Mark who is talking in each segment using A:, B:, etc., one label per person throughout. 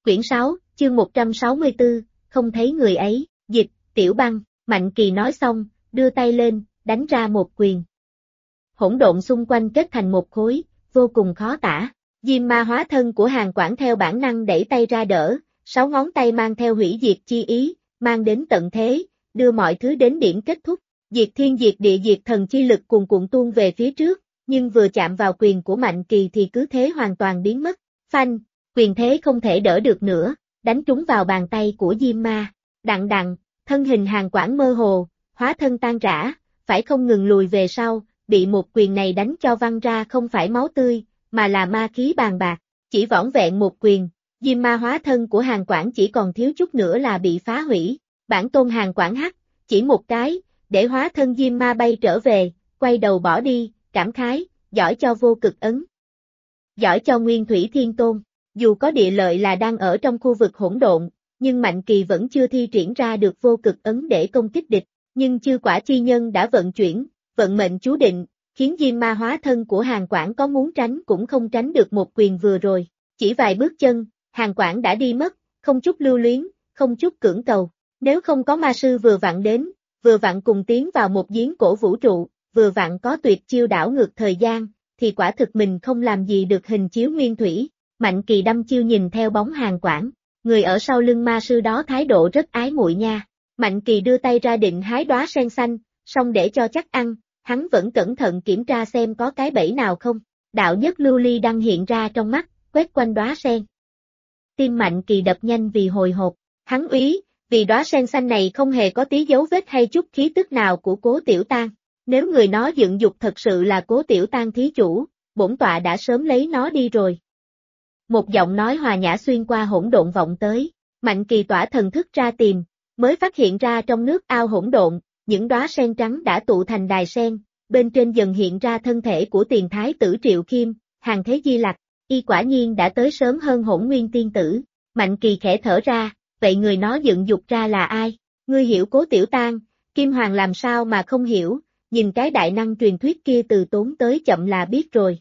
A: Quyển 6, chương 164, không thấy người ấy, dịch, Tiểu Băng, Mạnh Kỳ nói xong, đưa tay lên, đánh ra một quyền. Hỗn độn xung quanh kết thành một khối, vô cùng khó tả. Diêm ma hóa thân của Hàn Quảng theo bản năng đẩy tay ra đỡ, 6 ngón tay mang theo hủy diệt chi ý, mang đến tận thế, đưa mọi thứ đến điểm kết thúc. Diệt thiên diệt địa diệt thần chi lực cuồn cuộn tuôn về phía trước, nhưng vừa chạm vào quyền của Mạnh Kỳ thì cứ thế hoàn toàn biến mất. Phanh, quyền thế không thể đỡ được nữa, đánh trúng vào bàn tay của Diêm ma. Đặng đặng, thân hình Hàn Quảng mơ hồ, hóa thân tan rã, phải không ngừng lùi về sau, bị một quyền này đánh cho văng ra không phải máu tươi, mà là ma khí bàn bạc. Chỉ vỏn vẹn một quyền, Diêm ma hóa thân của Hàn Quảng chỉ còn thiếu chút nữa là bị phá hủy. Bản tôn Hàn Quảng hắt, chỉ một cái, để hóa thân Diêm ma bay trở về, quay đầu bỏ đi, cảm khái, giỏi cho vô cực ấn. Giỏi cho Nguyên Thủy Thiên Tôn. Dù có địa lợi là đang ở trong khu vực hỗn độn, nhưng Mạnh Kỳ vẫn chưa thi triển ra được vô cực ấn để công kích địch, nhưng chư quả chi nhân đã vận chuyển, vận mệnh chú định, khiến Diêm ma hóa thân của Hàn Quảng có muốn tránh cũng không tránh được một quyền vừa rồi. Chỉ vài bước chân, Hàn Quảng đã đi mất, không chút lưu luyến, không chút cưỡng cầu. Nếu không có ma sư vừa vặn đến, vừa vặn cùng tiến vào một giếng cổ vũ trụ, vừa vặn có tuyệt chiêu đảo ngược thời gian, thì quả thực mình không làm gì được hình chiếu nguyên thủy. Mạnh Kỳ đăm chiêu nhìn theo bóng Hàn Quảng, người ở sau lưng ma sư đó thái độ rất ái muội nha. Mạnh Kỳ đưa tay ra định hái đóa sen xanh, xong để cho chắc ăn, hắn vẫn cẩn thận kiểm tra xem có cái bẫy nào không. Đạo nhất lưu ly đang hiện ra trong mắt, quét quanh đóa sen. Tim Mạnh Kỳ đập nhanh vì hồi hộp, hắn úy, vì đóa sen xanh này không hề có tí dấu vết hay chút khí tức nào của Cố Tiểu Tang. Nếu người nó dựng dục thật sự là Cố Tiểu Tang thí chủ, bổn tọa đã sớm lấy nó đi rồi. Một giọng nói hòa nhã xuyên qua hỗn độn vọng tới, Mạnh Kỳ tỏa thần thức ra tìm, mới phát hiện ra trong nước ao hỗn độn, những đóa sen trắng đã tụ thành đài sen, bên trên dần hiện ra thân thể của tiền thái tử Triệu Khiêm, Hàng Thế Di Lặc, y quả nhiên đã tới sớm hơn Hỗn Nguyên tiên tử. Mạnh Kỳ khẽ thở ra, vậy người nó dựng dục ra là ai? Ngươi hiểu Cố Tiểu Tang, Kim Hoàng làm sao mà không hiểu, nhìn cái đại năng truyền thuyết kia từ tốn tới chậm là biết rồi.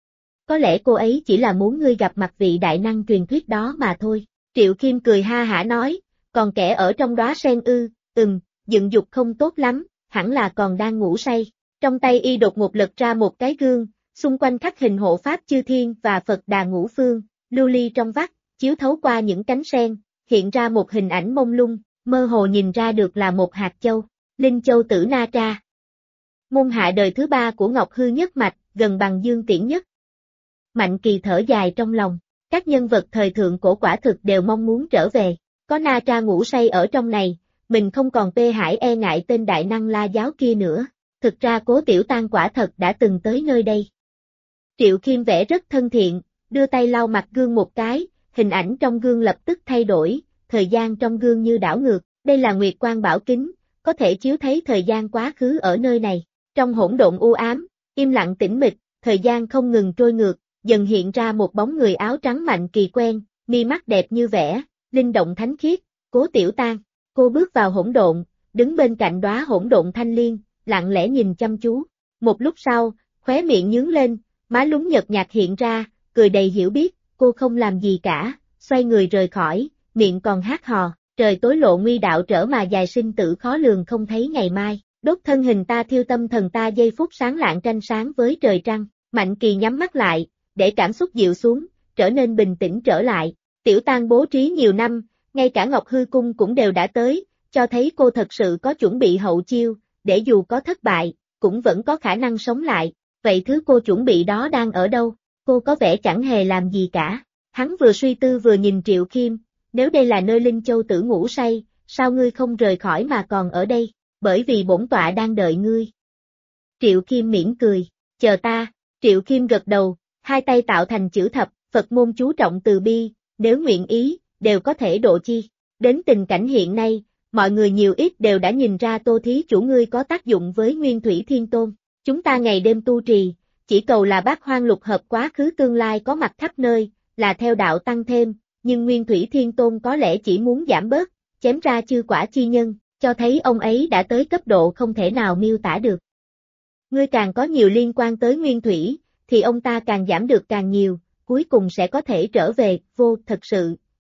A: Có lẽ cô ấy chỉ là muốn ngươi gặp mặt vị đại năng truyền thuyết đó mà thôi. Triệu Khiêm cười ha hả nói, còn kẻ ở trong đóa sen ư, dựng dục không tốt lắm, hẳn là còn đang ngủ say. Trong tay y đột ngột lật ra một cái gương, xung quanh khắc hình hộ pháp chư thiên và Phật Đà Ngũ Phương, lưu ly trong vắt, chiếu thấu qua những cánh sen, hiện ra một hình ảnh mông lung, mơ hồ nhìn ra được là một hạt châu, Linh Châu Tử Na Tra. Môn hạ đời thứ 3 của Ngọc Hư Nhất Mạch, gần bằng Dương Tiễn Nhất. Mạnh Kỳ thở dài trong lòng, các nhân vật thời thượng cổ quả thực đều mong muốn trở về, có Na Tra ngủ say ở trong này, mình không còn tê hãi e ngại tên đại năng La Giáo kia nữa. Thực ra Cố Tiểu Tang quả thật đã từng tới nơi đây. Triệu Khiêm vẽ rất thân thiện, đưa tay lau mặt gương một cái, hình ảnh trong gương lập tức thay đổi, thời gian trong gương như đảo ngược, đây là Nguyệt Quang Bảo Kính, có thể chiếu thấy thời gian quá khứ ở nơi này. Trong hỗn độn u ám, im lặng tĩnh mịch, thời gian không ngừng trôi ngược, dần hiện ra một bóng người áo trắng Mạnh Kỳ quen, mi mắt đẹp như vẽ, linh động thánh khiết, Cố Tiểu Tang. Cô bước vào hỗn độn, đứng bên cạnh đóa hỗn độn thanh liên, lặng lẽ nhìn chăm chú. Một lúc sau, khóe miệng nhướng lên, má lúm nhợt nhạt hiện ra, cười đầy hiểu biết, cô không làm gì cả, xoay người rời khỏi, miệng còn hát hò, trời tối lộ nguy đạo trở mà dài sinh tử khó lường không thấy ngày mai, đốt thân hình ta thiêu tâm thần ta giây phút sáng lạng tranh sáng với trời trăng. Mạnh Kỳ nhắm mắt lại, để cảm xúc dịu xuống, trở nên bình tĩnh trở lại. Tiểu Tang bố trí nhiều năm, ngay cả Ngọc Hư Cung cũng đều đã tới, cho thấy cô thật sự có chuẩn bị hậu chiêu, để dù có thất bại, cũng vẫn có khả năng sống lại. Vậy thứ cô chuẩn bị đó đang ở đâu? Cô có vẻ chẳng hề làm gì cả. Hắn vừa suy tư vừa nhìn Triệu Khiêm, nếu đây là nơi Linh Châu Tử ngủ say, sao ngươi không rời khỏi mà còn ở đây? Bởi vì bổn tọa đang đợi ngươi. Triệu Khiêm mỉm cười, chờ ta. Triệu Khiêm gật đầu, hai tay tạo thành chữ thập, Phật môn chú trọng từ bi, nếu nguyện ý, đều có thể độ chi. Đến tình cảnh hiện nay, mọi người nhiều ít đều đã nhìn ra Tô thí chủ ngươi có tác dụng với Nguyên Thủy Thiên Tôn. Chúng ta ngày đêm tu trì, chỉ cầu là Bát Hoang lục hợp quá khứ tương lai có mặt khắp nơi, là theo đạo tăng thêm, nhưng Nguyên Thủy Thiên Tôn có lẽ chỉ muốn giảm bớt, chém ra chư quả chi nhân, cho thấy ông ấy đã tới cấp độ không thể nào miêu tả được. Ngươi càng có nhiều liên quan tới Nguyên Thủy, thì ông ta càng giảm được càng nhiều, cuối cùng sẽ có thể trở về, vô, thật sự,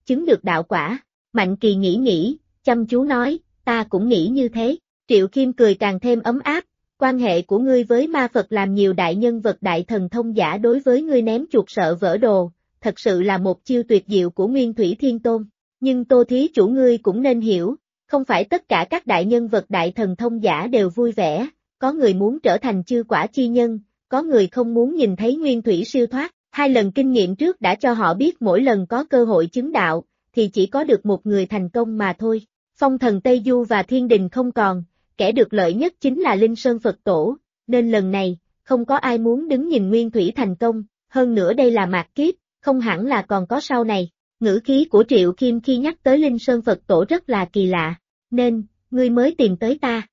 A: chứng được đạo quả. Mạnh Kỳ nghĩ, chăm chú nói, ta cũng nghĩ như thế. Triệu Kim cười càng thêm ấm áp, quan hệ của ngươi với ma Phật làm nhiều đại nhân vật đại thần thông giả đối với ngươi ném chuột sợ vỡ đồ, thật sự là một chiêu tuyệt diệu của Nguyên Thủy Thiên Tôn. Nhưng Tô thí chủ ngươi cũng nên hiểu, không phải tất cả các đại nhân vật đại thần thông giả đều vui vẻ, có người muốn trở thành chư quả chi nhân, có người không muốn nhìn thấy Nguyên Thủy siêu thoát. 2 lần kinh nghiệm trước đã cho họ biết mỗi lần có cơ hội chứng đạo, thì chỉ có được một người thành công mà thôi. Phong Thần Tây Du và Thiên Đình không còn, kẻ được lợi nhất chính là Linh Sơn Phật Tổ, nên lần này, không có ai muốn đứng nhìn Nguyên Thủy thành công, hơn nữa đây là mạt kiếp, không hẳn là còn có sau này. Ngữ khí của Triệu Kim khi nhắc tới Linh Sơn Phật Tổ rất là kỳ lạ, nên, ngươi mới tìm tới ta.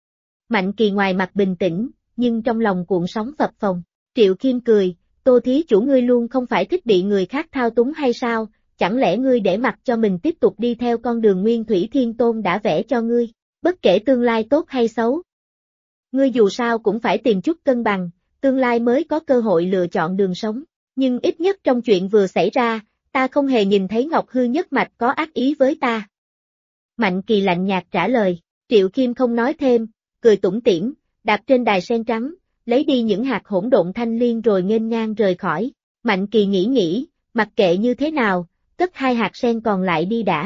A: Mạnh Kỳ ngoài mặt bình tĩnh, nhưng trong lòng cuộn sóng phập phồng. Triệu Kim cười, Tô thí chủ ngươi luôn không phải thích bị người khác thao túng hay sao, chẳng lẽ ngươi để mặc cho mình tiếp tục đi theo con đường Nguyên Thủy Thiên Tôn đã vẽ cho ngươi, bất kể tương lai tốt hay xấu. Ngươi dù sao cũng phải tìm chút cân bằng, tương lai mới có cơ hội lựa chọn đường sống, nhưng ít nhất trong chuyện vừa xảy ra, ta không hề nhìn thấy Ngọc Hư nhất mạch có ác ý với ta. Mạnh Kỳ lạnh nhạt trả lời, Triệu Kim không nói thêm, cười tủm tỉm, đạp trên đài sen trắng, lấy đi những hạt hỗn độn thanh liên rồi nghênh ngang rời khỏi. Mạnh Kỳ nghĩ, mặc kệ như thế nào, cất 2 hạt sen còn lại đi đã.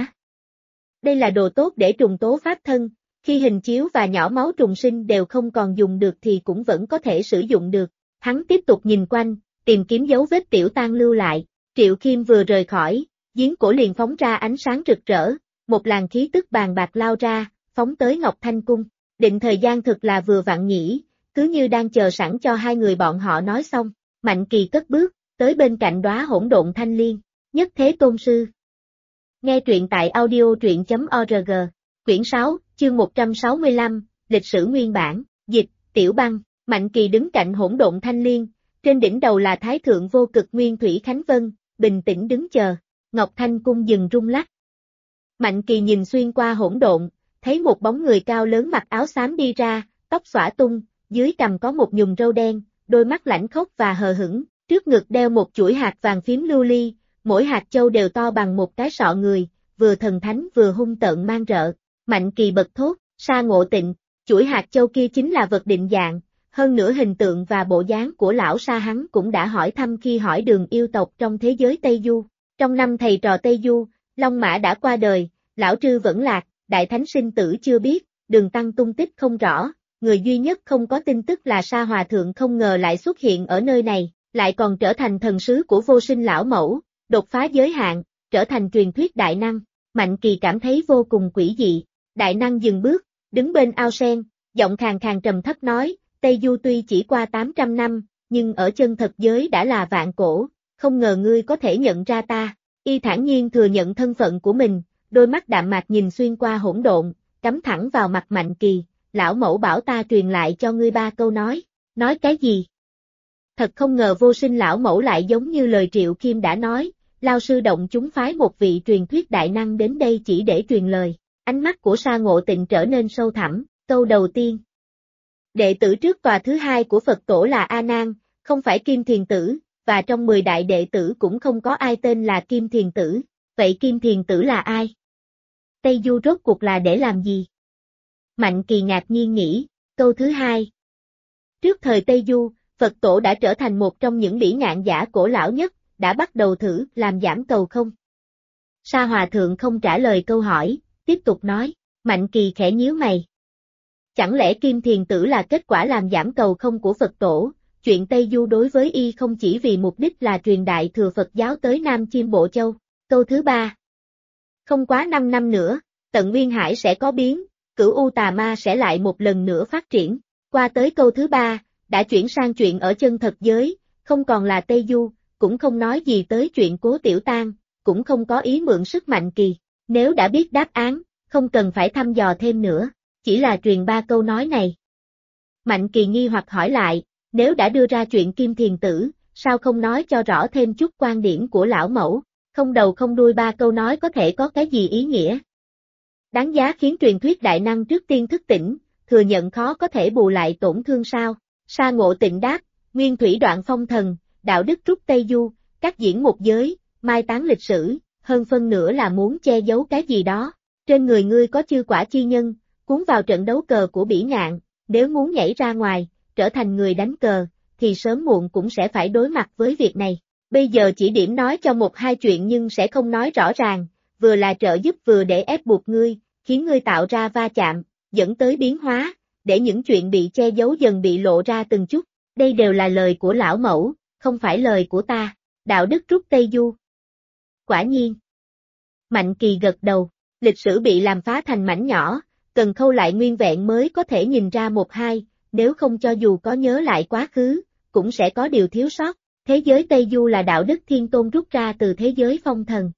A: Đây là đồ tốt để trùng tố pháp thân, khi hình chiếu và nhỏ máu trùng sinh đều không còn dùng được thì cũng vẫn có thể sử dụng được. Hắn tiếp tục nhìn quanh, tìm kiếm dấu vết Tiểu Tang lưu lại. Triệu Kim vừa rời khỏi, giếng cổ liền phóng ra ánh sáng rực rỡ, một làn khí tức bàn bạc lao ra, phóng tới Ngọc Thanh Cung. Định thời gian thực là vừa vặn nhỉ, cứ như đang chờ sẵn cho 2 người bọn họ nói xong. Mạnh Kỳ cất bước, tới bên cạnh đóa hỗn độn thanh liên. Nhất Thế Tôn Sư. Nghe truyện tại audio.org. Quyển 6, chương 165, lịch sử nguyên bản, dịch, Tiểu Băng. Mạnh Kỳ đứng cạnh hỗn độn thanh liên, trên đỉnh đầu là Thái Thượng Vô Cực Nguyên Thủy Khánh Vân, bình tĩnh đứng chờ. Ngọc Thanh Cung dừng rung lắc. Mạnh Kỳ nhìn xuyên qua hỗn độn, thấy một bóng người cao lớn mặc áo xám đi ra, tóc xõa tung, dưới cằm có một nhùm râu đen, đôi mắt lãnh khốc và hờ hững, trước ngực đeo một chuỗi hạt vàng phím lưu ly, mỗi hạt châu đều to bằng một cái sọ người, vừa thần thánh vừa hung tợn mang rợ. Mạnh Kỳ bật thốt, Sa Ngộ Tịnh, chuỗi hạt châu kia chính là vật định dạng, hơn nữa hình tượng và bộ dáng của lão Sa hắn cũng đã hỏi thăm khi hỏi đường yêu tộc trong thế giới Tây Du. Trong năm thầy trò Tây Du, Long Mã đã qua đời, lão Trư vẫn lạc, Đại Thánh sinh tử chưa biết, Đường Tăng tung tích không rõ, người duy nhất không có tin tức là Sa Hòa Thượng không ngờ lại xuất hiện ở nơi này, lại còn trở thành thần sứ của Vô Sinh lão mẫu, đột phá giới hạn, trở thành truyền thuyết đại năng. Mạnh Kỳ cảm thấy vô cùng quỷ dị. Đại năng dừng bước, đứng bên ao sen, giọng khàn khàn trầm thấp nói, Tây Du tuy chỉ qua 800 năm, nhưng ở chân thật giới đã là vạn cổ, không ngờ ngươi có thể nhận ra ta. Y thản nhiên thừa nhận thân phận của mình, đôi mắt đạm mạc nhìn xuyên qua hỗn độn, cắm thẳng vào mặt Mạnh Kỳ, lão mẫu bảo ta truyền lại cho ngươi 3 câu nói cái gì? Thật không ngờ Vô Sinh lão mẫu lại giống như lời Triệu Kim đã nói, Lao sư động chúng phái một vị truyền thuyết đại năng đến đây chỉ để truyền lời. Ánh mắt của Sa Ngộ Tịnh trở nên sâu thẳm, câu đầu tiên. Đệ tử trước tòa thứ 2 của Phật tổ là A Nan, không phải Kim Thiền Tử, và trong 10 đại đệ tử cũng không có ai tên là Kim Thiền Tử. Vậy Kim Thiền Tử là ai? Tây Du rốt cuộc là để làm gì? Mạnh Kỳ ngạc nhiên nghĩ, câu thứ 2. Trước thời Tây Du, Phật tổ đã trở thành một trong những bỉ ngạn giả cổ lão nhất, đã bắt đầu thử làm giảm cầu không? Sa Hòa Thượng không trả lời câu hỏi, tiếp tục nói, Mạnh Kỳ khẽ nhíu mày. Chẳng lẽ Kim Thiền Tử là kết quả làm giảm cầu không của Phật tổ? Chuyện Tây Du đối với y không chỉ vì mục đích là truyền đại thừa Phật giáo tới Nam Chiêm Bộ Châu. Câu thứ 3. Không quá 5 năm nữa, Tận Nguyên Hải sẽ có biến, Cửu U Tà Ma sẽ lại một lần nữa phát triển. Qua tới câu thứ 3, đã chuyển sang chuyện ở chân thật giới, không còn là Tây Du, cũng không nói gì tới chuyện Cố Tiểu Tang, cũng không có ý mượn sức Mạnh Kỳ. Nếu đã biết đáp án, không cần phải thăm dò thêm nữa, chỉ là truyền 3 câu nói này. Mạnh Kỳ nghi hoặc hỏi lại, nếu đã đưa ra chuyện Kim Thiền Tử, sao không nói cho rõ thêm chút quan điểm của lão mẫu, không đầu không đuôi 3 câu nói có thể có cái gì ý nghĩa? Đáng giá khiến truyền thuyết đại năng trước tiên thức tỉnh, thừa nhận khó có thể bù lại tổn thương sao? Sa Ngộ Tịnh đáp, Nguyên Thủy đoạn phong thần, đạo đức trúc Tây Du, các diễn một giới, mai táng lịch sử, hơn phân nửa là muốn che giấu cái gì đó. Trên người ngươi có chư quả chi nhân, cuốn vào trận đấu cờ của Bỉ Ngạn, nếu muốn nhảy ra ngoài, trở thành người đánh cờ, thì sớm muộn cũng sẽ phải đối mặt với việc này. Bây giờ chỉ điểm nói cho một hai chuyện nhưng sẽ không nói rõ ràng, vừa là trợ giúp vừa để ép buộc ngươi, khiến ngươi tạo ra va chạm, dẫn tới biến hóa, để những chuyện bị che giấu dần bị lộ ra từng chút. Đây đều là lời của lão mẫu, không phải lời của ta. Đạo đức rút Tây Du. Quả nhiên. Mạnh Kỳ gật đầu, lịch sử bị làm phá thành mảnh nhỏ, cần khâu lại nguyên vẹn mới có thể nhìn ra một hai, nếu không cho dù có nhớ lại quá khứ, cũng sẽ có điều thiếu sót. Thế giới Tây Du là đạo đức Thiên Tôn rút ra từ thế giới phong thần.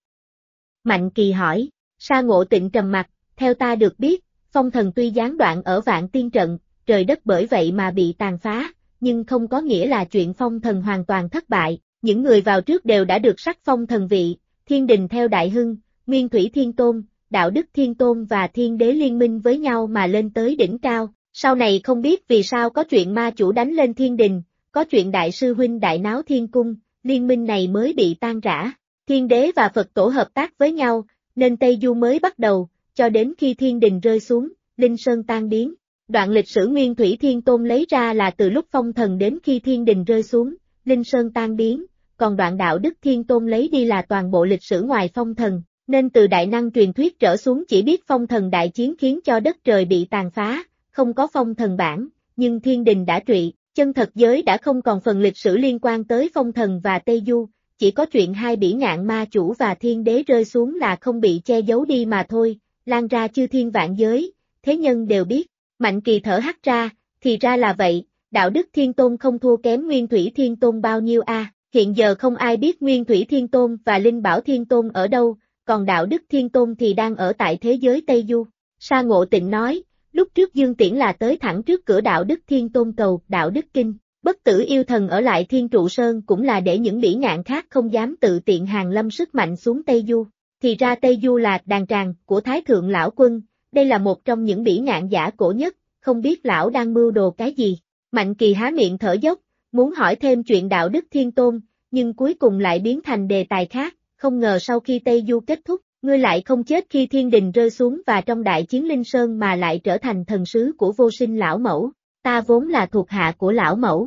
A: Mạnh Kỳ hỏi, Sa Ngộ Tịnh trầm mặt, theo ta được biết, phong thần tuy gián đoạn ở Vạn Tiên Trận, trời đất bởi vậy mà bị tàn phá, nhưng không có nghĩa là chuyện phong thần hoàn toàn thất bại, những người vào trước đều đã được sắc phong thần vị, thiên đình theo Đại Hưng, Nguyên Thủy Thiên Tôn, Đạo Đức Thiên Tôn và Thiên Đế liên minh với nhau mà lên tới đỉnh cao, sau này không biết vì sao có chuyện ma chủ đánh lên thiên đình, có chuyện đại sư huynh đại náo thiên cung, liên minh này mới bị tan rã, thiên đế và Phật tổ hợp tác với nhau, nên Tây Du mới bắt đầu, cho đến khi thiên đình rơi xuống, Linh Sơn tan biến. Đoạn lịch sử Nguyên Thủy Thiên Tôn lấy ra là từ lúc phong thần đến khi thiên đình rơi xuống, Linh Sơn tan biến, còn đoạn Đạo Đức Thiên Tôn lấy đi là toàn bộ lịch sử ngoài phong thần, nên từ đại năng truyền thuyết trở xuống chỉ biết phong thần đại chiến khiến cho đất trời bị tàn phá, không có phong thần bản, nhưng thiên đình đã trụy, chân thật giới đã không còn phần lịch sử liên quan tới phong thần và Tây Du, chỉ có chuyện hai Bỉ Ngạn ma chủ và thiên đế rơi xuống là không bị che giấu đi mà thôi, lan ra chư thiên vạn giới, thế nhân đều biết. Mạnh Kỳ thở hắt ra, thì ra là vậy, Đạo Đức Thiên Tôn không thua kém Nguyên Thủy Thiên Tôn bao nhiêu a. Hiện giờ không ai biết Nguyên Thủy Thiên Tôn và Linh Bảo Thiên Tôn ở đâu, còn Đạo Đức Thiên Tôn thì đang ở tại thế giới Tây Du. Sa Ngộ Tịnh nói, lúc trước Dương Tiễn là tới thẳng trước cửa Đạo Đức Thiên Tôn cầu Đạo Đức Kinh, bất tử yêu thần ở lại Thiên Trụ Sơn cũng là để những Bỉ Ngạn khác không dám tự tiện hàng lâm sức mạnh xuống Tây Du. Thì ra Tây Du là đàn tràng của Thái Thượng Lão Quân. Đây là một trong những Bỉ Ngạn giả cổ nhất, không biết lão đang mưu đồ cái gì. Mạnh Kỳ há miệng thở dốc, muốn hỏi thêm chuyện Đạo Đức Thiên Tôn, nhưng cuối cùng lại biến thành đề tài khác, không ngờ sau khi Tây Du kết thúc, ngươi lại không chết khi thiên đình rơi xuống và trong đại chiến Linh Sơn mà lại trở thành thần sứ của vô sinh lão mẫu, ta vốn là thuộc hạ của lão mẫu.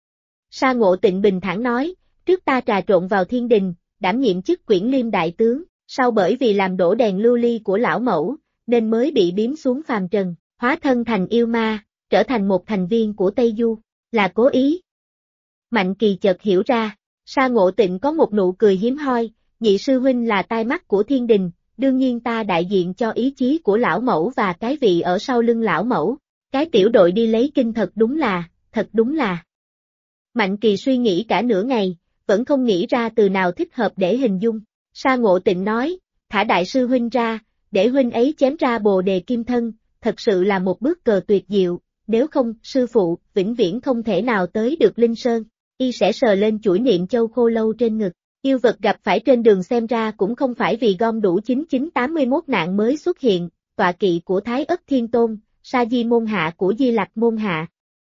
A: Sa Ngộ Tịnh bình thản nói, trước ta trà trộn vào thiên đình, đảm nhiệm chức Quyển Liêm đại tướng, sau bởi vì làm đổ đèn lưu ly của lão mẫu, nên mới bị biếm xuống phàm trần, hóa thân thành yêu ma, trở thành một thành viên của Tây Du, là cố ý. Mạnh Kỳ chợt hiểu ra, Sa Ngộ Tịnh có một nụ cười hiếm hoi, nhị sư huynh là tai mắt của thiên đình, đương nhiên ta đại diện cho ý chí của lão mẫu và cái vị ở sau lưng lão mẫu, cái tiểu đội đi lấy kinh thật đúng là. Mạnh Kỳ suy nghĩ cả nửa ngày, vẫn không nghĩ ra từ nào thích hợp để hình dung, Sa Ngộ Tịnh nói, thả đại sư huynh ra, để huynh ấy chém ra Bồ Đề Kim Thân, thật sự là một bước cờ tuyệt diệu, nếu không, sư phụ, vĩnh viễn không thể nào tới được Linh Sơn, y sẽ sờ lên chuỗi niệm châu khô lâu trên ngực, yêu vật gặp phải trên đường xem ra cũng không phải vì gom đủ 9981 nạn mới xuất hiện, tọa kỵ của Thái Ất Thiên Tôn, Sa Di Môn Hạ của Di Lặc Môn Hạ.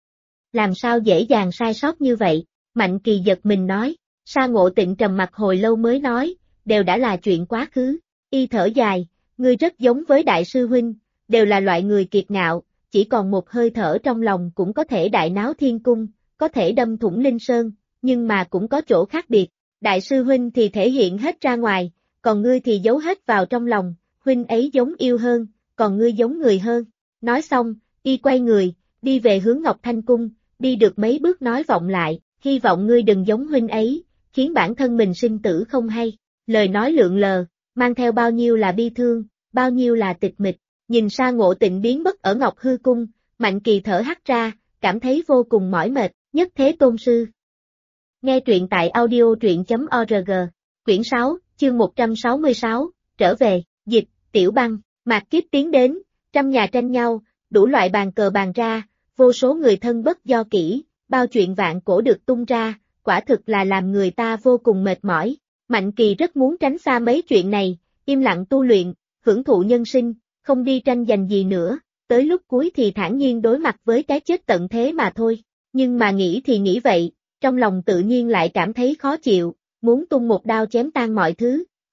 A: Làm sao dễ dàng sai sót như vậy, Mạnh Kỳ giật mình nói, Sa Ngộ Tịnh trầm mặt hồi lâu mới nói, đều đã là chuyện quá khứ, y thở dài, ngươi rất giống với đại sư huynh, đều là loại người kiệt ngạo, chỉ còn một hơi thở trong lòng cũng có thể đại náo thiên cung, có thể đâm thủng Linh Sơn, nhưng mà cũng có chỗ khác biệt, đại sư huynh thì thể hiện hết ra ngoài, còn ngươi thì giấu hết vào trong lòng, huynh ấy giống yêu hơn, còn ngươi giống người hơn. Nói xong, y quay người, đi về hướng Ngọc Thanh Cung, đi được mấy bước nói vọng lại, hy vọng ngươi đừng giống huynh ấy, khiến bản thân mình sinh tử không hay. Lời nói lượn lờ, mang theo bao nhiêu là bi thương, bao nhiêu là tịch mịch, nhìn Sa Ngộ Tịnh biến mất ở Ngọc Hư Cung, Mạnh Kỳ thở hắt ra, cảm thấy vô cùng mỏi mệt, nhất thế tôn sư. Nghe truyện tại audio.org, quyển 6, chương 166, trở về, dịch, Tiểu Băng, mạt kiếp tiến đến, trăm nhà tranh nhau, đủ loại bàn cờ bàn ra, vô số người thân bất do kỹ, bao chuyện vạn cổ được tung ra, quả thực là làm người ta vô cùng mệt mỏi. Mạnh Kỳ rất muốn tránh xa mấy chuyện này, im lặng tu luyện, hưởng thụ nhân sinh, không đi tranh giành gì nữa, tới lúc cuối thì thản nhiên đối mặt với cái chết tận thế mà thôi. Nhưng mà nghĩ thì nghĩ vậy, trong lòng tự nhiên lại cảm thấy khó chịu, muốn tung một đao chém tan mọi thứ,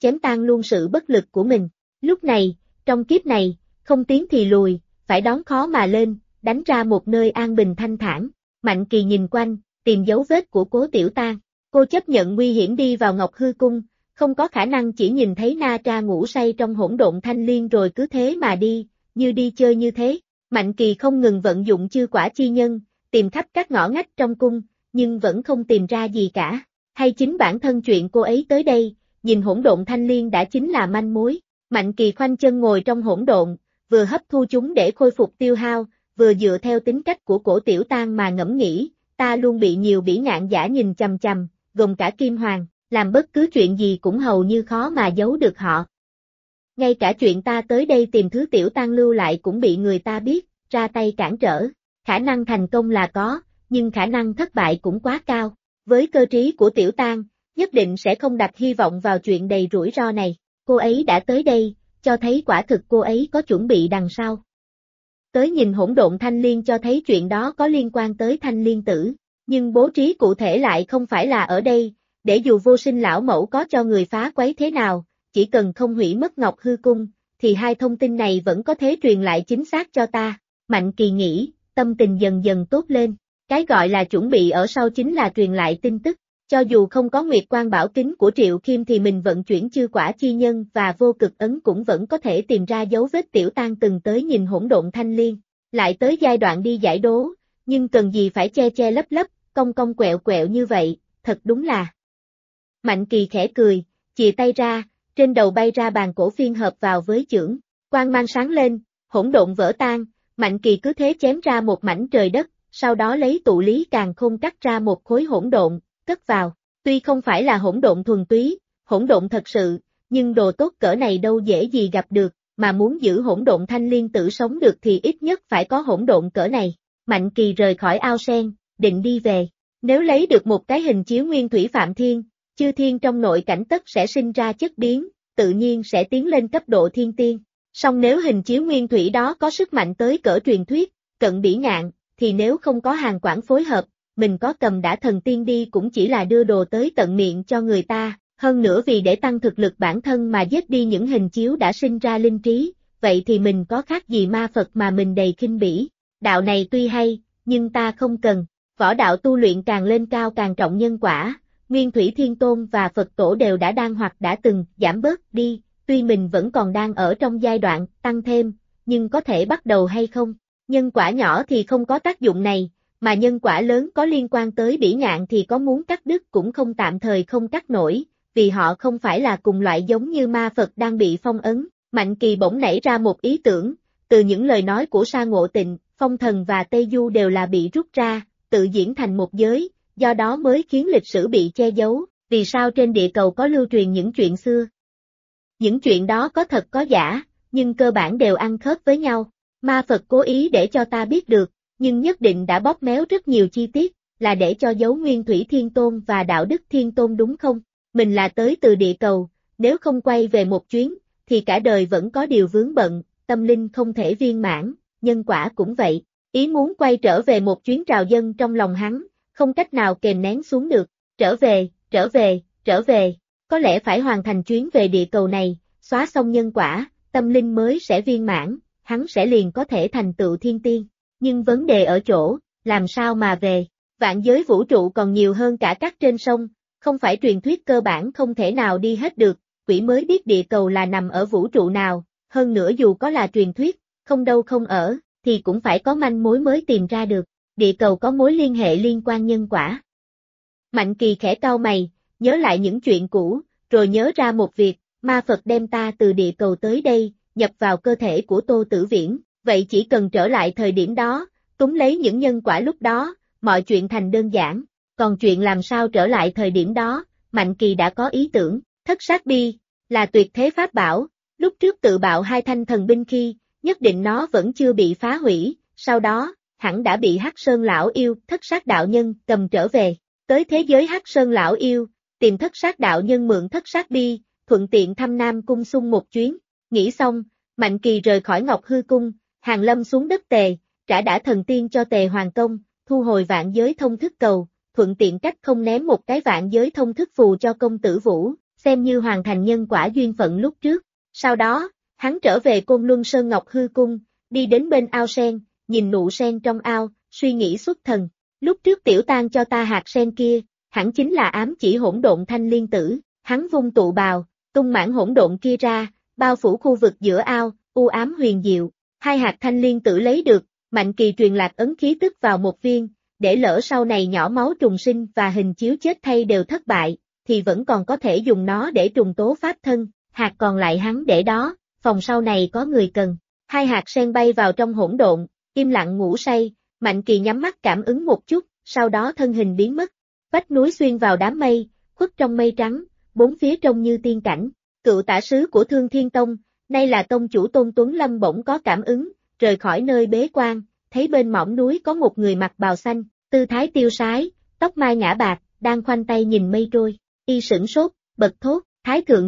A: chém tan luôn sự bất lực của mình. Lúc này, trong kiếp này, không tiến thì lùi, phải đón khó mà lên, đánh ra một nơi an bình thanh thản. Mạnh Kỳ nhìn quanh, tìm dấu vết của Cố Tiểu Tang. Cô chấp nhận nguy hiểm đi vào Ngọc Hư Cung, không có khả năng chỉ nhìn thấy Na Tra ngủ say trong hỗn độn thanh liên rồi cứ thế mà đi, như đi chơi như thế. Mạnh Kỳ không ngừng vận dụng chư quả chi nhân, tìm khắp các ngõ ngách trong cung, nhưng vẫn không tìm ra gì cả. Hay chính bản thân chuyện cô ấy tới đây, nhìn hỗn độn thanh liên đã chính là manh mối. Mạnh Kỳ khoanh chân ngồi trong hỗn độn, vừa hấp thu chúng để khôi phục tiêu hao, vừa dựa theo tính cách của Cổ Tiểu Tang mà ngẫm nghĩ, ta luôn bị nhiều bỉ ngạn giả nhìn chằm chằm, gồm cả Kim Hoàng, làm bất cứ chuyện gì cũng hầu như khó mà giấu được họ. Ngay cả chuyện ta tới đây tìm thứ Tiểu Tang lưu lại cũng bị người ta biết, ra tay cản trở. Khả năng thành công là có, nhưng khả năng thất bại cũng quá cao. Với cơ trí của Tiểu Tang, nhất định sẽ không đặt hy vọng vào chuyện đầy rủi ro này. Cô ấy đã tới đây, cho thấy quả thực cô ấy có chuẩn bị đằng sau. Tới nhìn hỗn độn thanh liên cho thấy chuyện đó có liên quan tới thanh liên tử, nhưng bố trí cụ thể lại không phải là ở đây, để dù vô sinh lão mẫu có cho người phá quấy thế nào, chỉ cần không hủy mất Ngọc Hư Cung, thì hai thông tin này vẫn có thể truyền lại chính xác cho ta. Mạnh Kỳ nghĩ, tâm tình dần dần tốt lên. Cái gọi là chuẩn bị ở sau chính là truyền lại tin tức. Cho dù không có Nguyệt Quang Bảo Kính của Triệu Kim thì mình vận chuyển chư quả chi nhân và vô cực ấn cũng vẫn có thể tìm ra dấu vết Tiểu Tang từng tới nhìn hỗn độn thanh liên. Lại tới giai đoạn đi giải đố, nhưng cần gì phải che che lấp lấp, cong cong quẹo quẹo như vậy, thật đúng là. Mạnh Kỳ khẽ cười, chìa tay ra, trên đầu bay ra bàn cổ phiên hợp vào với chưởng, quang mang sáng lên, hỗn độn vỡ tan, Mạnh Kỳ cứ thế chém ra một mảnh trời đất, sau đó lấy tụ lý càn khôn cắt ra một khối hỗn độn, cất vào. Tuy không phải là hỗn độn thuần túy, hỗn độn thật sự, nhưng đồ tốt cỡ này đâu dễ gì gặp được, mà muốn giữ hỗn độn thanh liên tử sống được thì ít nhất phải có hỗn độn cỡ này. Mạnh Kỳ rời khỏi ao sen, định đi về. Nếu lấy được một cái hình chiếu nguyên thủy phạm thiên, chư thiên trong nội cảnh tất sẽ sinh ra chất biến, tự nhiên sẽ tiến lên cấp độ thiên tiên. Song nếu hình chiếu nguyên thủy đó có sức mạnh tới cỡ truyền thuyết, cận bỉ ngạn, thì nếu không có hàng quản phối hợp, mình có cầm đã thần tiên đi cũng chỉ là đưa đồ tới tận miệng cho người ta, hơn nữa vì để tăng thực lực bản thân mà giết đi những hình chiếu đã sinh ra linh trí, vậy thì mình có khác gì ma Phật mà mình đầy khinh bỉ. Đạo này tuy hay, nhưng ta không cần. Võ đạo tu luyện càng lên cao càng trọng nhân quả, Nguyên Thủy Thiên Tôn và Phật Tổ đều đang hoặc đã từng giảm bớt đi, tuy mình vẫn còn đang ở trong giai đoạn tăng thêm, nhưng có thể bắt đầu hay không? Nhân quả nhỏ thì không có tác dụng này, mà nhân quả lớn có liên quan tới bỉ ngạn thì có muốn cắt đứt cũng không tạm thời không cắt nổi, vì họ không phải là cùng loại giống như ma Phật đang bị phong ấn. Mạnh Kỳ bỗng nảy ra một ý tưởng, từ những lời nói của Sa Ngộ Tịnh, Phong Thần và Tây Du đều là bị rút ra, tự diễn thành một giới, do đó mới khiến lịch sử bị che giấu, vì sao trên địa cầu có lưu truyền những chuyện xưa. Những chuyện đó có thật có giả, nhưng cơ bản đều ăn khớp với nhau. Ma Phật cố ý để cho ta biết được, nhưng nhất định đã bóp méo rất nhiều chi tiết, là để cho giấu Nguyên Thủy Thiên Tôn và Đạo Đức Thiên Tôn đúng không? Mình là tới từ địa cầu, nếu không quay về một chuyến, thì cả đời vẫn có điều vướng bận, tâm linh không thể viên mãn, nhân quả cũng vậy. Ý muốn quay trở về một chuyến trào dâng trong lòng hắn, không cách nào kềm nén xuống được. Trở về, có lẽ phải hoàn thành chuyến về địa cầu này, xóa xong nhân quả, tâm linh mới sẽ viên mãn, hắn sẽ liền có thể thành tựu thiên tiên. Nhưng vấn đề ở chỗ, làm sao mà về? Vạn giới vũ trụ còn nhiều hơn cả cát trên sông, không phải truyền thuyết cơ bản không thể nào đi hết được, quỷ mới biết địa cầu là nằm ở vũ trụ nào, hơn nữa dù có là truyền thuyết, không đâu không ở, thì cũng phải có manh mối mới tìm ra được, địa cầu có mối liên hệ liên quan nhân quả. Mạnh Kỳ khẽ cau mày, nhớ lại những chuyện cũ, rồi nhớ ra một việc, ma Phật đem ta từ địa cầu tới đây, nhập vào cơ thể của Tô Tử Viễn, vậy chỉ cần trở lại thời điểm đó, túng lấy những nhân quả lúc đó, mọi chuyện thành đơn giản, còn chuyện làm sao trở lại thời điểm đó, Mạnh Kỳ đã có ý tưởng. Thất sát bi, là tuyệt thế pháp bảo, lúc trước tự bạo hai thanh thần binh khi, nhất định nó vẫn chưa bị phá hủy, sau đó, hẳn đã bị Hắc Sơn lão yêu, thất sát đạo nhân, cầm trở về, tới thế giới Hắc Sơn lão yêu, tìm thất sát đạo nhân mượn thất sát bi, thuận tiện thăm Nam Cung xung một chuyến, nghĩ xong, Mạnh Kỳ rời khỏi Ngọc Hư Cung, hàng lâm xuống đất Tề, trả đã thần tiên cho Tề Hoàng Công, thu hồi vạn giới thông thức cầu, thuận tiện cách không ném một cái vạn giới thông thức phù cho công tử Vũ. xem như hoàn thành nhân quả duyên phận lúc trước. Sau đó, hắn trở về Côn Luân Sơn Ngọc Hư Cung, đi đến bên ao sen, nhìn nụ sen trong ao, suy nghĩ xuất thần. Lúc trước Tiểu Tang cho ta hạt sen kia, hẳn chính là ám chỉ hỗn độn thanh liên tử, hắn vung tụ bào, tung mảng hỗn độn kia ra, bao phủ khu vực giữa ao, u ám huyền diệu. Hai hạt thanh liên tử lấy được, Mạnh Kỳ truyền lạc ấn khí tức vào một viên, để lỡ sau này nhỏ máu trùng sinh và hình chiếu chết thay đều thất bại, thì vẫn còn có thể dùng nó để trùng tố pháp thân, hạt còn lại hắn để đó, phòng sau này có người cần. Hai hạt sen bay vào trong hỗn độn, im lặng ngủ say, Mạnh Kỳ nhắm mắt cảm ứng một chút, sau đó thân hình biến mất. Vách núi xuyên vào đám mây, khuất trong mây trắng, bốn phía trông như tiên cảnh. Cựu tả sứ của Thương Thiên Tông, nay là tông chủ Tôn Tuấn Lâm bỗng có cảm ứng, rời khỏi nơi bế quan, thấy bên mỏm núi có một người mặc bào xanh, tư thái tiêu sái, tóc mai ngã bạc, đang khoanh tay nhìn mây trôi. Y sửng sốt, bật thốt, Thái Thượng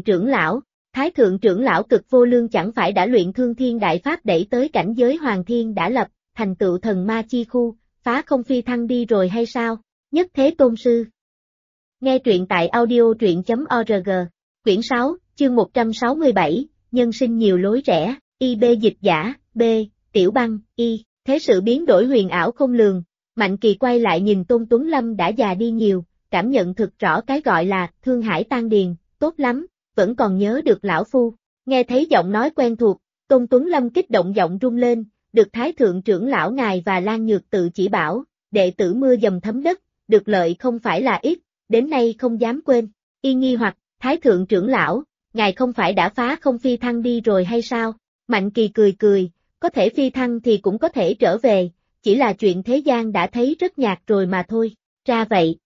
A: trưởng lão cực vô lương chẳng phải đã luyện Thương Thiên Đại Pháp đẩy tới cảnh giới Hoàng Thiên đã lập, thành tựu thần ma chi khu, phá không phi thăng đi rồi hay sao? Nhất Thế Tôn Sư. Nghe truyện tại audio.org, quyển 6, chương 167, nhân sinh nhiều lối rẽ, IB dịch giả, B, Tiểu Băng, Y, thế sự biến đổi huyền ảo không lường, Mạnh Kỳ quay lại nhìn Tôn Tuấn Lâm đã già đi nhiều, cảm nhận thực rõ cái gọi là thương hải tan điền, tốt lắm, vẫn còn nhớ được lão phu. Nghe thấy giọng nói quen thuộc, Tôn Tuấn Lâm kích động giọng rung lên, được Thái Thượng trưởng lão ngài và Lan Nhược tự chỉ bảo, đệ tử mưa dầm thấm đất, được lợi không phải là ít, đến nay không dám quên. Y nghi hoặc, Thái Thượng trưởng lão, ngài không phải đã phá không phi thăng đi rồi hay sao? Mạnh Kỳ cười cười, có thể phi thăng thì cũng có thể trở về, chỉ là chuyện thế gian đã thấy rất nhạt rồi mà thôi. Ra vậy.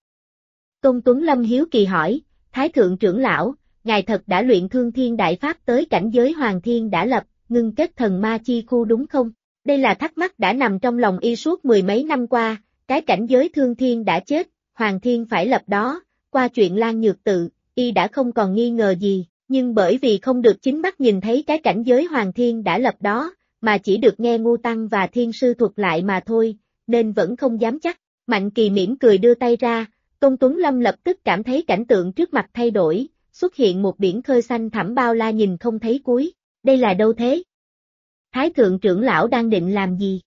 A: Tôn Tuấn Lâm hiếu kỳ hỏi, Thái Thượng trưởng lão, ngài thật đã luyện Thương Thiên Đại Pháp tới cảnh giới Hoàng Thiên đã lập, ngưng kết thần ma chi khu đúng không? Đây là thắc mắc đã nằm trong lòng y suốt mười mấy năm qua, cái cảnh giới Thương Thiên đã chết, Hoàng Thiên phải lập đó, qua chuyện Lan Nhược tự, y đã không còn nghi ngờ gì, nhưng bởi vì không được chính mắt nhìn thấy cái cảnh giới Hoàng Thiên đã lập đó, mà chỉ được nghe Ngô Tăng và Thiên Sư thuật lại mà thôi, nên vẫn không dám chắc. Mạnh Kỳ mỉm cười đưa tay ra, Tôn Tuấn Lâm lập tức cảm thấy cảnh tượng trước mặt thay đổi, xuất hiện một biển khơi xanh thẳm bao la nhìn không thấy cuối. Đây là đâu thế? Thái Thượng trưởng lão đang định làm gì?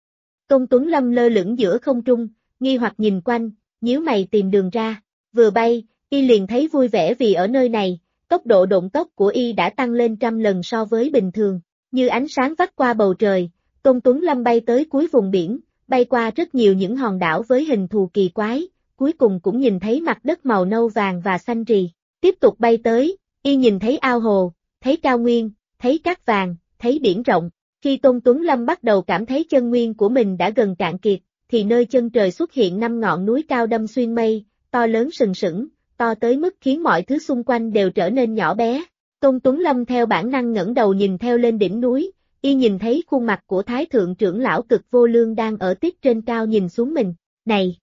A: Tôn Tuấn Lâm lơ lửng giữa không trung, nghi hoặc nhìn quanh, nhíu mày tìm đường ra. Vừa bay, y liền thấy vui vẻ vì ở nơi này, tốc độ độn tốc của y đã tăng lên 100 lần so với bình thường. Như ánh sáng vắt qua bầu trời, Tôn Tuấn Lâm bay tới cuối vùng biển, bay qua rất nhiều những hòn đảo với hình thù kỳ quái, cuối cùng cũng nhìn thấy mặt đất màu nâu vàng và xanh rì. Tiếp tục bay tới, y nhìn thấy ao hồ, thấy cao nguyên, thấy cát vàng, thấy biển rộng. Khi Tôn Tuấn Lâm bắt đầu cảm thấy chân nguyên của mình đã gần cạn kiệt, thì nơi chân trời xuất hiện 5 ngọn núi cao đâm xuyên mây, to lớn sừng sững, to tới mức khiến mọi thứ xung quanh đều trở nên nhỏ bé. Tôn Tuấn Lâm theo bản năng ngẩng đầu nhìn theo lên đỉnh núi, y nhìn thấy khuôn mặt của Thái Thượng trưởng lão cực vô lương đang ở tiết trên cao nhìn xuống mình. Này!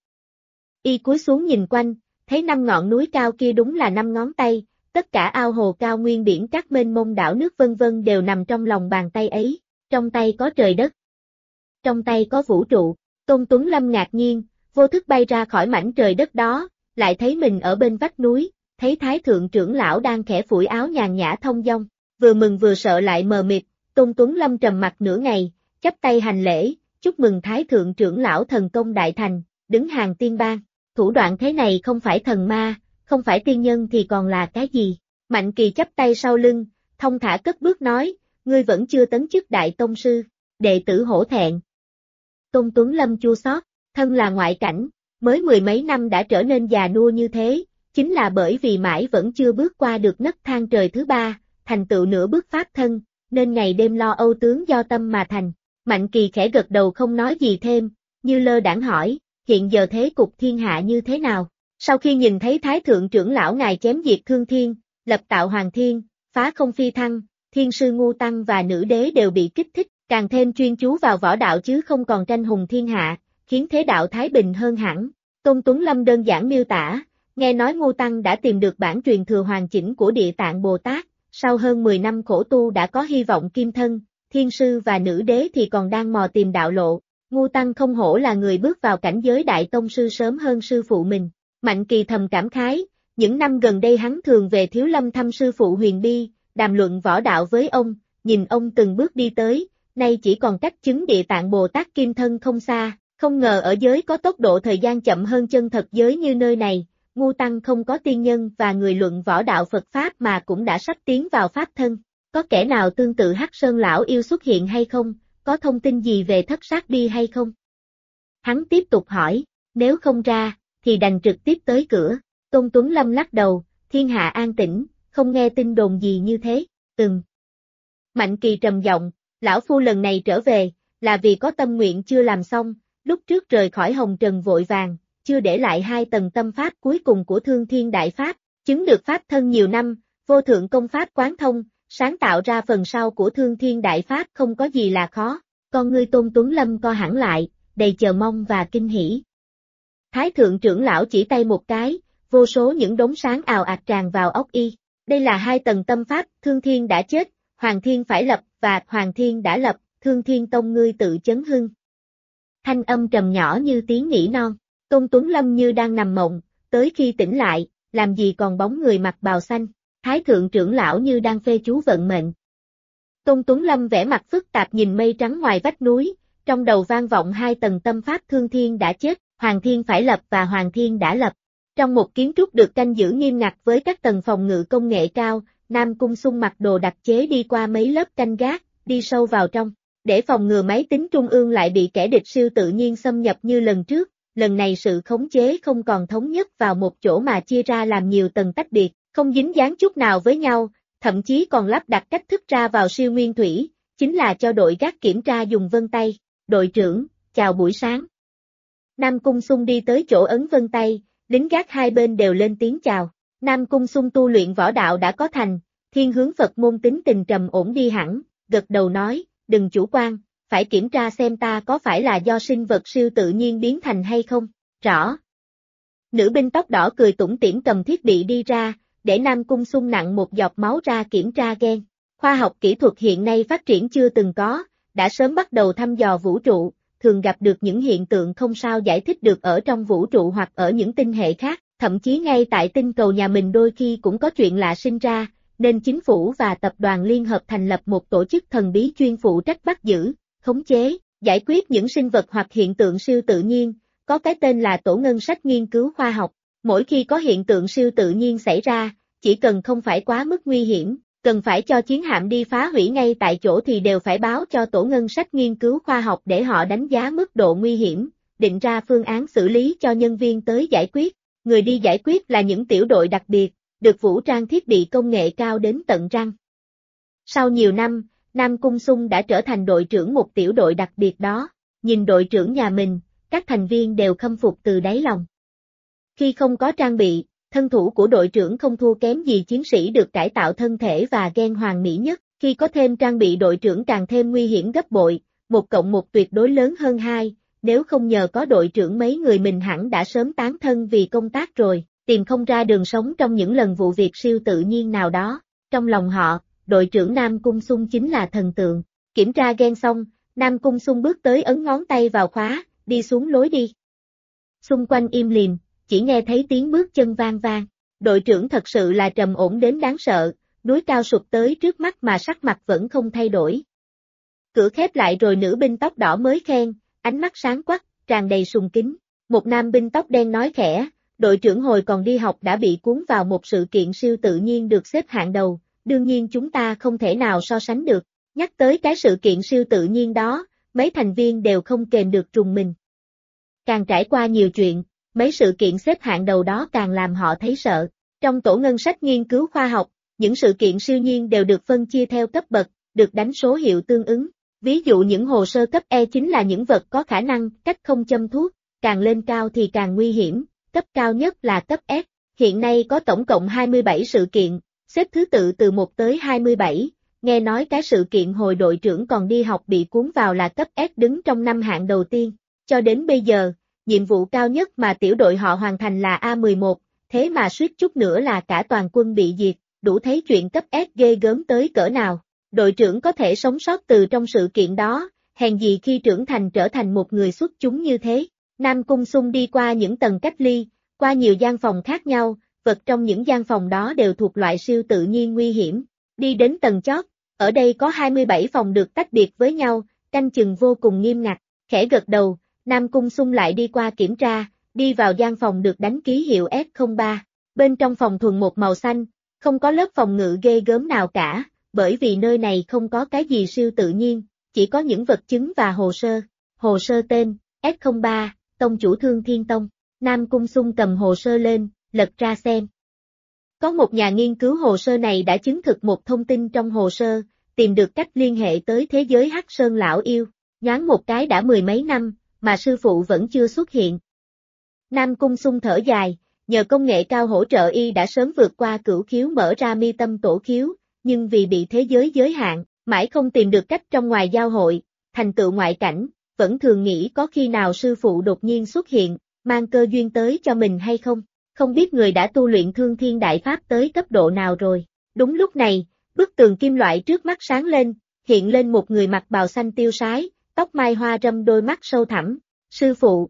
A: Y cúi xuống nhìn quanh, thấy 5 ngọn núi cao kia đúng là 5 ngón tay, tất cả ao hồ cao nguyên biển các mênh mông đảo nước vân vân đều nằm trong lòng bàn tay ấy, trong tay có trời đất, trong tay có vũ trụ. Tôn Tuấn Lâm ngạc nhiên, vô thức bay ra khỏi mảnh trời đất đó, lại thấy mình ở bên vách núi, thấy Thái Thượng trưởng lão đang khẽ phủi áo nhàn nhã thông dong, vừa mừng vừa sợ lại mờ mịt. Tôn Tuấn Lâm trầm mặt nửa ngày, chắp tay hành lễ, chúc mừng Thái Thượng trưởng lão thần công đại thành, đứng hàng tiên bang. Thủ đoạn thế này không phải thần ma, không phải tiên nhân thì còn là cái gì? Mạnh Kỳ chắp tay sau lưng, thông thả cất bước nói, ngươi vẫn chưa tấn chức đại tông sư, đệ tử hổ thẹn. Tôn Tuấn Lâm chua xót, thân là ngoại cảnh, mới mười mấy năm đã trở nên già nua như thế, chính là bởi vì mãi vẫn chưa bước qua được nấc thang trời thứ ba, thành tựu nửa bước pháp thân, nên ngày đêm lo âu tướng do tâm mà thành. Mạnh Kỳ khẽ gật đầu không nói gì thêm, như lơ đãng hỏi, hiện giờ thế cục thiên hạ như thế nào? Sau khi nhìn thấy Thái Thượng trưởng lão ngài chém diệt Thương Thiên, lập tạo Hoàng Thiên, phá không phi thăng, Thiên Sư Ngô Tăng và Nữ Đế đều bị kích thích, càng thêm chuyên chú vào võ đạo chứ không còn tranh hùng thiên hạ, khiến thế đạo thái bình hơn hẳn. Tôn Tuấn Lâm đơn giản miêu tả, nghe nói Ngô Tăng đã tìm được bản truyền thừa hoàn chỉnh của Địa Tạng Bồ Tát, sau hơn 10 năm khổ tu đã có hy vọng kim thân, Thiên Sư và Nữ Đế thì còn đang mò tìm đạo lộ. Ngô Tăng không hổ là người bước vào cảnh giới đại tông sư sớm hơn sư phụ mình. Mạnh Kỳ thầm cảm khái, Những năm gần đây hắn thường về Thiếu Lâm thăm sư phụ Huyền Bi, đàm luận võ đạo với ông, nhìn ông từng bước đi tới, nay chỉ còn cách chứng Địa Tạng Bồ Tát kim thân không xa, không ngờ ở giới có tốc độ thời gian chậm hơn chân thật giới như nơi này, Ngu Tăng không có tiên nhân và người luận võ đạo Phật Pháp mà cũng đã sắp tiến vào Pháp thân. Có kẻ nào tương tự Hắc Sơn Lão Yêu xuất hiện hay không, có thông tin gì về Thất Sát Bi hay không? Hắn tiếp tục hỏi, nếu không ra, thì đành trực tiếp tới cửa. Tôn Tuấn Lâm lắc đầu, thiên hạ an tĩnh, không nghe tin đồn gì như thế, Mạnh Kỳ trầm giọng, lão phu lần này trở về, là vì có tâm nguyện chưa làm xong, lúc trước rời khỏi hồng trần vội vàng, chưa để lại 2 tầng tâm pháp cuối cùng của Thương Thiên Đại Pháp, chứng được Pháp thân nhiều năm, vô thượng công pháp quán thông, sáng tạo ra phần sau của Thương Thiên Đại Pháp không có gì là khó, con ngươi Tôn Tuấn Lâm co hẳn lại, đầy chờ mong và kinh hỉ. Thái thượng trưởng lão chỉ tay một cái, vô số những đống sáng ào ạt tràn vào óc y. Đây là 2 tầng tâm pháp, Thương Thiên đã chết, Hoàng Thiên phải lập, và Hoàng Thiên đã lập, Thương Thiên Tông ngươi tự chấn hưng. Thanh âm trầm nhỏ như tiếng nỉ non, Tôn Tuấn Lâm như đang nằm mộng, tới khi tỉnh lại, làm gì còn bóng người mặc bào xanh, Thái thượng trưởng lão như đang phê chú vận mệnh. Tôn Tuấn Lâm vẻ mặt phức tạp nhìn mây trắng ngoài vách núi, trong đầu vang vọng 2 tầng tâm pháp Thương Thiên đã chết, Hoàng Thiên phải lập và Hoàng Thiên đã lập. Trong một kiến trúc được canh giữ nghiêm ngặt với các tầng phòng ngự công nghệ cao, Nam Cung Sung mặc đồ đặc chế đi qua mấy lớp canh gác, đi sâu vào trong, để phòng ngừa máy tính trung ương lại bị kẻ địch siêu tự nhiên xâm nhập như lần trước, lần này sự khống chế không còn thống nhất vào một chỗ mà chia ra làm nhiều tầng tách biệt, không dính dáng chút nào với nhau, thậm chí còn lắp đặt cách thức ra vào siêu nguyên thủy, chính là cho đội gác kiểm tra dùng vân tay. Đội trưởng, chào buổi sáng. Nam Cung Sung đi tới chỗ ấn vân tay, lính gác hai bên đều lên tiếng chào. Nam Cung Sung tu luyện võ đạo đã có thành, thiên hướng Phật môn tính tình trầm ổn đi hẳn, gật đầu nói, đừng chủ quan, phải kiểm tra xem ta có phải là do sinh vật siêu tự nhiên biến thành hay không. Rõ. Nữ binh tóc đỏ cười tủm tỉm cầm thiết bị đi ra, để Nam Cung Sung nặng một giọt máu ra kiểm tra gen. Khoa học kỹ thuật hiện nay phát triển chưa từng có, đã sớm bắt đầu thăm dò vũ trụ, thường gặp được những hiện tượng không sao giải thích được ở trong vũ trụ hoặc ở những tinh hệ khác, thậm chí ngay tại tinh cầu nhà mình đôi khi cũng có chuyện lạ sinh ra, nên chính phủ và tập đoàn liên hợp thành lập một tổ chức thần bí chuyên phụ trách bắt giữ, khống chế, giải quyết những sinh vật hoặc hiện tượng siêu tự nhiên, có cái tên là Tổ ngân sách nghiên cứu khoa học. Mỗi khi có hiện tượng siêu tự nhiên xảy ra, chỉ cần không phải quá mức nguy hiểm, cần phải cho chiến hạm đi phá hủy ngay tại chỗ thì đều phải báo cho Tổ ngân sách nghiên cứu khoa học để họ đánh giá mức độ nguy hiểm, định ra phương án xử lý cho nhân viên tới giải quyết. Người đi giải quyết là những tiểu đội đặc biệt, được vũ trang thiết bị công nghệ cao đến tận răng. Sau nhiều năm, Nam Cung Sung đã trở thành đội trưởng một tiểu đội đặc biệt đó, nhìn đội trưởng nhà mình, các thành viên đều khâm phục từ đáy lòng. Khi không có trang bị, thân thủ của đội trưởng không thua kém gì chiến sĩ được cải tạo thân thể và gen hoàn mỹ nhất, khi có thêm trang bị đội trưởng càng thêm nguy hiểm gấp bội, 1+1 tuyệt đối lớn hơn 2, nếu không nhờ có đội trưởng mấy người mình hẳn đã sớm tán thân vì công tác rồi, tìm không ra đường sống trong những lần vụ việc siêu tự nhiên nào đó. Trong lòng họ, đội trưởng Nam Cung Sung chính là thần tượng. Kiểm tra gen xong, Nam Cung Sung bước tới ấn ngón tay vào khóa, đi xuống lối đi. Xung quanh im lìm, chỉ nghe thấy tiếng bước chân vang vang. Đội trưởng thật sự là trầm ổn đến đáng sợ, núi cao sụp tới trước mắt mà sắc mặt vẫn không thay đổi. Cửa khép lại rồi nữ binh tóc đỏ mới khen, ánh mắt sáng quắc, tràn đầy sùng kính. Một nam binh tóc đen nói khẽ, đội trưởng hồi còn đi học đã bị cuốn vào một sự kiện siêu tự nhiên được xếp hạng đầu, đương nhiên chúng ta không thể nào so sánh được. Nhắc tới cái sự kiện siêu tự nhiên đó, mấy thành viên đều không kềm được rùng mình. Càng trải qua nhiều chuyện, mấy sự kiện xếp hạng đầu đó càng làm họ thấy sợ. Trong tổ ngân sách nghiên cứu khoa học, những sự kiện siêu nhiên đều được phân chia theo cấp bậc, được đánh số hiệu tương ứng. Ví dụ những hồ sơ cấp E chính là những vật có khả năng cách không châm thuốc, càng lên cao thì càng nguy hiểm, cấp cao nhất là cấp S. Hiện nay có tổng cộng 27 sự kiện, xếp thứ tự từ 1 tới 27, nghe nói cái sự kiện hồi đội trưởng còn đi học bị cuốn vào là cấp S đứng trong 5 hạng đầu tiên. Cho đến bây giờ, nhiệm vụ cao nhất mà tiểu đội họ hoàn thành là A11, thế mà suýt chút nữa là cả toàn quân bị diệt, đủ thấy chuyện cấp S ghê gớm tới cỡ nào. Đội trưởng có thể sống sót từ trong sự kiện đó, hèn gì khi trưởng thành trở thành một người xuất chúng như thế. Nam Cung Sung đi qua những tầng cách ly, qua nhiều gian phòng khác nhau, vật trong những gian phòng đó đều thuộc loại siêu tự nhiên nguy hiểm. Đi đến tầng chót, ở đây có 27 phòng được tách biệt với nhau, canh chừng vô cùng nghiêm ngặt. Khẽ gật đầu, Nam Cung Sung lại đi qua kiểm tra, đi vào gian phòng được đánh ký hiệu S03. Bên trong phòng thuần một màu xanh, không có lớp phòng ngự ghê gớm nào cả, bởi vì nơi này không có cái gì siêu tự nhiên, chỉ có những vật chứng và hồ sơ. Hồ sơ tên, S03, Tông chủ Thương Thiên Tông. Nam Cung Sung cầm hồ sơ lên, lật ra xem. Có một nhà nghiên cứu hồ sơ này đã chứng thực một thông tin trong hồ sơ, tìm được cách liên hệ tới thế giới Hắc Sơn lão yêu. Nhoáng một cái đã 10 mấy năm, mà sư phụ vẫn chưa xuất hiện. Nam Cung Sung thở dài, nhờ công nghệ cao hỗ trợ y đã sớm vượt qua cửu khiếu mở ra mi tâm tổ khiếu, nhưng vì bị thế giới giới hạn, mãi không tìm được cách trong ngoài giao hội, thành tựu ngoại cảnh, vẫn thường nghĩ có khi nào sư phụ đột nhiên xuất hiện, mang cơ duyên tới cho mình hay không. Không biết người đã tu luyện Thương Thiên Đại Pháp tới cấp độ nào rồi. Đúng lúc này, bức tường kim loại trước mắt sáng lên, hiện lên một người mặc bào xanh tiêu sái, tóc mai hoa râm, đôi mắt sâu thẳm. Sư phụ.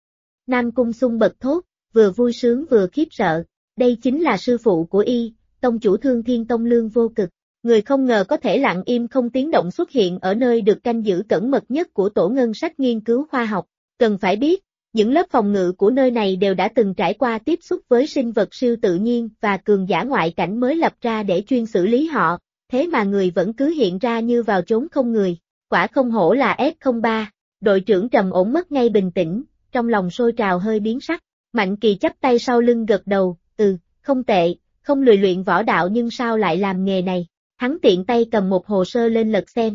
A: Nam Cung Sung bật thốt, vừa vui sướng vừa khiếp sợ. Đây chính là sư phụ của y, tông chủ Thương Thiên Tông Lương Vô Cực. Người không ngờ có thể lặng im không tiếng động xuất hiện ở nơi được canh giữ cẩn mật nhất của tổ ngân sách nghiên cứu khoa học. Cần phải biết, những lớp phòng ngự của nơi này đều đã từng trải qua tiếp xúc với sinh vật siêu tự nhiên và cường giả ngoại cảnh mới lập ra để chuyên xử lý họ, thế mà người vẫn cứ hiện ra như vào chốn không người. Quả không hổ là S03, đội trưởng trầm ổn mất ngay bình tĩnh, trong lòng sôi trào hơi biến sắc. Mạnh Kỳ chắp tay sau lưng gật đầu, không tệ, không lười luyện võ đạo nhưng sao lại làm nghề này. Hắn tiện tay cầm một hồ sơ lên lật xem.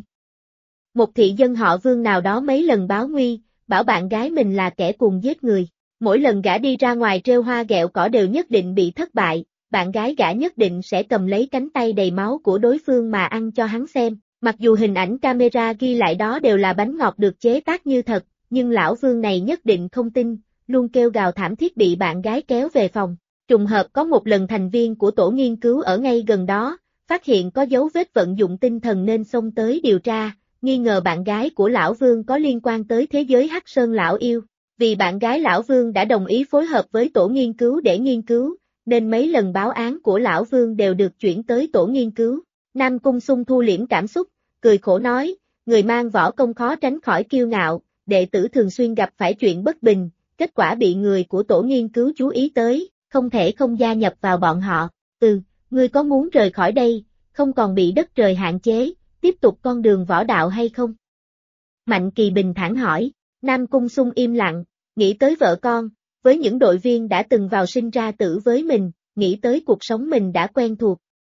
A: Một thị dân họ Vương nào đó mấy lần báo nguy, bảo bạn gái mình là kẻ cuồng giết người. Mỗi lần gã đi ra ngoài trêu hoa ghẹo cỏ đều nhất định bị thất bại, bạn gái gã nhất định sẽ cầm lấy cánh tay đầy máu của đối phương mà ăn cho hắn xem. Mặc dù hình ảnh camera ghi lại đó đều là bánh ngọt được chế tác như thật, nhưng lão Vương này nhất định không tin, luôn kêu gào thảm thiết bị bạn gái kéo về phòng. Trùng hợp có một lần thành viên của tổ nghiên cứu ở ngay gần đó, phát hiện có dấu vết vận dụng tinh thần nên xông tới điều tra, nghi ngờ bạn gái của lão Vương có liên quan tới thế giới Hắc Sơn lão yêu. Vì bạn gái lão Vương đã đồng ý phối hợp với tổ nghiên cứu để nghiên cứu, nên mấy lần báo án của lão Vương đều được chuyển tới tổ nghiên cứu. Nam Cung Sung thu liễm cảm xúc, cười khổ nói, người mang võ công khó tránh khỏi kiêu ngạo, đệ tử thường xuyên gặp phải chuyện bất bình, kết quả bị người của tổ nghiên cứu chú ý tới, không thể không gia nhập vào bọn họ. Ngươi có muốn rời khỏi đây, không còn bị đất trời hạn chế, tiếp tục con đường võ đạo hay không? Mạnh Kỳ bình thản hỏi. Nam Cung Sung im lặng, nghĩ tới vợ con, với những đội viên đã từng vào sinh ra tử với mình, nghĩ tới cuộc sống mình đã quen thuộc.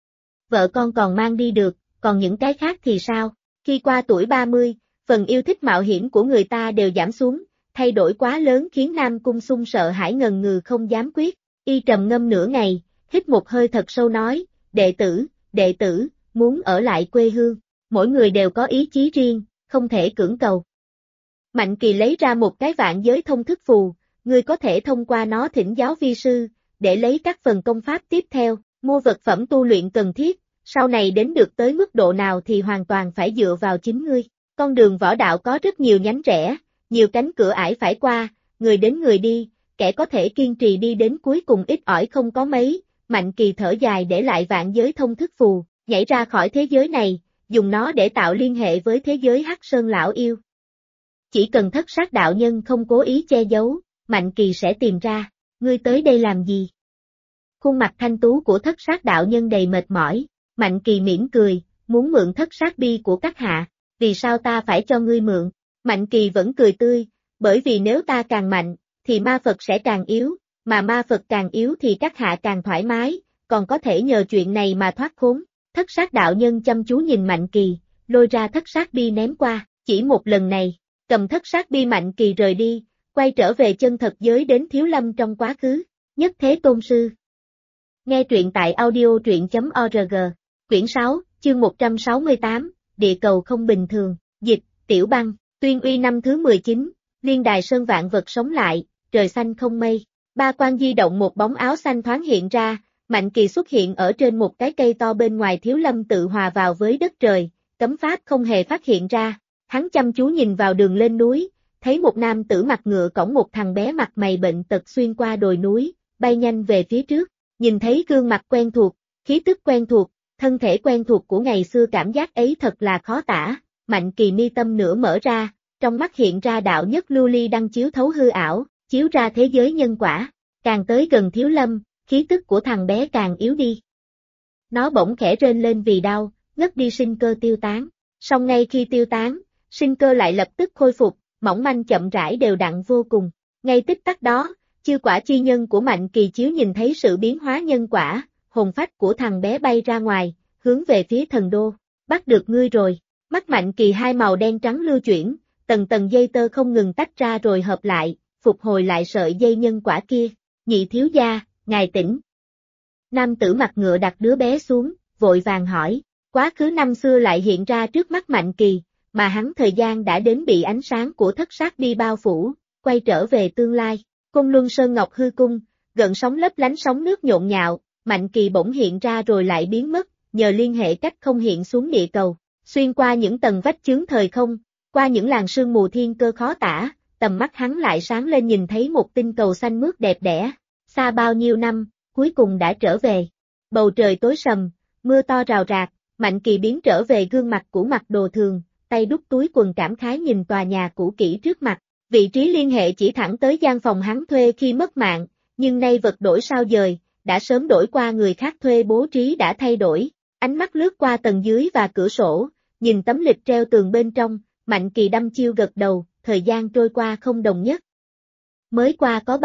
A: Vợ con còn mang đi được, còn những cái khác thì sao? Khi qua tuổi 30, phần yêu thích mạo hiểm của người ta đều giảm xuống, thay đổi quá lớn khiến Nam Cung Sung sợ hãi ngần ngừ không dám quyết. Y trầm ngâm nửa ngày, hít một hơi thật sâu nói, đệ tử, muốn ở lại quê hương, mỗi người đều có ý chí riêng, không thể cưỡng cầu. Mạnh Kỳ lấy ra một cái vạn giới thông thức phù, ngươi có thể thông qua nó thỉnh giáo vi sư, để lấy các phần công pháp tiếp theo, mua vật phẩm tu luyện cần thiết, sau này đến được tới mức độ nào thì hoàn toàn phải dựa vào chính ngươi. Con đường võ đạo có rất nhiều nhánh rẽ, nhiều cánh cửa ải phải qua, người đến người đi, kẻ có thể kiên trì đi đến cuối cùng ít ỏi không có mấy. Mạnh Kỳ thở dài để lại vạn giới thông thức phù, nhảy ra khỏi thế giới này, dùng nó để tạo liên hệ với thế giới Hắc Sơn lão yêu. Chỉ cần Thất Sát đạo nhân không cố ý che giấu, Mạnh Kỳ sẽ tìm ra. Ngươi tới đây làm gì? Khuôn mặt thanh tú của Thất Sát đạo nhân đầy mệt mỏi. Mạnh Kỳ mỉm cười, muốn mượn Thất Sát bi của các hạ. Vì sao ta phải cho ngươi mượn? Mạnh Kỳ vẫn cười tươi, bởi vì nếu ta càng mạnh, thì ma Phật sẽ càng yếu, mà ma Phật càng yếu thì các hạ càng thoải mái, còn có thể nhờ chuyện này mà thoát khốn. Thất Sát đạo nhân chăm chú nhìn Mạnh Kỳ, lôi ra Thất Sát bi ném qua, chỉ một lần này, cầm Thất Sát bi Mạnh Kỳ rời đi, quay trở về chân thật giới đến Thiếu Lâm trong quá khứ. Nhất Thế Tôn Sư. Nghe truyện tại audio truyện.org, quyển 6, chương 168, địa cầu không bình thường, dịch, Tiểu Băng, Tuyên Uy năm thứ 19, Liên Đài Sơn vạn vật sống lại, trời xanh không mây. Ba quan di động một bóng áo xanh thoáng hiện ra, Mạnh Kỳ xuất hiện ở trên một cái cây to bên ngoài Thiếu Lâm tự hòa vào với đất trời, cấm pháp không hề phát hiện ra. Hắn chăm chú nhìn vào đường lên núi, thấy một nam tử mặt ngựa cõng một thằng bé mặt mày bệnh tật xuyên qua đồi núi, bay nhanh về phía trước. Nhìn thấy gương mặt quen thuộc, khí tức quen thuộc, thân thể quen thuộc của ngày xưa cảm giác ấy thật là khó tả, Mạnh Kỳ mi tâm nửa mở ra, trong mắt hiện ra đạo nhất lưu ly đang chiếu thấu hư ảo, chiếu ra thế giới nhân quả, càng tới gần Thiếu Lâm, khí tức của thằng bé càng yếu đi. Nó bỗng khẽ rên lên vì đau, ngất đi sinh cơ tiêu tán, song ngay khi tiêu tán, sinh cơ lại lập tức khôi phục, mỏng manh chậm rãi đều đặn vô cùng, ngay tích tắc đó, chư quả chi nhân của Mạnh Kỳ chiếu nhìn thấy sự biến hóa nhân quả, hồn phách của thằng bé bay ra ngoài, hướng về phía thần đô, bắt được ngươi rồi, mắt Mạnh Kỳ hai màu đen trắng lưu chuyển, tầng tầng dây tơ không ngừng tách ra rồi hợp lại, phục hồi lại sợi dây nhân quả kia, nhị thiếu gia, ngài tỉnh. Nam tử mặt ngựa đặt đứa bé xuống, vội vàng hỏi, quá khứ năm xưa lại hiện ra trước mắt Mạnh Kỳ, mà hắn thời gian đã đến bị ánh sáng của thất sát bi bao phủ, quay trở về tương lai, Côn Luân Sơn Ngọc hư cung, gợn sóng lấp lánh sóng nước nhộn nhạo, Mạnh Kỳ bỗng hiện ra rồi lại biến mất, nhờ liên hệ cách không hiện xuống địa cầu, xuyên qua những tầng vách chướng thời không, qua những làn sương mù thiên cơ khó tả, tầm mắt hắn lại sáng lên nhìn thấy một tinh cầu xanh mướt đẹp đẽ, xa bao nhiêu năm, cuối cùng đã trở về. Bầu trời tối sầm, mưa to rào rạc, Mạnh Kỳ biến trở về gương mặt của mặc đồ thường, tay đút túi quần cảm khái nhìn tòa nhà cũ kỹ trước mặt, vị trí liên hệ chỉ thẳng tới gian phòng hắn thuê khi mất mạng, nhưng nay vật đổi sao dời, đã sớm đổi qua người khác thuê bố trí đã thay đổi, ánh mắt lướt qua tầng dưới và cửa sổ, nhìn tấm lịch treo tường bên trong, Mạnh Kỳ đăm chiêu gật đầu, thời gian trôi qua không đồng nhất. Mới qua có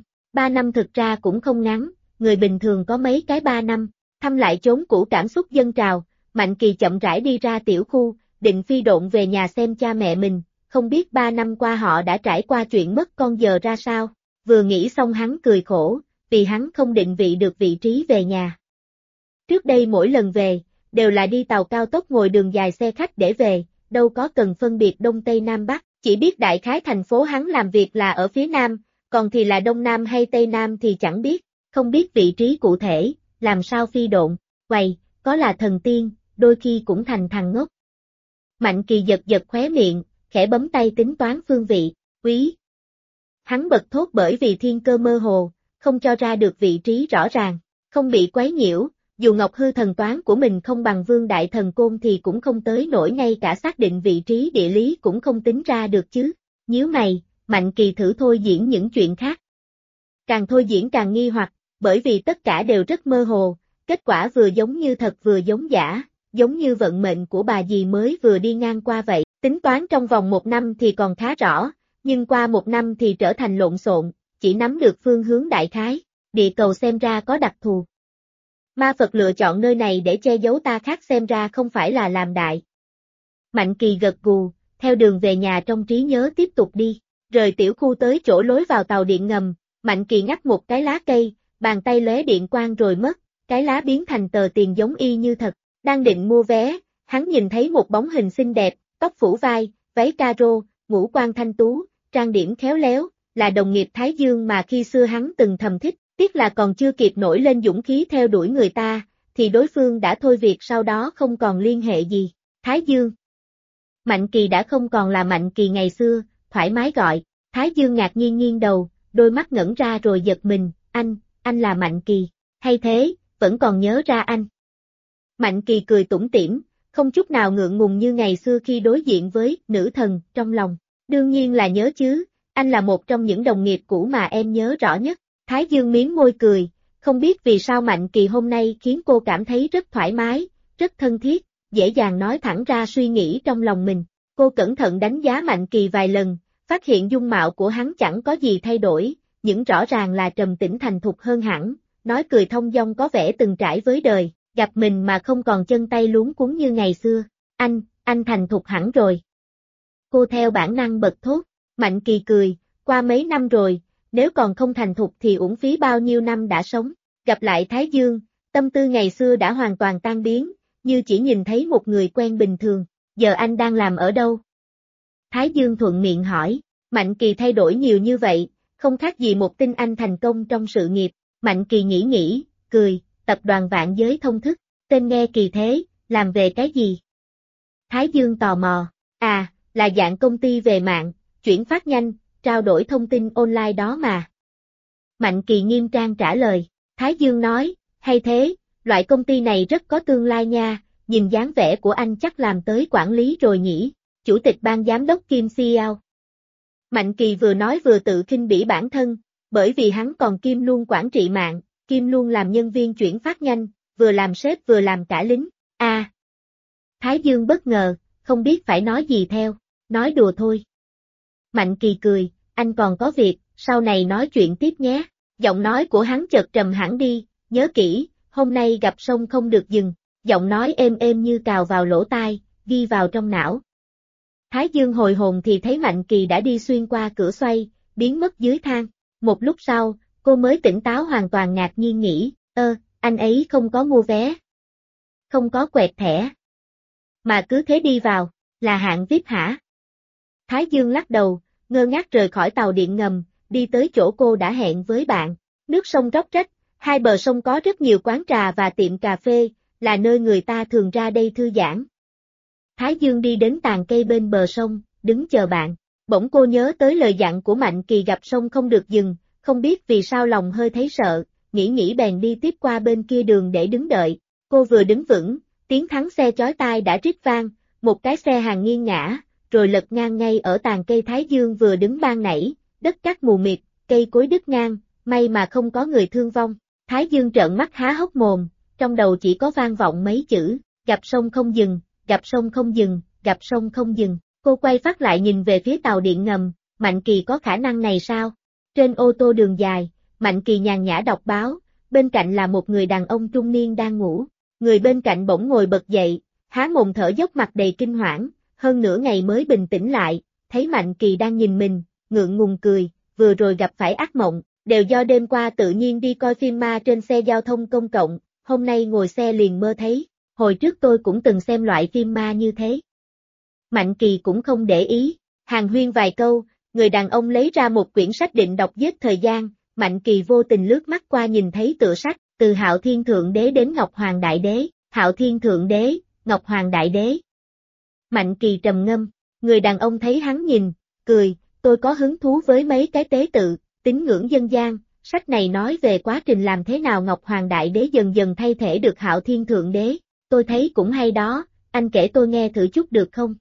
A: 3 năm thực ra cũng không ngắn, người bình thường có mấy cái 3 năm, thăm lại chốn cũ cảm xúc dâng trào, Mạnh Kỳ chậm rãi đi ra tiểu khu, định phi độn về nhà xem cha mẹ mình, không biết 3 năm qua họ đã trải qua chuyện mất con giờ ra sao, vừa nghĩ xong hắn cười khổ, vì hắn không định vị được vị trí về nhà. Trước đây mỗi lần về, đều là đi tàu cao tốc ngồi đường dài xe khách để về, đâu có cần phân biệt Đông Tây Nam Bắc, chỉ biết đại khái thành phố hắn làm việc là ở phía Nam, còn thì là Đông Nam hay Tây Nam thì chẳng biết, không biết vị trí cụ thể, làm sao phi độn, quầy, có là thần tiên, đôi khi cũng thành thằng ngốc. Mạnh Kỳ giật giật khóe miệng, khẽ bấm tay tính toán phương vị, quý. Hắn bật thốt bởi vì thiên cơ mơ hồ, không cho ra được vị trí rõ ràng, không bị quấy nhiễu, dù Ngọc Hư thần toán của mình không bằng Vương Đại Thần Côn thì cũng không tới nổi ngay cả xác định vị trí địa lý cũng không tính ra được chứ, nhíu mày, Mạnh Kỳ thử thôi diễn những chuyện khác. Càng thôi diễn càng nghi hoặc, bởi vì tất cả đều rất mơ hồ, kết quả vừa giống như thật vừa giống giả, giống như vận mệnh của bà dì mới vừa đi ngang qua vậy, tính toán trong vòng 1 năm thì còn khá rõ, nhưng qua 1 năm thì trở thành lộn xộn, chỉ nắm được phương hướng đại khái, địa cầu xem ra có đặc thù. Ma Phật lựa chọn nơi này để che giấu ta khác xem ra không phải là làm đại. Mạnh Kỳ gật gù, theo đường về nhà trong trí nhớ tiếp tục đi, rời tiểu khu tới chỗ lối vào tàu điện ngầm, Mạnh Kỳ ngắt một cái lá cây, bàn tay lóe điện quang rồi mất, cái lá biến thành tờ tiền giống y như thật, đang định mua vé, hắn nhìn thấy một bóng hình xinh đẹp, tóc phủ vai, váy caro, ngũ quan thanh tú, trang điểm khéo léo, là đồng nghiệp Thái Dương mà khi xưa hắn từng thầm thích, tiếc là còn chưa kịp nổi lên dũng khí theo đuổi người ta, thì đối phương đã thôi việc sau đó không còn liên hệ gì. Thái Dương. Mạnh Kỳ đã không còn là Mạnh Kỳ ngày xưa, thoải mái gọi, Thái Dương ngạc nhiên nghiêng đầu, đôi mắt ngẩn ra rồi giật mình, anh là Mạnh Kỳ, hay thế, vẫn còn nhớ ra anh. Mạnh Kỳ cười tủm tỉm, không chút nào ngượng ngùng như ngày xưa khi đối diện với nữ thần trong lòng, đương nhiên là nhớ chứ, anh là một trong những đồng nghiệp cũ mà em nhớ rõ nhất. Thái Dương miếm môi cười, không biết vì sao Mạnh Kỳ hôm nay khiến cô cảm thấy rất thoải mái, rất thân thiết, dễ dàng nói thẳng ra suy nghĩ trong lòng mình. Cô cẩn thận đánh giá Mạnh Kỳ vài lần, phát hiện dung mạo của hắn chẳng có gì thay đổi, nhưng rõ ràng là trầm tĩnh thành thục hơn hẳn, nói cười thông dong có vẻ từng trải với đời, gặp mình mà không còn chân tay luống cuống như ngày xưa. Anh thành thục hẳn rồi. Cô theo bản năng bật thốt, Mạnh Kỳ cười, qua mấy năm rồi. Nếu còn không thành thục thì uổng phí bao nhiêu năm đã sống, gặp lại Thái Dương, tâm tư ngày xưa đã hoàn toàn tan biến, như chỉ nhìn thấy một người quen bình thường, giờ anh đang làm ở đâu? Thái Dương thuận miệng hỏi, Mạnh Kỳ thay đổi nhiều như vậy, không khác gì một tin anh thành công trong sự nghiệp, Mạnh Kỳ nghĩ, cười, tập đoàn Vạn Giới Thông Thức, tên nghe kỳ thế, làm về cái gì? Thái Dương tò mò, là dạng công ty về mạng, chuyển phát nhanh, trao đổi thông tin online đó mà. Mạnh Kỳ nghiêm trang trả lời, Thái Dương nói, hay thế, loại công ty này rất có tương lai nha, nhìn dáng vẻ của anh chắc làm tới quản lý rồi nhỉ, chủ tịch ban giám đốc kiêm CEO. Mạnh Kỳ vừa nói vừa tự khinh bỉ bản thân, bởi vì hắn còn kiêm luôn quản trị mạng, kiêm luôn làm nhân viên chuyển phát nhanh, vừa làm sếp vừa làm cả lính. Thái Dương bất ngờ, không biết phải nói gì theo, nói đùa thôi. Mạnh Kỳ cười, anh còn có việc, sau này nói chuyện tiếp nhé. Giọng nói của hắn chợt trầm hẳn đi, nhớ kỹ, hôm nay gặp sông không được dừng, giọng nói êm êm như cào vào lỗ tai, ghi vào trong não. Thái Dương hồi hồn thì thấy Mạnh Kỳ đã đi xuyên qua cửa xoay, biến mất dưới thang. Một lúc sau, cô mới tỉnh táo hoàn toàn ngạc nhiên nghĩ, anh ấy không có mua vé. Không có quẹt thẻ. Mà cứ thế đi vào, là hạng VIP hả? Thái Dương lắc đầu, ngơ ngác rời khỏi tàu điện ngầm, đi tới chỗ cô đã hẹn với bạn. Nước sông róc rách, hai bờ sông có rất nhiều quán trà và tiệm cà phê, là nơi người ta thường ra đây thư giãn. Thái Dương đi đến tàn cây bên bờ sông, đứng chờ bạn. Bỗng cô nhớ tới lời dặn của Mạnh Kỳ gặp sông không được dừng, không biết vì sao lòng hơi thấy sợ, nghĩ bèn đi tiếp qua bên kia đường để đứng đợi. Cô vừa đứng vững, tiếng thắng xe chói tai đã rít vang, một cái xe hàng nghiêng ngã, rồi lật ngang ngay ở tàn cây Thái Dương vừa đứng ban nãy, đất cát mù mịt, cây cối đứt ngang, may mà không có người thương vong. Thái Dương trợn mắt há hốc mồm, trong đầu chỉ có vang vọng mấy chữ, gặp sông không dừng, gặp sông không dừng, gặp sông không dừng. Cô quay phát lại nhìn về phía tàu điện ngầm, Mạnh Kỳ có khả năng này sao? Trên ô tô đường dài, Mạnh Kỳ nhàn nhã đọc báo, bên cạnh là một người đàn ông trung niên đang ngủ. Người bên cạnh bỗng ngồi bật dậy, há mồm thở dốc mặt đầy kinh hoảng, hơn nửa ngày mới bình tĩnh lại, thấy Mạnh Kỳ đang nhìn mình, ngượng ngùng cười, vừa rồi gặp phải ác mộng, đều do đêm qua tự nhiên đi coi phim ma trên xe giao thông công cộng, hôm nay ngồi xe liền mơ thấy, hồi trước tôi cũng từng xem loại phim ma như thế. Mạnh Kỳ cũng không để ý, hàn huyên vài câu, người đàn ông lấy ra một quyển sách định đọc giết thời gian, Mạnh Kỳ vô tình lướt mắt qua nhìn thấy tựa sách, từ Hạo Thiên Thượng Đế đến Ngọc Hoàng Đại Đế, Hạo Thiên Thượng Đế, Ngọc Hoàng Đại Đế. Mạnh Kỳ trầm ngâm, người đàn ông thấy hắn nhìn, cười, tôi có hứng thú với mấy cái tế tự, tín ngưỡng dân gian, sách này nói về quá trình làm thế nào Ngọc Hoàng Đại Đế dần dần thay thế được Hạo Thiên Thượng Đế, tôi thấy cũng hay đó, anh kể tôi nghe thử chút được không?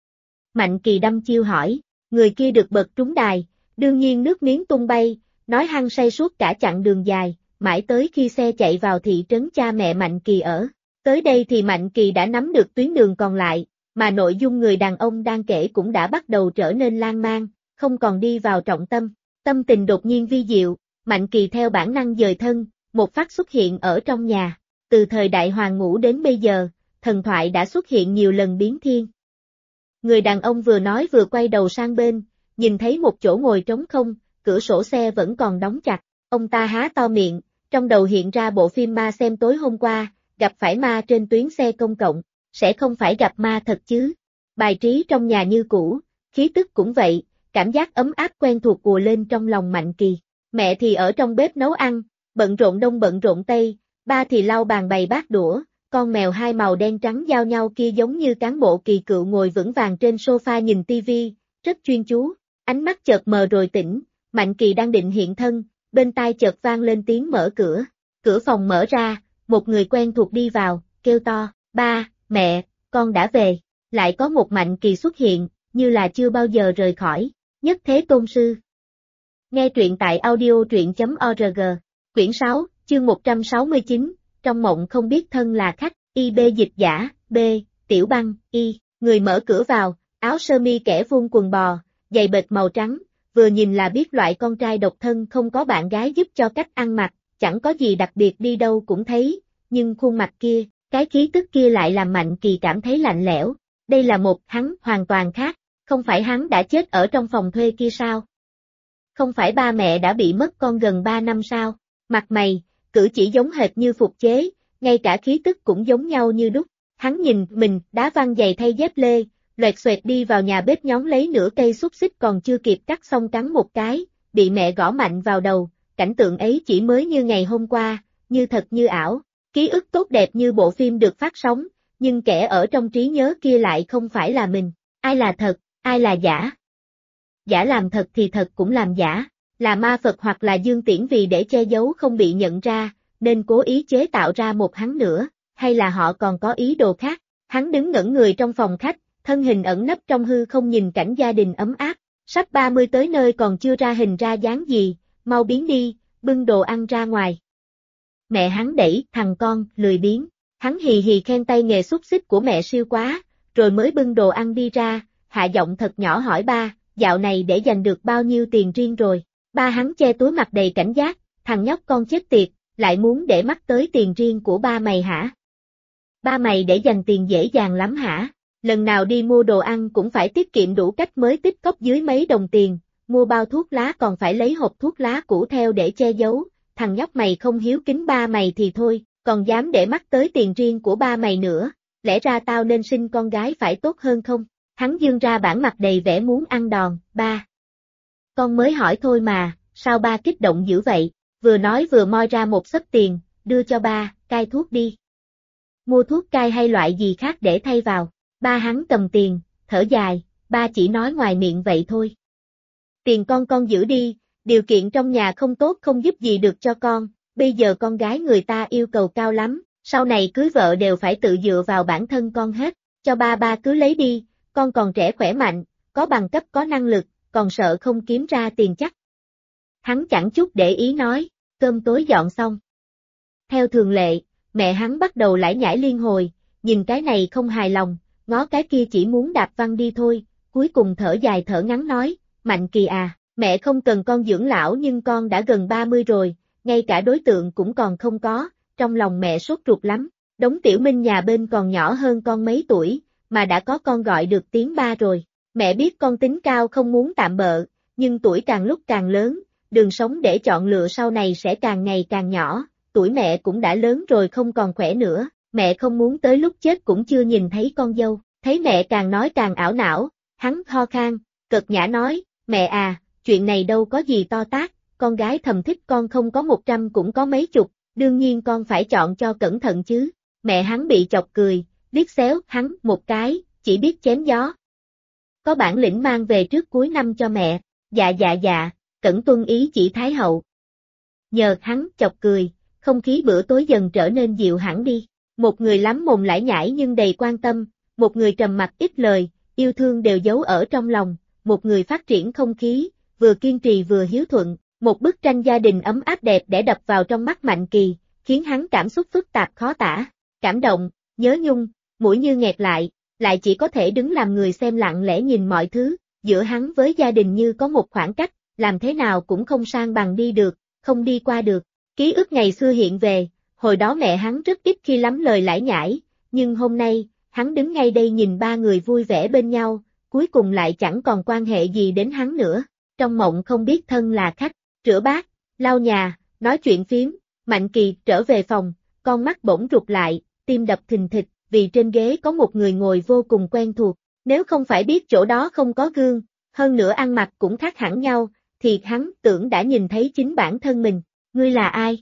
A: Mạnh Kỳ đăm chiêu hỏi, người kia được bật trúng đài, đương nhiên nước miếng tung bay, nói hăng say suốt cả chặng đường dài, mãi tới khi xe chạy vào thị trấn cha mẹ Mạnh Kỳ ở. Tới đây thì Mạnh Kỳ đã nắm được tuyến đường còn lại, mà nội dung người đàn ông đang kể cũng đã bắt đầu trở nên lan man, không còn đi vào trọng tâm. Tâm tình đột nhiên vi diệu, Mạnh Kỳ theo bản năng dời thân, một phát xuất hiện ở trong nhà. Từ thời đại Hoàng Ngũ đến bây giờ, thần thoại đã xuất hiện nhiều lần biến thiên. Người đàn ông vừa nói vừa quay đầu sang bên, nhìn thấy một chỗ ngồi trống không, cửa sổ xe vẫn còn đóng chặt. Ông ta há to miệng, trong đầu hiện ra bộ phim ma xem tối hôm qua, gặp phải ma trên tuyến xe công cộng, sẽ không phải gặp ma thật chứ. Bài trí trong nhà như cũ, khí tức cũng vậy, cảm giác ấm áp quen thuộc ùa lên trong lòng Mạnh Kỳ. Mẹ thì ở trong bếp nấu ăn, bận rộn đông bận rộn tây, ba thì lau bàn bày bát đũa, con mèo hai màu đen trắng giao nhau kia giống như cán bộ kỳ cựu ngồi vững vàng trên sofa nhìn tivi, rất chuyên chú, ánh mắt chợt mờ rồi tỉnh, Mạnh Kỳ đang định hiện thân, bên tai chợt vang lên tiếng mở cửa, cửa phòng mở ra, một người quen thuộc đi vào, kêu to, ba, mẹ, con đã về, lại có một Mạnh Kỳ xuất hiện, như là chưa bao giờ rời khỏi, Nhất Thế Tôn Sư. Nghe truyện tại audio.org, quyển 6, chương 169, trong mộng không biết thân là khách, IB dịch giả, B, Tiểu Băng, Y, người mở cửa vào, áo sơ mi kẻ vuông quần bò, giày bệt màu trắng, vừa nhìn là biết loại con trai độc thân không có bạn gái giúp cho cách ăn mặc, chẳng có gì đặc biệt đi đâu cũng thấy, nhưng khuôn mặt kia, cái khí tức kia lại làm Mạnh Kỳ cảm thấy lạnh lẽo, đây là một hắn hoàn toàn khác, không phải hắn đã chết ở trong phòng thuê kia sao? Không phải ba mẹ đã bị mất con gần 3 năm sao? Mặt mày, cử chỉ giống hệt như phục chế, ngay cả khí tức cũng giống nhau như đúc. Hắn nhìn mình, đá văng giày thay dép lê, loẹt xoẹt đi vào nhà bếp nhón lấy nửa cây xúc xích còn chưa kịp cắt xong cắn một cái, bị mẹ gõ mạnh vào đầu, cảnh tượng ấy chỉ mới như ngày hôm qua, như thật như ảo, ký ức tốt đẹp như bộ phim được phát sóng, nhưng kẻ ở trong trí nhớ kia lại không phải là mình, ai là thật, ai là giả. Giả làm thật thì thật cũng làm giả, là ma Phật hoặc là Dương Tiễn vì để che giấu không bị nhận ra, nên cố ý chế tạo ra một hắn nữa, hay là họ còn có ý đồ khác? Hắn đứng ngẩn người trong phòng khách, thân hình ẩn nấp trong hư không nhìn cảnh gia đình ấm áp, sắp 30 tới nơi còn chưa ra hình ra dáng gì, mau biến đi, bưng đồ ăn ra ngoài. Mẹ hắn đẩy, thằng con, lười biếng, hắn hì hì khen tay nghề xúc xích của mẹ siêu quá, rồi mới bưng đồ ăn đi ra, hạ giọng thật nhỏ hỏi ba, dạo này để dành được bao nhiêu tiền riêng rồi? Ba hắn che túi mặt đầy cảnh giác, thằng nhóc con chết tiệt, lại muốn để mắt tới tiền riêng của ba mày hả? Ba mày để dành tiền dễ dàng lắm hả? Lần nào đi mua đồ ăn cũng phải tiết kiệm đủ cách mới tích cóp dưới mấy đồng tiền, mua bao thuốc lá còn phải lấy hộp thuốc lá cũ theo để che giấu, thằng nhóc mày không hiếu kính ba mày thì thôi, còn dám để mắt tới tiền riêng của ba mày nữa, lẽ ra tao nên sinh con gái phải tốt hơn không? Hắn dương ra bản mặt đầy vẻ muốn ăn đòn, ba. Con mới hỏi thôi mà, sao ba kích động dữ vậy? Vừa nói vừa moi ra một xấp tiền, đưa cho ba, cai thuốc đi. Mua thuốc cai hay loại gì khác để thay vào. Ba hắn cầm tiền, thở dài, ba chỉ nói ngoài miệng vậy thôi. Tiền con giữ đi, điều kiện trong nhà không tốt không giúp gì được cho con, bây giờ con gái người ta yêu cầu cao lắm, sau này cưới vợ đều phải tự dựa vào bản thân con hết, cho ba cứ lấy đi, con còn trẻ khỏe mạnh, có bằng cấp có năng lực, còn sợ không kiếm ra tiền chắc. Hắn chẳng chút để ý nói, cơm tối dọn xong. Theo thường lệ, mẹ hắn bắt đầu lải nhải liên hồi, nhìn cái này không hài lòng, ngó cái kia chỉ muốn đạp văng đi thôi, cuối cùng thở dài thở ngắn nói, Mạnh Kỳ à, mẹ không cần con dưỡng lão nhưng con đã gần 30 rồi, ngay cả đối tượng cũng còn không có, trong lòng mẹ sốt ruột lắm, đống Tiểu Minh nhà bên còn nhỏ hơn con mấy tuổi, mà đã có con gọi được tiếng ba rồi, mẹ biết con tính cao không muốn tạm bợ, nhưng tuổi càng lúc càng lớn, đường sống để chọn lựa sau này sẽ càng ngày càng nhỏ, tuổi mẹ cũng đã lớn rồi không còn khỏe nữa, mẹ không muốn tới lúc chết cũng chưa nhìn thấy con dâu, thấy mẹ càng nói càng ảo não, hắn ho khan, cợt nhã nói, mẹ à, chuyện này đâu có gì to tát, con gái thầm thích con không có 100 cũng có mấy chục, đương nhiên con phải chọn cho cẩn thận chứ, mẹ hắn bị chọc cười, liếc xéo hắn một cái, chỉ biết chém gió. Có bản lĩnh mang về trước cuối năm cho mẹ, dạ, cẩn tuân ý chỉ Thái hậu. Nhờ hắn chọc cười, không khí bữa tối dần trở nên dịu hẳn đi. Một người lắm mồm lải nhải nhưng đầy quan tâm, một người trầm mặc ít lời, yêu thương đều giấu ở trong lòng, một người phát triển không khí, vừa kiên trì vừa hiếu thuận, một bức tranh gia đình ấm áp đẹp để đập vào trong mắt Mạnh Kỳ, khiến hắn cảm xúc phức tạp khó tả, cảm động, nhớ nhung, mũi như nghẹt lại chỉ có thể đứng làm người xem lặng lẽ nhìn mọi thứ, giữa hắn với gia đình như có một khoảng cách, làm thế nào cũng không sang bằng đi được, không đi qua được, ký ức ngày xưa hiện về. Hồi đó mẹ hắn rất ít khi lắm lời lải nhải, nhưng hôm nay, hắn đứng ngay đây nhìn ba người vui vẻ bên nhau, cuối cùng lại chẳng còn quan hệ gì đến hắn nữa. Trong mộng không biết thân là khách, rửa bát, lau nhà, nói chuyện phiếm, Mạnh Kỳ trở về phòng, con mắt bỗng rụt lại, tim đập thình thịch, vì trên ghế có một người ngồi vô cùng quen thuộc. Nếu không phải biết chỗ đó không có gương, hơn nữa ăn mặc cũng khác hẳn nhau, thì hắn tưởng đã nhìn thấy chính bản thân mình. Ngươi là ai?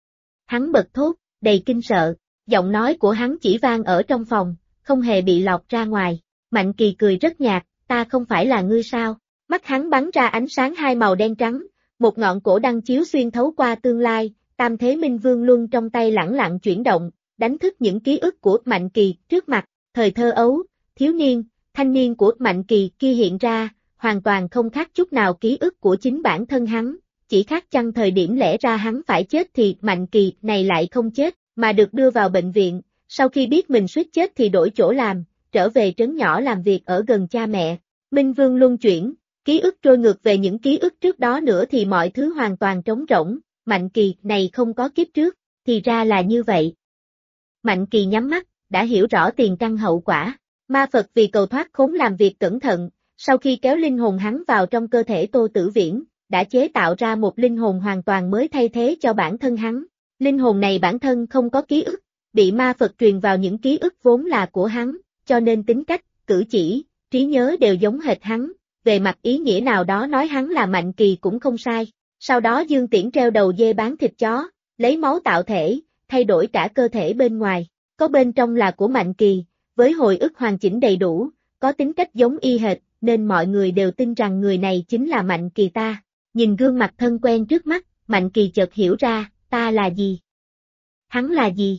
A: Hắn bật thốt, đầy kinh sợ, giọng nói của hắn chỉ vang ở trong phòng, không hề bị lọt ra ngoài. Mạnh Kỳ cười rất nhạt, ta không phải là ngươi sao? Mắt hắn bắn ra ánh sáng hai màu đen trắng, một ngọn cổ đăng chiếu xuyên thấu qua tương lai, tam thế minh vương luân trong tay lẳng lặng chuyển động, đánh thức những ký ức của Mạnh Kỳ trước mặt, thời thơ ấu, thiếu niên, thanh niên của Mạnh Kỳ kia hiện ra, hoàn toàn không khác chút nào ký ức của chính bản thân hắn. Chỉ khác chăng thời điểm lẽ ra hắn phải chết thì Mạnh Kỳ này lại không chết, mà được đưa vào bệnh viện, sau khi biết mình suýt chết thì đổi chỗ làm, trở về trấn nhỏ làm việc ở gần cha mẹ. Minh Vương luân chuyển, ký ức trôi ngược về những ký ức trước đó nữa thì mọi thứ hoàn toàn trống rỗng, Mạnh Kỳ này không có kiếp trước, thì ra là như vậy. Mạnh Kỳ nhắm mắt, đã hiểu rõ tiền căn hậu quả, ma Phật vì cầu thoát khốn làm việc cẩn thận, sau khi kéo linh hồn hắn vào trong cơ thể Tô Tử Viễn, đã chế tạo ra một linh hồn hoàn toàn mới thay thế cho bản thân hắn. Linh hồn này bản thân không có ký ức, bị ma Phật truyền vào những ký ức vốn là của hắn, cho nên tính cách, cử chỉ, trí nhớ đều giống hệt hắn, về mặt ý nghĩa nào đó nói hắn là Mạnh Kỳ cũng không sai. Sau đó Dương Tiễn treo đầu dê bán thịt chó, lấy máu tạo thể, thay đổi cả cơ thể bên ngoài, có bên trong là của Mạnh Kỳ, với hồi ức hoàn chỉnh đầy đủ, có tính cách giống y hệt, nên mọi người đều tin rằng người này chính là Mạnh Kỳ ta. Nhìn gương mặt thân quen trước mắt, Mạnh Kỳ chợt hiểu ra, ta là gì? Hắn là gì?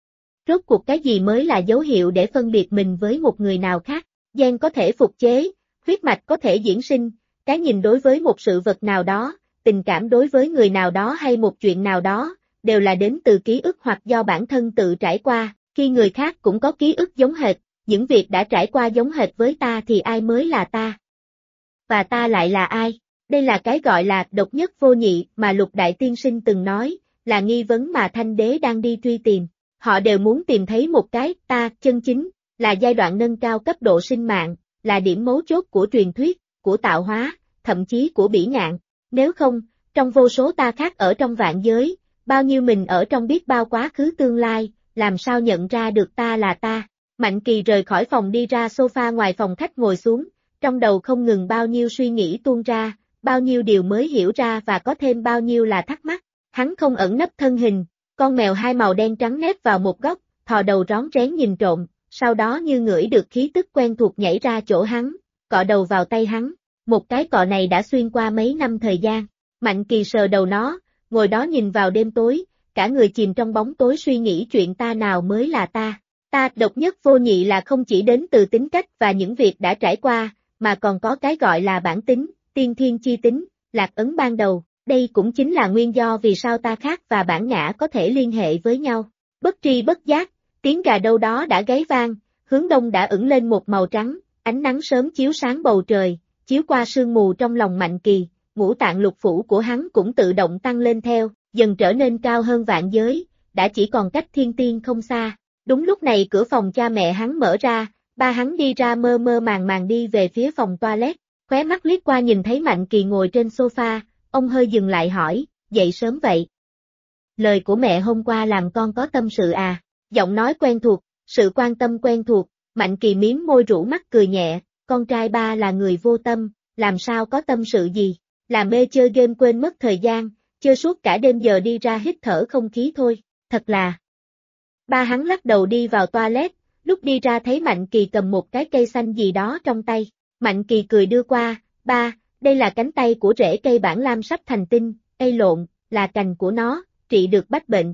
A: Rốt cuộc cái gì mới là dấu hiệu để phân biệt mình với một người nào khác? Gen có thể phục chế, huyết mạch có thể diễn sinh, cái nhìn đối với một sự vật nào đó, tình cảm đối với người nào đó hay một chuyện nào đó, đều là đến từ ký ức hoặc do bản thân tự trải qua, khi người khác cũng có ký ức giống hệt, những việc đã trải qua giống hệt với ta thì ai mới là ta? Và ta lại là ai? Đây là cái gọi là độc nhất vô nhị mà Lục Đại Tiên Sinh từng nói, là nghi vấn mà Thanh Đế đang đi truy tìm. Họ đều muốn tìm thấy một cái ta chân chính, là giai đoạn nâng cao cấp độ sinh mạng, là điểm mấu chốt của truyền thuyết, của tạo hóa, thậm chí của bỉ ngạn. Nếu không, trong vô số ta khác ở trong vạn giới, bao nhiêu mình ở trong biết bao quá khứ tương lai, làm sao nhận ra được ta là ta? Mạnh Kỳ rời khỏi phòng đi ra sofa ngoài phòng khách ngồi xuống, trong đầu không ngừng bao nhiêu suy nghĩ tuôn ra, bao nhiêu điều mới hiểu ra và có thêm bao nhiêu là thắc mắc. Hắn không ẩn nấp thân hình, con mèo hai màu đen trắng nép vào một góc, thò đầu rón rén nhìn trộm, sau đó như ngửi được khí tức quen thuộc nhảy ra chỗ hắn, cọ đầu vào tay hắn. Một cái cọ này đã xuyên qua mấy năm thời gian. Mạnh Kỳ sờ đầu nó, ngồi đó nhìn vào đêm tối, cả người chìm trong bóng tối suy nghĩ chuyện ta nào mới là ta. Ta độc nhất vô nhị là không chỉ đến từ tính cách và những việc đã trải qua, mà còn có cái gọi là bản tính, tiên thiên chi tính, lạc ấn ban đầu. Đây cũng chính là nguyên do vì sao ta khác và bản ngã có thể liên hệ với nhau. Bất tri bất giác, tiếng gà đâu đó đã gáy vang, hướng đông đã ửng lên một màu trắng, ánh nắng sớm chiếu sáng bầu trời, chiếu qua sương mù trong lòng Mạnh Kỳ, ngũ tạng lục phủ của hắn cũng tự động tăng lên theo, dần trở nên cao hơn vạn giới, đã chỉ còn cách thiên tiên không xa. Đúng lúc này cửa phòng cha mẹ hắn mở ra, ba hắn đi ra mơ mơ màng màng đi về phía phòng toilet, khóe mắt liếc qua nhìn thấy Mạnh Kỳ ngồi trên sofa, ông hơi dừng lại hỏi, dậy sớm vậy? Lời của mẹ hôm qua làm con có tâm sự à? Giọng nói quen thuộc, sự quan tâm quen thuộc, Mạnh Kỳ miếm môi rũ mắt cười nhẹ, con trai ba là người vô tâm, làm sao có tâm sự gì? Là mê chơi game quên mất thời gian, chơi suốt cả đêm giờ đi ra hít thở không khí thôi, thật là. Ba hắn lắc đầu đi vào toilet, lúc đi ra thấy Mạnh Kỳ cầm một cái cây xanh gì đó trong tay. Mạnh Kỳ cười đưa qua, ba, đây là cánh tay của rễ cây bản lam sắp thành tinh, lộn, là cành của nó, trị được bách bệnh.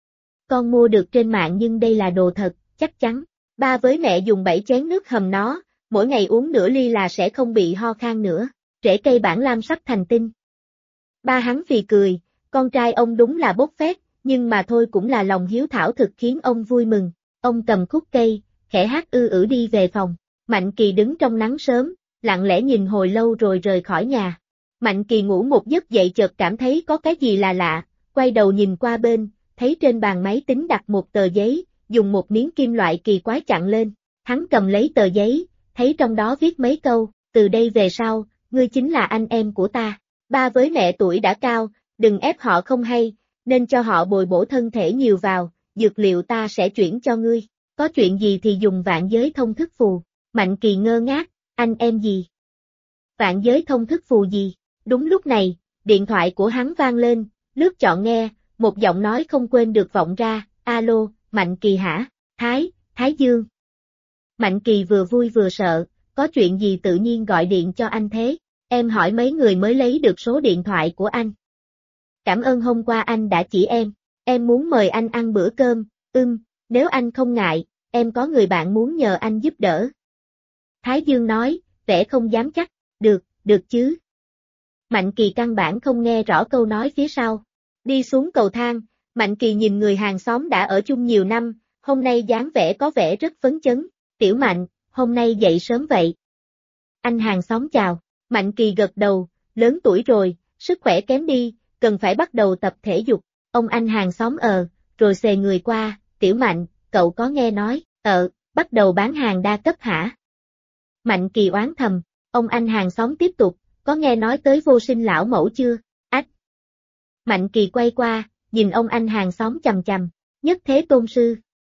A: Con mua được trên mạng nhưng đây là đồ thật, chắc chắn. Ba với mẹ dùng 7 chén nước hầm nó, mỗi ngày uống nửa ly là sẽ không bị ho khan nữa. Rễ cây bản lam sắp thành tinh. Ba hắn phì cười, con trai ông đúng là bốc phét, nhưng mà thôi cũng là lòng hiếu thảo thực khiến ông vui mừng. Ông cầm khúc cây, khẽ hát đi về phòng. Mạnh Kỳ đứng trong nắng sớm, lặng lẽ nhìn hồi lâu rồi rời khỏi nhà. Mạnh Kỳ ngủ một giấc dậy chợt cảm thấy có cái gì là lạ, quay đầu nhìn qua bên, thấy trên bàn máy tính đặt một tờ giấy, dùng một miếng kim loại kỳ quái chặn lên. Hắn cầm lấy tờ giấy, thấy trong đó viết mấy câu, từ đây về sau, ngươi chính là anh em của ta. Ba với mẹ tuổi đã cao, đừng ép họ không hay, nên cho họ bồi bổ thân thể nhiều vào, dược liệu ta sẽ chuyển cho ngươi. Có chuyện gì thì dùng vạn giới thông thức phù. Mạnh Kỳ ngơ ngác, anh em gì? Vạn giới thông thức phù gì? Đúng lúc này, điện thoại của hắn vang lên, lướt chọn nghe, một giọng nói không quên được vọng ra, alo, Mạnh Kỳ hả? Thái Dương. Mạnh Kỳ vừa vui vừa sợ, có chuyện gì tự nhiên gọi điện cho anh thế? Em hỏi mấy người mới lấy được số điện thoại của anh. Cảm ơn hôm qua anh đã chỉ em muốn mời anh ăn bữa cơm, nếu anh không ngại, em có người bạn muốn nhờ anh giúp đỡ. Thái Dương nói, vẻ không dám chắc, được chứ. Mạnh Kỳ căn bản không nghe rõ câu nói phía sau. Đi xuống cầu thang, Mạnh Kỳ nhìn người hàng xóm đã ở chung nhiều năm, hôm nay dáng vẻ có vẻ rất phấn chấn. Tiểu Mạnh, hôm nay dậy sớm vậy. Anh hàng xóm chào, Mạnh Kỳ gật đầu, lớn tuổi rồi, sức khỏe kém đi, cần phải bắt đầu tập thể dục. Ông anh hàng xóm rồi xề người qua, Tiểu Mạnh, cậu có nghe nói, bắt đầu bán hàng đa cấp hả? Mạnh Kỳ oán thầm, ông anh hàng xóm tiếp tục, có nghe nói tới Vô Sinh lão mẫu chưa? Ách! Mạnh Kỳ quay qua, nhìn ông anh hàng xóm chằm chằm, Nhất Thế Tôn Sư.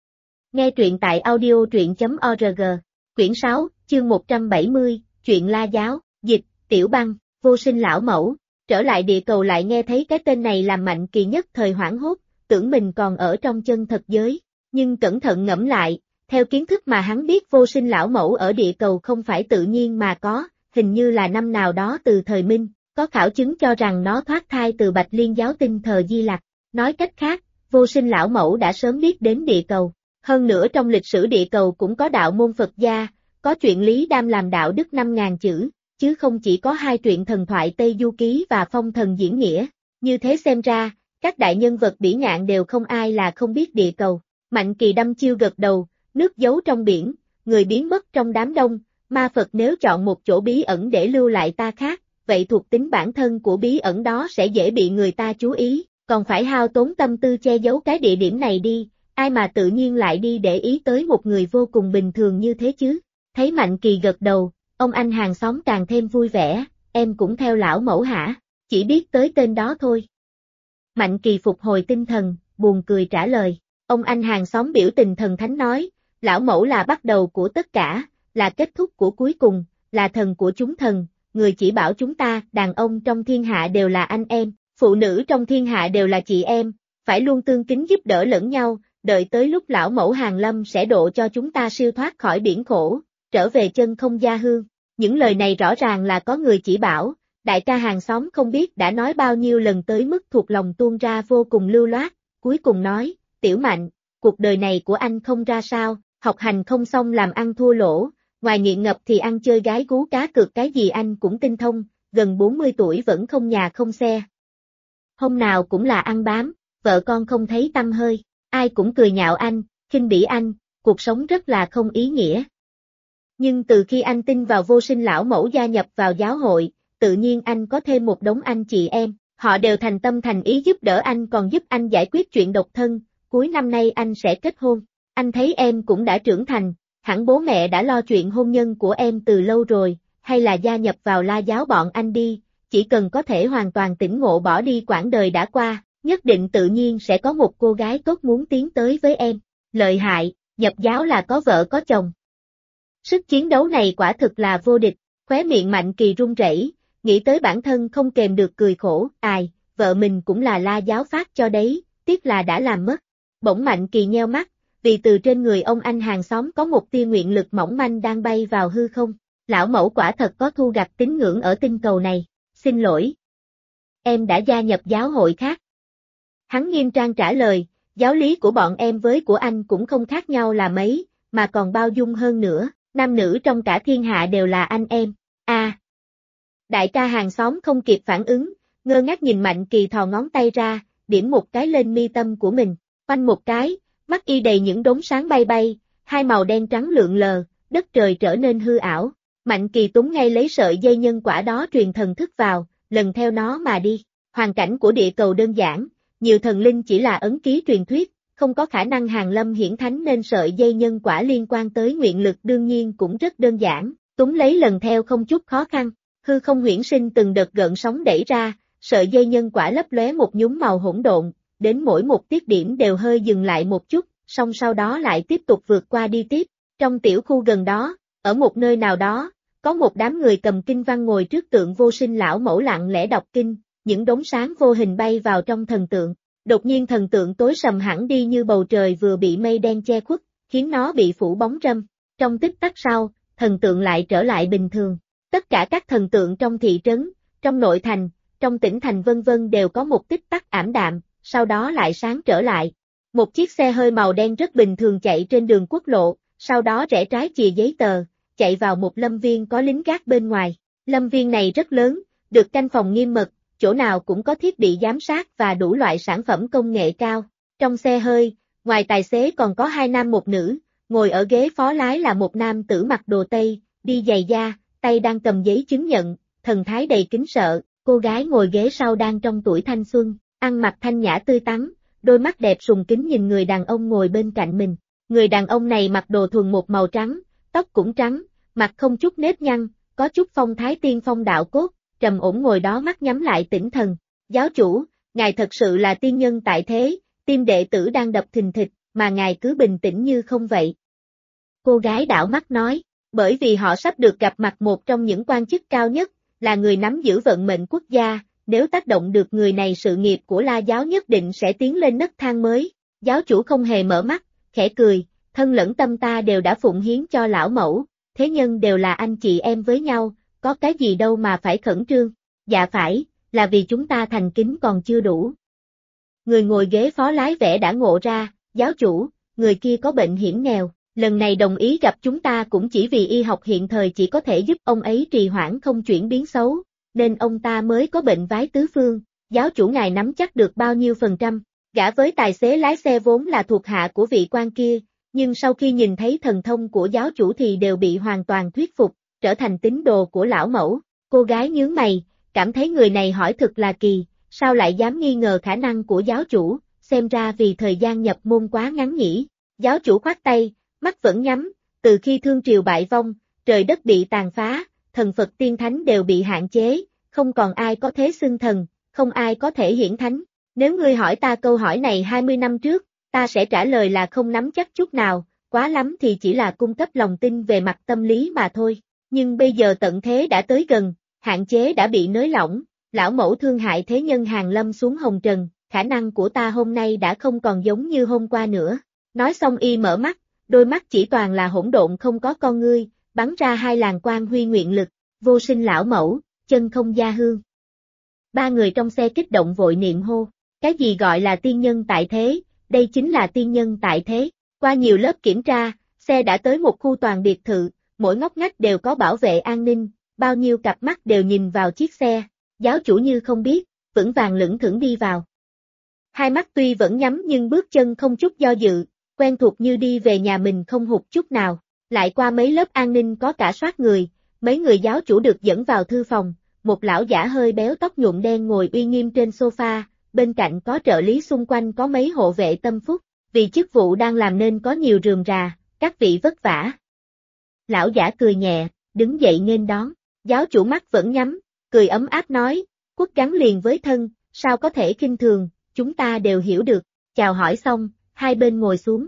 A: Nghe truyện tại audio.truyện.org, quyển 6, chương 170, chuyện La Giáo, dịch, Tiểu Băng, Vô Sinh lão mẫu. Trở lại địa cầu lại nghe thấy cái tên này làm Mạnh Kỳ nhất thời hoảng hốt, tưởng mình còn ở trong chân thật giới, nhưng cẩn thận ngẫm lại, theo kiến thức mà hắn biết Vô Sinh lão mẫu ở địa cầu không phải tự nhiên mà có, hình như là năm nào đó từ thời Minh, có khảo chứng cho rằng nó thoát thai từ Bạch Liên giáo tinh thờ Di Lặc. Nói cách khác, Vô Sinh lão mẫu đã sớm biết đến địa cầu. Hơn nữa trong lịch sử địa cầu cũng có đạo môn Phật gia, có chuyện Lý Đam làm đạo đức 5.000 chữ, chứ không chỉ có 2 truyện thần thoại Tây Du Ký và Phong Thần Diễn Nghĩa. Như thế xem ra, các đại nhân vật bỉ ngạn đều không ai là không biết địa cầu. Mạnh Kỳ đăm chiêu gật đầu, nước giấu trong biển, người biến mất trong đám đông, ma Phật nếu chọn một chỗ bí ẩn để lưu lại ta khác, vậy thuộc tính bản thân của bí ẩn đó sẽ dễ bị người ta chú ý, còn phải hao tốn tâm tư che giấu cái địa điểm này đi, ai mà tự nhiên lại đi để ý tới một người vô cùng bình thường như thế chứ. Thấy Mạnh Kỳ gật đầu, ông anh hàng xóm càng thêm vui vẻ, em cũng theo lão mẫu hả? Chỉ biết tới tên đó thôi. Mạnh Kỳ phục hồi tinh thần, buồn cười trả lời. Ông anh hàng xóm biểu tình thần thánh nói, lão mẫu là bắt đầu của tất cả, là kết thúc của cuối cùng, là thần của chúng thần, người chỉ bảo chúng ta, đàn ông trong thiên hạ đều là anh em, phụ nữ trong thiên hạ đều là chị em, phải luôn tương kính giúp đỡ lẫn nhau, đợi tới lúc lão mẫu hàng lâm sẽ độ cho chúng ta siêu thoát khỏi biển khổ, trở về chân không gia hương. Những lời này rõ ràng là có người chỉ bảo, đại ca hàng xóm không biết đã nói bao nhiêu lần tới mức thuộc lòng tuôn ra vô cùng lưu loát, cuối cùng nói, Tiểu Mạnh, cuộc đời này của anh không ra sao, học hành không xong làm ăn thua lỗ, ngoài nghiện ngập thì ăn chơi gái gú cá cược cái gì anh cũng tinh thông, gần 40 tuổi vẫn không nhà không xe. Hôm nào cũng là ăn bám, vợ con không thấy tăm hơi, ai cũng cười nhạo anh, khinh bỉ anh, cuộc sống rất là không ý nghĩa. Nhưng từ khi anh tin vào Vô Sinh lão mẫu gia nhập vào giáo hội, tự nhiên anh có thêm một đống anh chị em, họ đều thành tâm thành ý giúp đỡ anh còn giúp anh giải quyết chuyện độc thân, cuối năm nay anh sẽ kết hôn. Anh thấy em cũng đã trưởng thành, hẳn bố mẹ đã lo chuyện hôn nhân của em từ lâu rồi, hay là gia nhập vào La giáo bọn anh đi, chỉ cần có thể hoàn toàn tỉnh ngộ bỏ đi quãng đời đã qua, nhất định tự nhiên sẽ có một cô gái tốt muốn tiến tới với em. Lợi hại, nhập giáo là có vợ có chồng. Sức chiến đấu này quả thực là vô địch, khóe miệng Mạnh Kỳ run rẩy, nghĩ tới bản thân không kềm được cười khổ, ai, vợ mình cũng là La giáo phát cho đấy, tiếc là đã làm mất. Bỗng Mạnh Kỳ nheo mắt, vì từ trên người ông anh hàng xóm có một tia nguyện lực mỏng manh đang bay vào hư không. Lão mẫu quả thật có thu gặt tín ngưỡng ở tinh cầu này, xin lỗi. Em đã gia nhập giáo hội khác. Hắn nghiêm trang trả lời, giáo lý của bọn em với của anh cũng không khác nhau là mấy, mà còn bao dung hơn nữa, nam nữ trong cả thiên hạ đều là anh em. Đại ca hàng xóm không kịp phản ứng, ngơ ngác nhìn Mạnh Kỳ thò ngón tay ra, điểm một cái lên mi tâm của mình, oanh một cái, mắt y đầy những đốm sáng bay bay, hai màu đen trắng lượn lờ, đất trời trở nên hư ảo. Mạnh Kỳ túm ngay lấy sợi dây nhân quả đó truyền thần thức vào, lần theo nó mà đi. Hoàn cảnh của địa cầu đơn giản, nhiều thần linh chỉ là ấn ký truyền thuyết, không có khả năng hàng lâm hiển thánh nên sợi dây nhân quả liên quan tới nguyện lực đương nhiên cũng rất đơn giản, túm lấy lần theo không chút khó khăn. Hư không huyễn sinh từng đợt gợn sóng đẩy ra, sợi dây nhân quả lấp lóe một nhúm màu hỗn độn, đến mỗi một tiết điểm đều hơi dừng lại một chút, song sau đó lại tiếp tục vượt qua đi tiếp. Trong tiểu khu gần đó, ở một nơi nào đó, có một đám người cầm kinh văn ngồi trước tượng Vô Sinh lão mẫu lặng lẽ đọc kinh, những đốm sáng vô hình bay vào trong thần tượng. Đột nhiên thần tượng tối sầm hẳn đi như bầu trời vừa bị mây đen che khuất, khiến nó bị phủ bóng râm. Trong tích tắc sau, thần tượng lại trở lại bình thường. Tất cả các thần tượng trong thị trấn, trong nội thành, trong tỉnh thành vân vân đều có một tích tắc ảm đạm, sau đó lại sáng trở lại. Một chiếc xe hơi màu đen rất bình thường chạy trên đường quốc lộ, sau đó rẽ trái chìa giấy tờ, chạy vào một lâm viên có lính gác bên ngoài. Lâm viên này rất lớn, được canh phòng nghiêm mật, chỗ nào cũng có thiết bị giám sát và đủ loại sản phẩm công nghệ cao. Trong xe hơi, ngoài tài xế còn có 2 nam một nữ, ngồi ở ghế phó lái là một nam tử mặc đồ Tây, đi giày da, tay đang cầm giấy chứng nhận, thần thái đầy kính sợ, cô gái ngồi ghế sau đang trong tuổi thanh xuân, ăn mặc thanh nhã tươi tắn, đôi mắt đẹp sùng kính nhìn người đàn ông ngồi bên cạnh mình. Người đàn ông này mặc đồ thuần một màu trắng, tóc cũng trắng, mặt không chút nếp nhăn, có chút phong thái tiên phong đạo cốt, trầm ổn ngồi đó mắt nhắm lại tĩnh thần. Giáo chủ, ngài thật sự là tiên nhân tại thế, tim đệ tử đang đập thình thịch, mà ngài cứ bình tĩnh như không vậy. Cô gái đảo mắt nói, bởi vì họ sắp được gặp mặt một trong những quan chức cao nhất, là người nắm giữ vận mệnh quốc gia, nếu tác động được người này sự nghiệp của La giáo nhất định sẽ tiến lên nấc thang mới. Giáo chủ không hề mở mắt, khẽ cười, thân lẫn tâm ta đều đã phụng hiến cho lão mẫu, thế nhân đều là anh chị em với nhau, có cái gì đâu mà phải khẩn trương. Dạ phải, là vì chúng ta thành kính còn chưa đủ. Người ngồi ghế phó lái vẻ đã ngộ ra, giáo chủ, người kia có bệnh hiểm nghèo, lần này đồng ý gặp chúng ta cũng chỉ vì y học hiện thời chỉ có thể giúp ông ấy trì hoãn không chuyển biến xấu, nên ông ta mới có bệnh vái tứ phương, giáo chủ ngài nắm chắc được bao nhiêu %? Gã với tài xế lái xe vốn là thuộc hạ của vị quan kia, nhưng sau khi nhìn thấy thần thông của giáo chủ thì đều bị hoàn toàn thuyết phục, trở thành tín đồ của lão mẫu. Cô gái nhướng mày, cảm thấy người này hỏi thực là kỳ, sao lại dám nghi ngờ khả năng của giáo chủ, xem ra vì thời gian nhập môn quá ngắn nhỉ. Giáo chủ khoát tay, mắt vẫn nhắm, từ khi thương triều bại vong, trời đất bị tàn phá, thần Phật tiên thánh đều bị hạn chế, không còn ai có thế xưng thần, không ai có thể hiển thánh. Nếu ngươi hỏi ta câu hỏi này 20 năm trước, ta sẽ trả lời là không nắm chắc chút nào, quá lắm thì chỉ là cung cấp lòng tin về mặt tâm lý mà thôi. Nhưng bây giờ tận thế đã tới gần, hạn chế đã bị nới lỏng, lão mẫu thương hại thế nhân hàng lâm xuống hồng trần, khả năng của ta hôm nay đã không còn giống như hôm qua nữa. Nói xong y mở mắt, đôi mắt chỉ toàn là hỗn độn không có con ngươi, bắn ra hai làn quang huy nguyện lực, vô sinh lão mẫu, chân không gia hương. Ba người trong xe kích động vội niệm hô, cái gì gọi là tiên nhân tại thế, đây chính là tiên nhân tại thế. Qua nhiều lớp kiểm tra, xe đã tới một khu toàn biệt thự, mỗi ngóc ngách đều có bảo vệ an ninh, bao nhiêu cặp mắt đều nhìn vào chiếc xe, giáo chủ như không biết, vững vàng lững thững đi vào. Hai mắt tuy vẫn nhắm nhưng bước chân không chút do dự, quen thuộc như đi về nhà mình không hụt chút nào, lại qua mấy lớp an ninh có cả soát người, mấy người giáo chủ được dẫn vào thư phòng, một lão giả hơi béo tóc nhuộm đen ngồi uy nghiêm trên sofa, bên cạnh có trợ lý xung quanh có mấy hộ vệ tâm phúc, vì chức vụ đang làm nên có nhiều rườm rà, các vị vất vả. Lão giả cười nhẹ, đứng dậy nghênh đón, giáo chủ mắt vẫn nhắm, cười ấm áp nói, quốc gắn liền với thân, sao có thể khinh thường, chúng ta đều hiểu được, chào hỏi xong, hai bên ngồi xuống.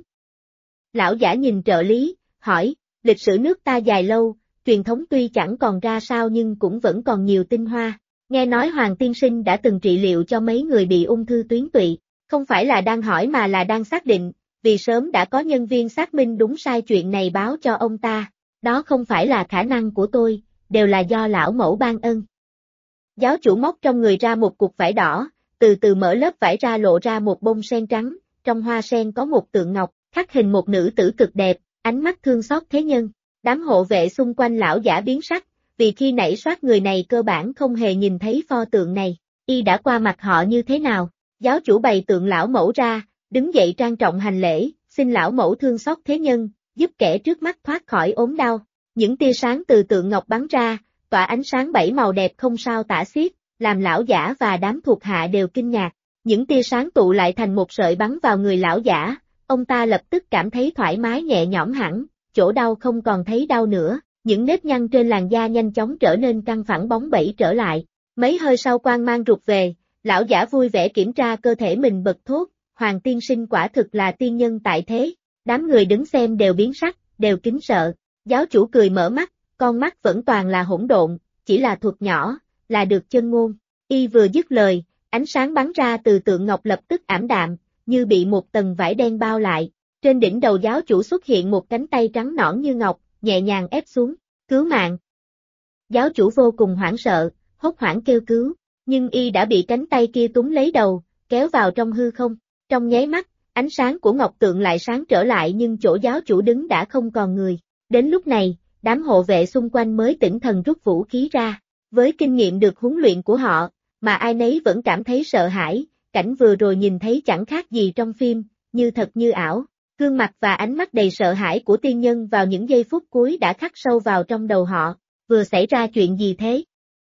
A: Lão giả nhìn trợ lý, hỏi, lịch sử nước ta dài lâu, truyền thống tuy chẳng còn ra sao nhưng cũng vẫn còn nhiều tinh hoa. Nghe nói Hoàng tiên sinh đã từng trị liệu cho mấy người bị ung thư tuyến tụy, không phải là đang hỏi mà là đang xác định, vì sớm đã có nhân viên xác minh đúng sai chuyện này báo cho ông ta, đó không phải là khả năng của tôi, đều là do lão mẫu ban ân. Giáo chủ móc trong người ra một cục vải đỏ, từ từ mở lớp vải ra lộ ra một bông sen trắng, trong hoa sen có một tượng ngọc, khắc hình một nữ tử cực đẹp, ánh mắt thương xót thế nhân. Đám hộ vệ xung quanh lão giả biến sắc, vì khi nãy soát người này cơ bản không hề nhìn thấy pho tượng này, y đã qua mặt họ như thế nào. Giáo chủ bày tượng lão mẫu ra, đứng dậy trang trọng hành lễ, xin lão mẫu thương xót thế nhân, giúp kẻ trước mắt thoát khỏi ốm đau. Những tia sáng từ tượng ngọc bắn ra, tỏa ánh sáng bảy màu đẹp không sao tả xiết, làm lão giả và đám thuộc hạ đều kinh ngạc. Những tia sáng tụ lại thành một sợi bắn vào người lão giả, ông ta lập tức cảm thấy thoải mái nhẹ nhõm hẳn, chỗ đau không còn thấy đau nữa, những nếp nhăn trên làn da nhanh chóng trở nên căng phẳng bóng bẩy trở lại. Mấy hơi sau quang mang rụt về, lão giả vui vẻ kiểm tra cơ thể mình bật thốt, Hoàng tiên sinh quả thực là tiên nhân tại thế. Đám người đứng xem đều biến sắc, đều kính sợ. Giáo chủ cười mở mắt, con mắt vẫn toàn là hỗn độn, chỉ là thuật nhỏ, là được chân ngôn. Y vừa dứt lời, ánh sáng bắn ra từ tượng ngọc lập tức ảm đạm, như bị một tầng vải đen bao lại. Trên đỉnh đầu giáo chủ xuất hiện một cánh tay trắng nõn như ngọc, nhẹ nhàng ép xuống, cứu mạng. Giáo chủ vô cùng hoảng sợ, hốt hoảng kêu cứu, nhưng y đã bị cánh tay kia túm lấy đầu, kéo vào trong hư không. Trong nháy mắt, ánh sáng của ngọc tượng lại sáng trở lại nhưng chỗ giáo chủ đứng đã không còn người. Đến lúc này, đám hộ vệ xung quanh mới tỉnh thần rút vũ khí ra. Với kinh nghiệm được huấn luyện của họ, mà ai nấy vẫn cảm thấy sợ hãi, cảnh vừa rồi nhìn thấy chẳng khác gì trong phim, như thật như ảo. Gương mặt và ánh mắt đầy sợ hãi của tiên nhân vào những giây phút cuối đã khắc sâu vào trong đầu họ, vừa xảy ra chuyện gì thế?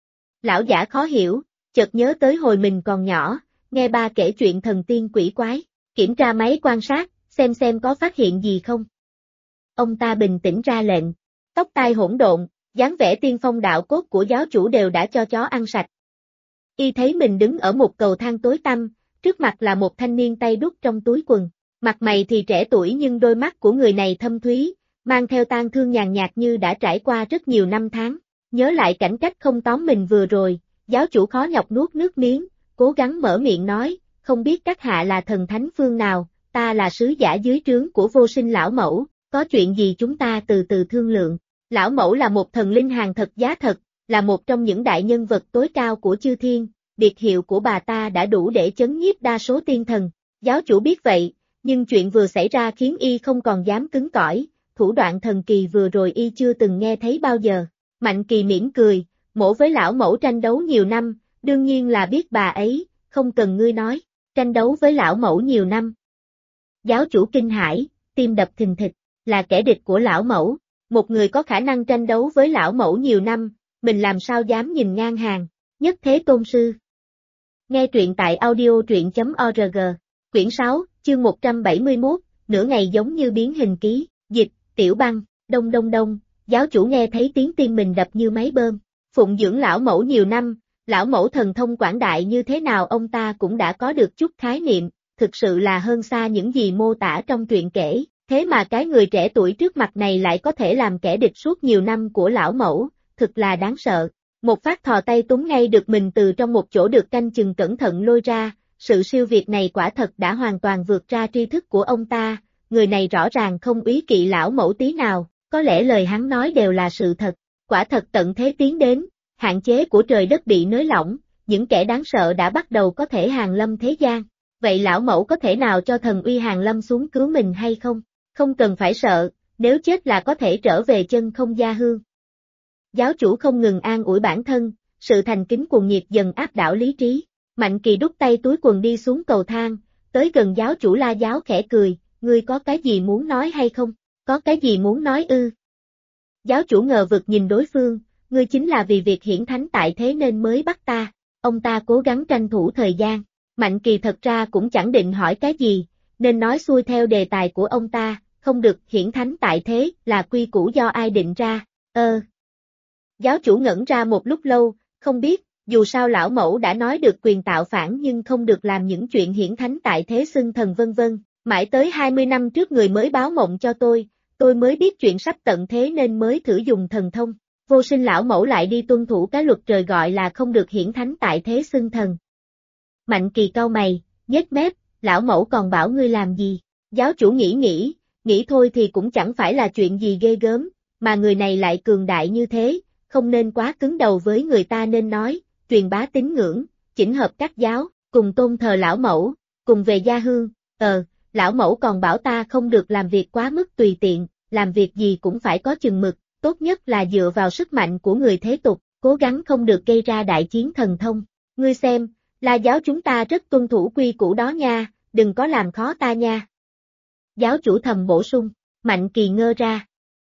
A: Lão giả khó hiểu, chợt nhớ tới hồi mình còn nhỏ, nghe ba kể chuyện thần tiên quỷ quái, kiểm tra máy quan sát, xem có phát hiện gì không. Ông ta bình tĩnh ra lệnh, tóc tai hỗn độn, dáng vẻ tiên phong đạo cốt của giáo chủ đều đã cho chó ăn sạch. Y thấy mình đứng ở một cầu thang tối tăm, trước mặt là một thanh niên tay đút trong túi quần. Mặt mày thì trẻ tuổi nhưng đôi mắt của người này thâm thúy, mang theo tang thương nhàn nhạt như đã trải qua rất nhiều năm tháng. Nhớ lại cảnh cách không tóm mình vừa rồi, giáo chủ khó nhọc nuốt nước miếng, cố gắng mở miệng nói, không biết các hạ là thần thánh phương nào, ta là sứ giả dưới trướng của vô sinh lão mẫu, có chuyện gì chúng ta từ từ thương lượng. Lão mẫu là một thần linh hàng thật giá thật, là một trong những đại nhân vật tối cao của chư thiên, biệt hiệu của bà ta đã đủ để chấn nhiếp đa số tiên thần. Giáo chủ biết vậy, nhưng chuyện vừa xảy ra khiến y không còn dám cứng cỏi, thủ đoạn thần kỳ vừa rồi y chưa từng nghe thấy bao giờ. Mạnh Kỳ mỉm cười, mổ với lão mẫu tranh đấu nhiều năm, đương nhiên là biết bà ấy, không cần ngươi nói, tranh đấu với lão mẫu nhiều năm. Giáo chủ kinh hãi, tim đập thình thịch, là kẻ địch của lão mẫu, một người có khả năng tranh đấu với lão mẫu nhiều năm, mình làm sao dám nhìn ngang hàng, nhất thế tôn sư. Nghe truyện tại audio truyện.org, quyển 6, chương 171, nửa ngày giống như biến hình ký, dịch, Tiểu Băng, đông đông đông, giáo chủ nghe thấy tiếng tim mình đập như máy bơm, phụng dưỡng lão mẫu nhiều năm, lão mẫu thần thông quảng đại như thế nào ông ta cũng đã có được chút khái niệm, thực sự là hơn xa những gì mô tả trong truyện kể, thế mà cái người trẻ tuổi trước mặt này lại có thể làm kẻ địch suốt nhiều năm của lão mẫu, thực là đáng sợ. Một phát thò tay túm ngay được mình từ trong một chỗ được canh chừng cẩn thận lôi ra, sự siêu việt này quả thật đã hoàn toàn vượt ra tri thức của ông ta, người này rõ ràng không úy kỵ lão mẫu tí nào, có lẽ lời hắn nói đều là sự thật, quả thật tận thế tiến đến, hạn chế của trời đất bị nới lỏng, những kẻ đáng sợ đã bắt đầu có thể hàng lâm thế gian, vậy lão mẫu có thể nào cho thần uy hàng lâm xuống cứu mình hay không? Không cần phải sợ, nếu chết là có thể trở về chân không gia hương. Giáo chủ không ngừng an ủi bản thân, sự thành kính cuồng nhiệt dần áp đảo lý trí. Mạnh Kỳ đút tay túi quần đi xuống cầu thang, tới gần giáo chủ La Giáo khẽ cười, ngươi có cái gì muốn nói hay không? Có cái gì muốn nói ư? Giáo chủ ngờ vực nhìn đối phương, ngươi chính là vì việc hiển thánh tại thế nên mới bắt ta. Ông ta cố gắng tranh thủ thời gian. Mạnh Kỳ thật ra cũng chẳng định hỏi cái gì, nên nói xuôi theo đề tài của ông ta, không được hiển thánh tại thế là quy củ do ai định ra. Giáo chủ ngẩn ra một lúc lâu, không biết, dù sao lão mẫu đã nói được quyền tạo phản nhưng không được làm những chuyện hiển thánh tại thế xưng thần vân vân, mãi tới 20 năm trước người mới báo mộng cho tôi mới biết chuyện sắp tận thế nên mới thử dùng thần thông. Vô sinh lão mẫu lại đi tuân thủ cái luật trời gọi là không được hiển thánh tại thế xưng thần. Mạnh Kỳ cau mày, nhếch mép, lão mẫu còn bảo ngươi làm gì? Giáo chủ nghĩ thôi thì cũng chẳng phải là chuyện gì ghê gớm, mà người này lại cường đại như thế, không nên quá cứng đầu với người ta nên nói, truyền bá tín ngưỡng, chỉnh hợp các giáo, cùng tôn thờ lão mẫu, cùng về gia hương, lão mẫu còn bảo ta không được làm việc quá mức tùy tiện, làm việc gì cũng phải có chừng mực, tốt nhất là dựa vào sức mạnh của người thế tục, cố gắng không được gây ra đại chiến thần thông. Ngươi xem, La Giáo chúng ta rất tuân thủ quy củ đó nha, đừng có làm khó ta nha. Giáo chủ thầm bổ sung, Mạnh Kỳ ngơ ra.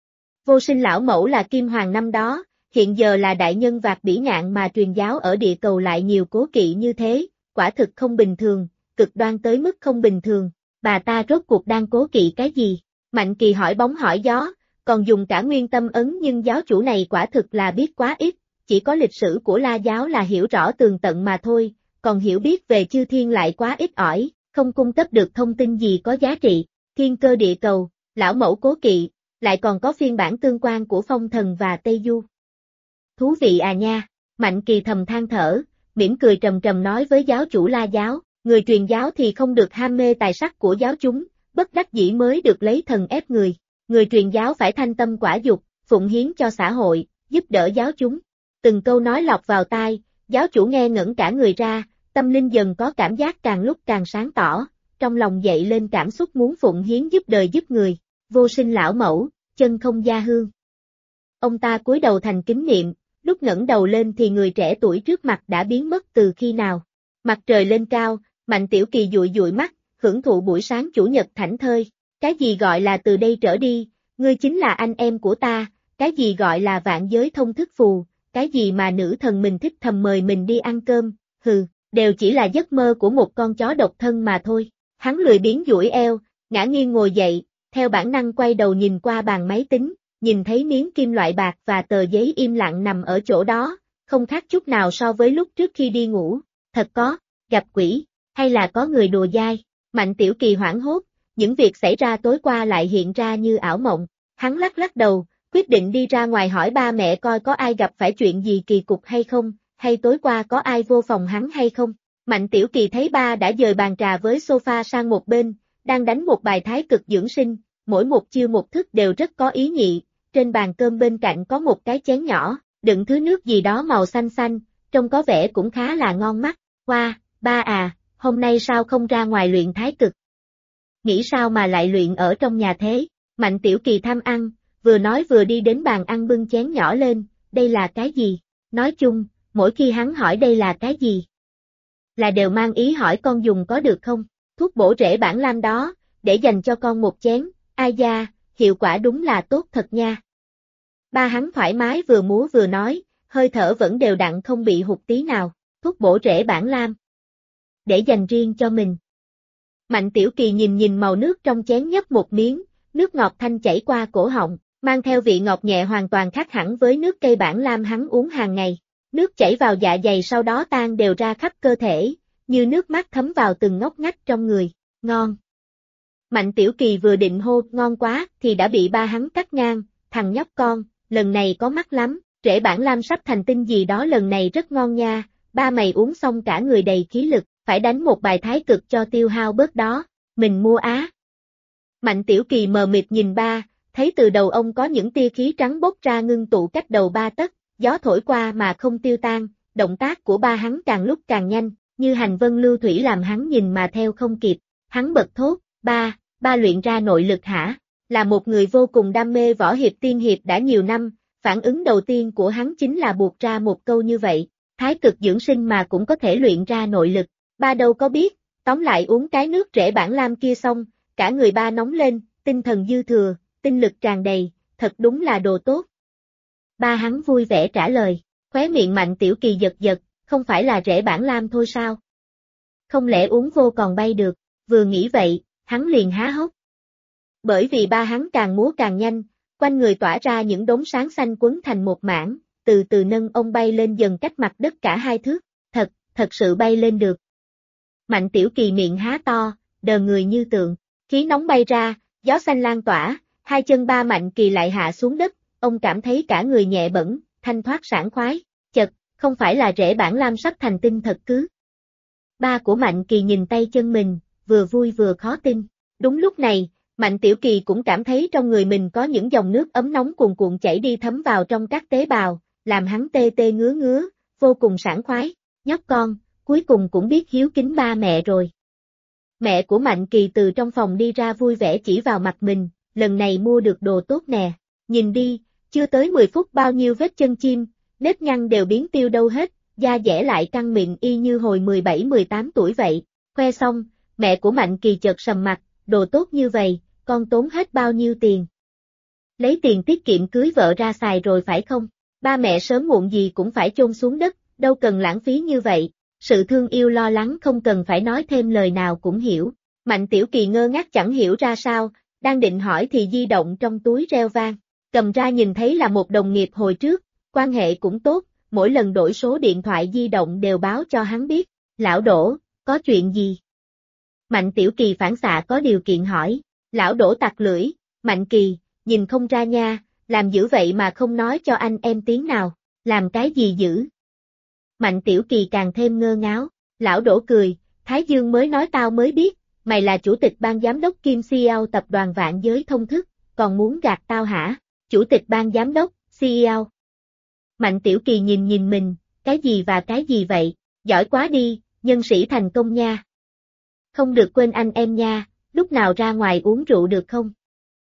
A: Vô sinh lão mẫu là Kim Hoàng năm đó, hiện giờ là đại nhân vạc bỉ ngạn mà truyền giáo ở địa cầu lại nhiều cố kỵ như thế, quả thực không bình thường, cực đoan tới mức không bình thường, bà ta rốt cuộc đang cố kỵ cái gì? Mạnh Kỳ hỏi bóng hỏi gió, còn dùng cả nguyên tâm ấn nhưng giáo chủ này quả thực là biết quá ít, chỉ có lịch sử của La Giáo là hiểu rõ tường tận mà thôi, còn hiểu biết về chư thiên lại quá ít ỏi, không cung cấp được thông tin gì có giá trị, thiên cơ địa cầu, lão mẫu cố kỵ, lại còn có phiên bản tương quan của Phong Thần và Tây Du. Thú vị à nha, Mạnh Kỳ thầm than thở, mỉm cười trầm trầm nói với giáo chủ La Giáo, người truyền giáo thì không được ham mê tài sắc của giáo chúng, bất đắc dĩ mới được lấy thần ép người truyền giáo phải thanh tâm quả dục, phụng hiến cho xã hội, giúp đỡ giáo chúng. Từng câu nói lọt vào tai, giáo chủ nghe ngẩn cả người ra, tâm linh dần có cảm giác càng lúc càng sáng tỏ, trong lòng dậy lên cảm xúc muốn phụng hiến giúp đời giúp người, vô sinh lão mẫu, chân không gia hương. Ông ta cúi đầu thành kính niệm, lúc ngẩng đầu lên thì người trẻ tuổi trước mặt đã biến mất từ khi nào. Mặt trời lên cao, Mạnh Tiểu Kỳ dụi dụi mắt, hưởng thụ buổi sáng chủ nhật thảnh thơi. Cái gì gọi là từ đây trở đi, ngươi chính là anh em của ta, cái gì gọi là vạn giới thông thức phù, cái gì mà nữ thần mình thích thầm mời mình đi ăn cơm, đều chỉ là giấc mơ của một con chó độc thân mà thôi. Hắn lười biếng duỗi eo, ngã nghiêng ngồi dậy, theo bản năng quay đầu nhìn qua bàn máy tính, nhìn thấy miếng kim loại bạc và tờ giấy im lặng nằm ở chỗ đó, không khác chút nào so với lúc trước khi đi ngủ. Thật có, gặp quỷ, hay là có người đùa dai? Mạnh Tiểu Kỳ hoảng hốt, những việc xảy ra tối qua lại hiện ra như ảo mộng. Hắn lắc lắc đầu, quyết định đi ra ngoài hỏi ba mẹ coi có ai gặp phải chuyện gì kỳ cục hay không, hay tối qua có ai vô phòng hắn hay không. Mạnh Tiểu Kỳ thấy ba đã dời bàn trà với sofa sang một bên, đang đánh một bài thái cực dưỡng sinh, mỗi một chiêu một thức đều rất có ý nhị. Trên bàn cơm bên cạnh có một cái chén nhỏ, đựng thứ nước gì đó màu xanh xanh, trông có vẻ cũng khá là ngon mắt. Hoa, ba à, hôm nay sao không ra ngoài luyện thái cực? Nghĩ sao mà lại luyện ở trong nhà thế? Mạnh Tiểu Kỳ tham ăn, vừa nói vừa đi đến bàn ăn bưng chén nhỏ lên, đây là cái gì? Nói chung, mỗi khi hắn hỏi đây là cái gì, là đều mang ý hỏi con dùng có được không? Thuốc bổ rễ bản lam đó, để dành cho con một chén, ai da, hiệu quả đúng là tốt thật nha. Ba hắn thoải mái vừa múa vừa nói, hơi thở vẫn đều đặn không bị hụt tí nào, thuốc bổ rễ bản lam. Để dành riêng cho mình. Mạnh Tiểu Kỳ nhìn màu nước trong chén nhấp một miếng, nước ngọt thanh chảy qua cổ họng, mang theo vị ngọt nhẹ hoàn toàn khác hẳn với nước cây bản lam hắn uống hàng ngày. Nước chảy vào dạ dày sau đó tan đều ra khắp cơ thể, như nước mắt thấm vào từng ngóc ngách trong người, ngon. Mạnh Tiểu Kỳ vừa định hô ngon quá thì đã bị ba hắn cắt ngang, thằng nhóc con, lần này có mắt lắm, rễ bản lam sắp thành tinh gì đó lần này rất ngon nha, ba mày uống xong cả người đầy khí lực, phải đánh một bài thái cực cho tiêu hao bớt đó, mình mua á. Mạnh Tiểu Kỳ mờ mịt nhìn ba, thấy từ đầu ông có những tia khí trắng bốc ra ngưng tụ cách đầu ba tấc, gió thổi qua mà không tiêu tan, động tác của ba hắn càng lúc càng nhanh, như hành vân lưu thủy làm hắn nhìn mà theo không kịp, hắn bật thốt, ba luyện ra nội lực hả? Là một người vô cùng đam mê võ hiệp tiên hiệp đã nhiều năm, phản ứng đầu tiên của hắn chính là buộc ra một câu như vậy, thái cực dưỡng sinh mà cũng có thể luyện ra nội lực, ba đâu có biết, tóm lại uống cái nước rễ bản lam kia xong, cả người ba nóng lên, tinh thần dư thừa, tinh lực tràn đầy, thật đúng là đồ tốt. Ba hắn vui vẻ trả lời, khóe miệng Mạnh Tiểu Kỳ giật giật, không phải là rễ bản lam thôi sao? Không lẽ uống vô còn bay được, vừa nghĩ vậy, hắn liền há hốc. Bởi vì ba hắn càng múa càng nhanh, quanh người tỏa ra những đốm sáng xanh quấn thành một mảng, từ từ nâng ông bay lên dần cách mặt đất cả 2 thước, thật sự bay lên được. Mạnh Tiểu Kỳ miệng há to, đờ người như tượng, khí nóng bay ra, gió xanh lan tỏa, 2 chân ba Mạnh Kỳ lại hạ xuống đất, ông cảm thấy cả người nhẹ bẫng, thanh thoát sảng khoái, chật, không phải là rễ bản lam sắp thành tinh thật cứ. Ba của Mạnh Kỳ nhìn tay chân mình, vừa vui vừa khó tin. Đúng lúc này, Mạnh Tiểu Kỳ cũng cảm thấy trong người mình có những dòng nước ấm nóng cuồn cuộn chảy đi thấm vào trong các tế bào, làm hắn tê tê ngứa ngứa, vô cùng sảng khoái. Nhóc con, cuối cùng cũng biết hiếu kính ba mẹ rồi. Mẹ của Mạnh Kỳ từ trong phòng đi ra vui vẻ chỉ vào mặt mình, lần này mua được đồ tốt nè. Nhìn đi, chưa tới 10 phút bao nhiêu vết chân chim, nếp nhăn đều biến tiêu đâu hết, da dẻ lại căng mịn y như hồi 17-18 tuổi vậy. Khoe xong, mẹ của Mạnh Kỳ chợt sầm mặt, đồ tốt như vậy, con tốn hết bao nhiêu tiền? Lấy tiền tiết kiệm cưới vợ ra xài rồi phải không? Ba mẹ sớm muộn gì cũng phải chôn xuống đất, đâu cần lãng phí như vậy. Sự thương yêu lo lắng không cần phải nói thêm lời nào cũng hiểu. Mạnh Tiểu Kỳ ngơ ngác chẳng hiểu ra sao, đang định hỏi thì di động trong túi reo vang. Cầm ra nhìn thấy là một đồng nghiệp hồi trước, quan hệ cũng tốt, mỗi lần đổi số điện thoại di động đều báo cho hắn biết. Lão Đỗ, có chuyện gì? Mạnh Tiểu Kỳ phản xạ có điều kiện hỏi. Lão Đỗ tặc lưỡi, Mạnh Kỳ, nhìn không ra nha, làm dữ vậy mà không nói cho anh em tiếng nào, làm cái gì dữ? Mạnh Tiểu Kỳ càng thêm ngơ ngáo, Lão Đỗ cười, Thái Dương mới nói tao mới biết, mày là chủ tịch ban giám đốc kiêm CEO tập đoàn Vạn Giới Thông Thức, còn muốn gạt tao hả? Chủ tịch ban giám đốc, CEO. Mạnh Tiểu Kỳ nhìn mình, cái gì và cái gì vậy, giỏi quá đi, nhân sĩ thành công nha. Không được quên anh em nha, lúc nào ra ngoài uống rượu được không?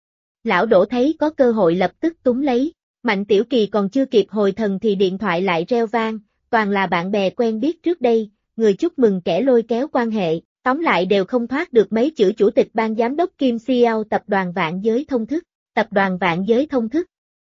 A: Lão Đỗ thấy có cơ hội lập tức túm lấy, Mạnh Tiểu Kỳ còn chưa kịp hồi thần thì điện thoại lại reo vang, toàn là bạn bè quen biết trước đây, người chúc mừng kẻ lôi kéo quan hệ, tóm lại đều không thoát được mấy chữ chủ tịch ban giám đốc kiêm CEO tập đoàn Vạn Giới Thông Thức, tập đoàn Vạn Giới Thông Thức.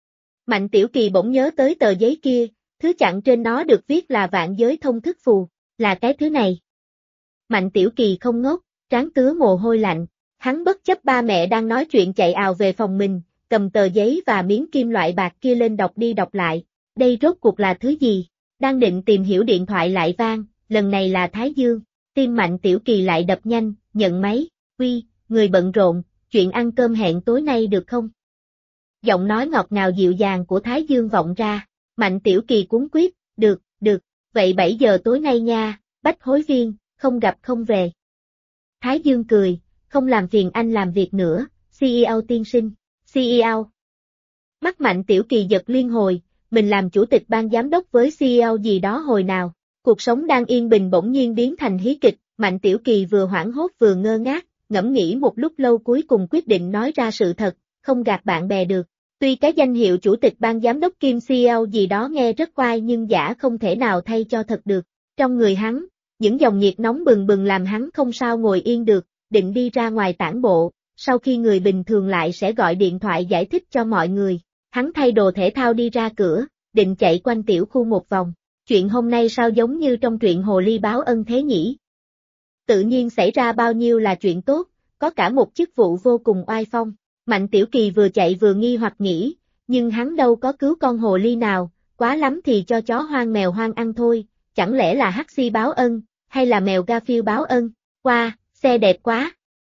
A: Mạnh Tiểu Kỳ bỗng nhớ tới tờ giấy kia, thứ chặn trên nó được viết là Vạn Giới Thông Thức phù, là cái thứ này. Mạnh Tiểu Kỳ không ngốc, trán tứa mồ hôi lạnh, hắn bất chấp ba mẹ đang nói chuyện chạy ào về phòng mình, cầm tờ giấy và miếng kim loại bạc kia lên đọc đi đọc lại, đây rốt cuộc là thứ gì? Đang định tìm hiểu điện thoại lại vang, lần này là Thái Dương, tim Mạnh Tiểu Kỳ lại đập nhanh, nhận máy, uy, người bận rộn, chuyện ăn cơm hẹn tối nay được không? Giọng nói ngọt ngào dịu dàng của Thái Dương vọng ra, Mạnh Tiểu Kỳ cuống quýt, được, vậy 7 giờ tối nay nha, bách hối viên, không gặp không về. Thái Dương cười, không làm phiền anh làm việc nữa, CEO tiên sinh, CEO. Mắt Mạnh Tiểu Kỳ giật liên hồi, mình làm chủ tịch ban giám đốc với CEO gì đó hồi nào. Cuộc sống đang yên bình bỗng nhiên biến thành hí kịch, Mạnh Tiểu Kỳ vừa hoảng hốt vừa ngơ ngác, ngẫm nghĩ một lúc lâu cuối cùng quyết định nói ra sự thật, không gạt bạn bè được. Tuy cái danh hiệu chủ tịch ban giám đốc kim CEO gì đó nghe rất oai nhưng giả không thể nào thay cho thật được. Trong người hắn, những dòng nhiệt nóng bừng bừng làm hắn không sao ngồi yên được, định đi ra ngoài tản bộ, sau khi người bình thường lại sẽ gọi điện thoại giải thích cho mọi người. Hắn thay đồ thể thao đi ra cửa, định chạy quanh tiểu khu một vòng. Chuyện hôm nay sao giống như trong truyện Hồ Ly báo ân thế nhỉ? Tự nhiên xảy ra bao nhiêu là chuyện tốt, có cả một chức vụ vô cùng oai phong. Mạnh Tiểu Kỳ vừa chạy vừa nghi hoặc nghĩ, nhưng hắn đâu có cứu con hồ ly nào, quá lắm thì cho chó hoang mèo hoang ăn thôi, chẳng lẽ là hắc xi báo ân, hay là mèo Garfield báo ân, qua, xe đẹp quá.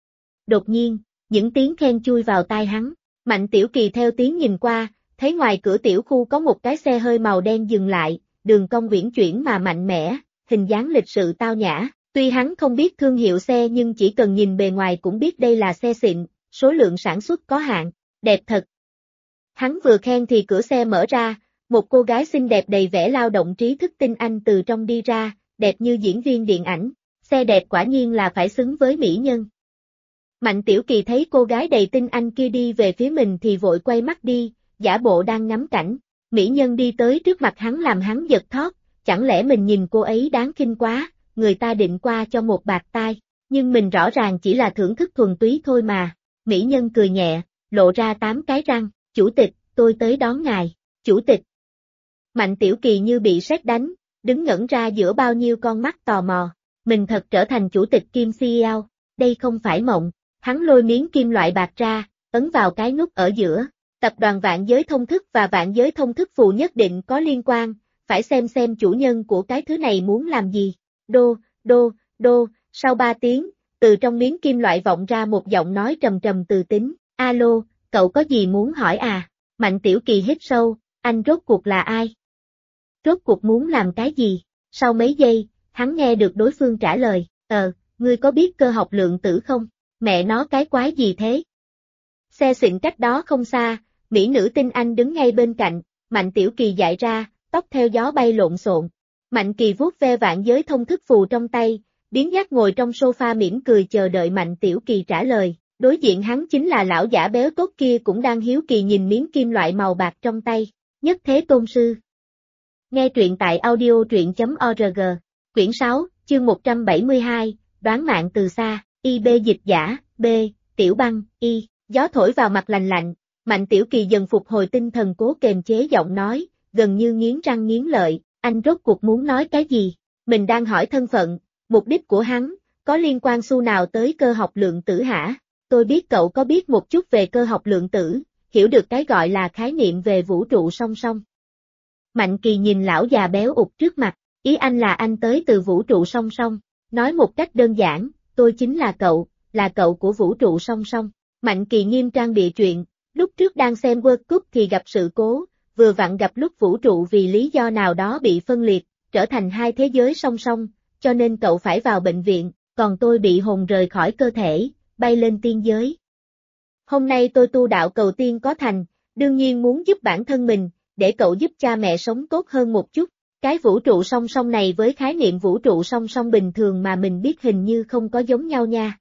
A: Đột nhiên, những tiếng khen chui vào tai hắn, Mạnh Tiểu Kỳ theo tiếng nhìn qua, thấy ngoài cửa tiểu khu có một cái xe hơi màu đen dừng lại, đường cong uyển chuyển mà mạnh mẽ, hình dáng lịch sự tao nhã, tuy hắn không biết thương hiệu xe nhưng chỉ cần nhìn bề ngoài cũng biết đây là xe xịn, số lượng sản xuất có hạn, đẹp thật. Hắn vừa khen thì cửa xe mở ra, một cô gái xinh đẹp đầy vẻ lao động trí thức tinh anh từ trong đi ra, đẹp như diễn viên điện ảnh, xe đẹp quả nhiên là phải xứng với mỹ nhân. Mạnh Tiểu Kỳ thấy cô gái đầy tinh anh kia đi về phía mình thì vội quay mắt đi, giả bộ đang ngắm cảnh, mỹ nhân đi tới trước mặt hắn làm hắn giật thót, chẳng lẽ mình nhìn cô ấy đáng khinh quá, người ta định qua cho một bạt tai, nhưng mình rõ ràng chỉ là thưởng thức thuần túy thôi mà. Mỹ nhân cười nhẹ, lộ ra 8 cái răng, chủ tịch, tôi tới đón ngài, chủ tịch. Mạnh Tiểu Kỳ như bị sét đánh, đứng ngẩn ra giữa bao nhiêu con mắt tò mò, mình thật trở thành chủ tịch kim CEO, đây không phải mộng, hắn lôi miếng kim loại bạc ra, ấn vào cái nút ở giữa, tập đoàn Vạn Giới Thông Thức và Vạn Giới Thông Thức Phù nhất định có liên quan, phải xem chủ nhân của cái thứ này muốn làm gì, đô, sau 3 tiếng. Từ trong miếng kim loại vọng ra một giọng nói trầm trầm từ tính, alo, cậu có gì muốn hỏi à? Mạnh Tiểu Kỳ hít sâu, anh rốt cuộc là ai? Rốt cuộc muốn làm cái gì? Sau mấy giây, hắn nghe được đối phương trả lời, ngươi có biết cơ học lượng tử không? Mẹ nó cái quái gì thế? Xe xịn cách đó không xa, mỹ nữ tinh anh đứng ngay bên cạnh, Mạnh Tiểu Kỳ dại ra, tóc theo gió bay lộn xộn. Mạnh Kỳ vuốt ve Vạn Giới Thông Thức Phù trong tay, biến giác ngồi trong sofa mỉm cười chờ đợi Mạnh Tiểu Kỳ trả lời, đối diện hắn chính là lão giả béo tốt kia cũng đang hiếu kỳ nhìn miếng kim loại màu bạc trong tay, Nhất Thế Tôn Sư. Nghe truyện tại audio.org, quyển 6, chương 172, đoán mạng từ xa, IB dịch giả, B, Tiểu Băng, Y, gió thổi vào mặt lành lạnh, Mạnh Tiểu Kỳ dần phục hồi tinh thần cố kềm chế giọng nói, gần như nghiến răng nghiến lợi, anh rốt cuộc muốn nói cái gì, mình đang hỏi thân phận. Mục đích của hắn, có liên quan xu nào tới cơ học lượng tử hả? Tôi biết cậu có biết một chút về cơ học lượng tử, hiểu được cái gọi là khái niệm về vũ trụ song song. Mạnh Kỳ nhìn lão già béo ụt trước mặt, ý anh là anh tới từ vũ trụ song song, nói một cách đơn giản, tôi chính là cậu của vũ trụ song song. Mạnh Kỳ nghiêm trang bịa chuyện, lúc trước đang xem World Cup thì gặp sự cố, vừa vặn gặp lúc vũ trụ vì lý do nào đó bị phân liệt, trở thành hai thế giới song song. Cho nên cậu phải vào bệnh viện, còn tôi bị hồn rời khỏi cơ thể, bay lên tiên giới. Hôm nay tôi tu đạo cầu tiên có thành, đương nhiên muốn giúp bản thân mình, để cậu giúp cha mẹ sống tốt hơn một chút. Cái vũ trụ song song này với khái niệm vũ trụ song song bình thường mà mình biết hình như không có giống nhau nha.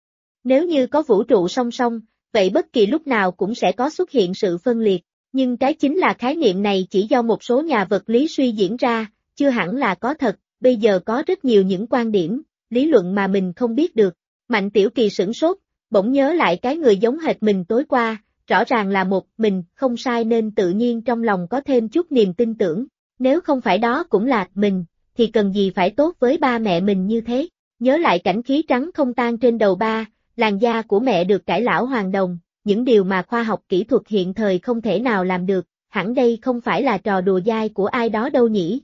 A: Nếu như có vũ trụ song song, vậy bất kỳ lúc nào cũng sẽ có xuất hiện sự phân liệt, nhưng cái chính là khái niệm này chỉ do một số nhà vật lý suy diễn ra, chưa hẳn là có thật. Bây giờ có rất nhiều những quan điểm, lý luận mà mình không biết được. Mạnh Tiểu Kỳ sửng sốt, bỗng nhớ lại cái người giống hệt mình tối qua, rõ ràng là một mình, không sai nên tự nhiên trong lòng có thêm chút niềm tin tưởng. Nếu không phải đó cũng là mình, thì cần gì phải tốt với ba mẹ mình như thế. Nhớ lại cảnh khí trắng không tan trên đầu ba, làn da của mẹ được cải lão hoàng đồng, những điều mà khoa học kỹ thuật hiện thời không thể nào làm được, hẳn đây không phải là trò đùa dai của ai đó đâu nhỉ.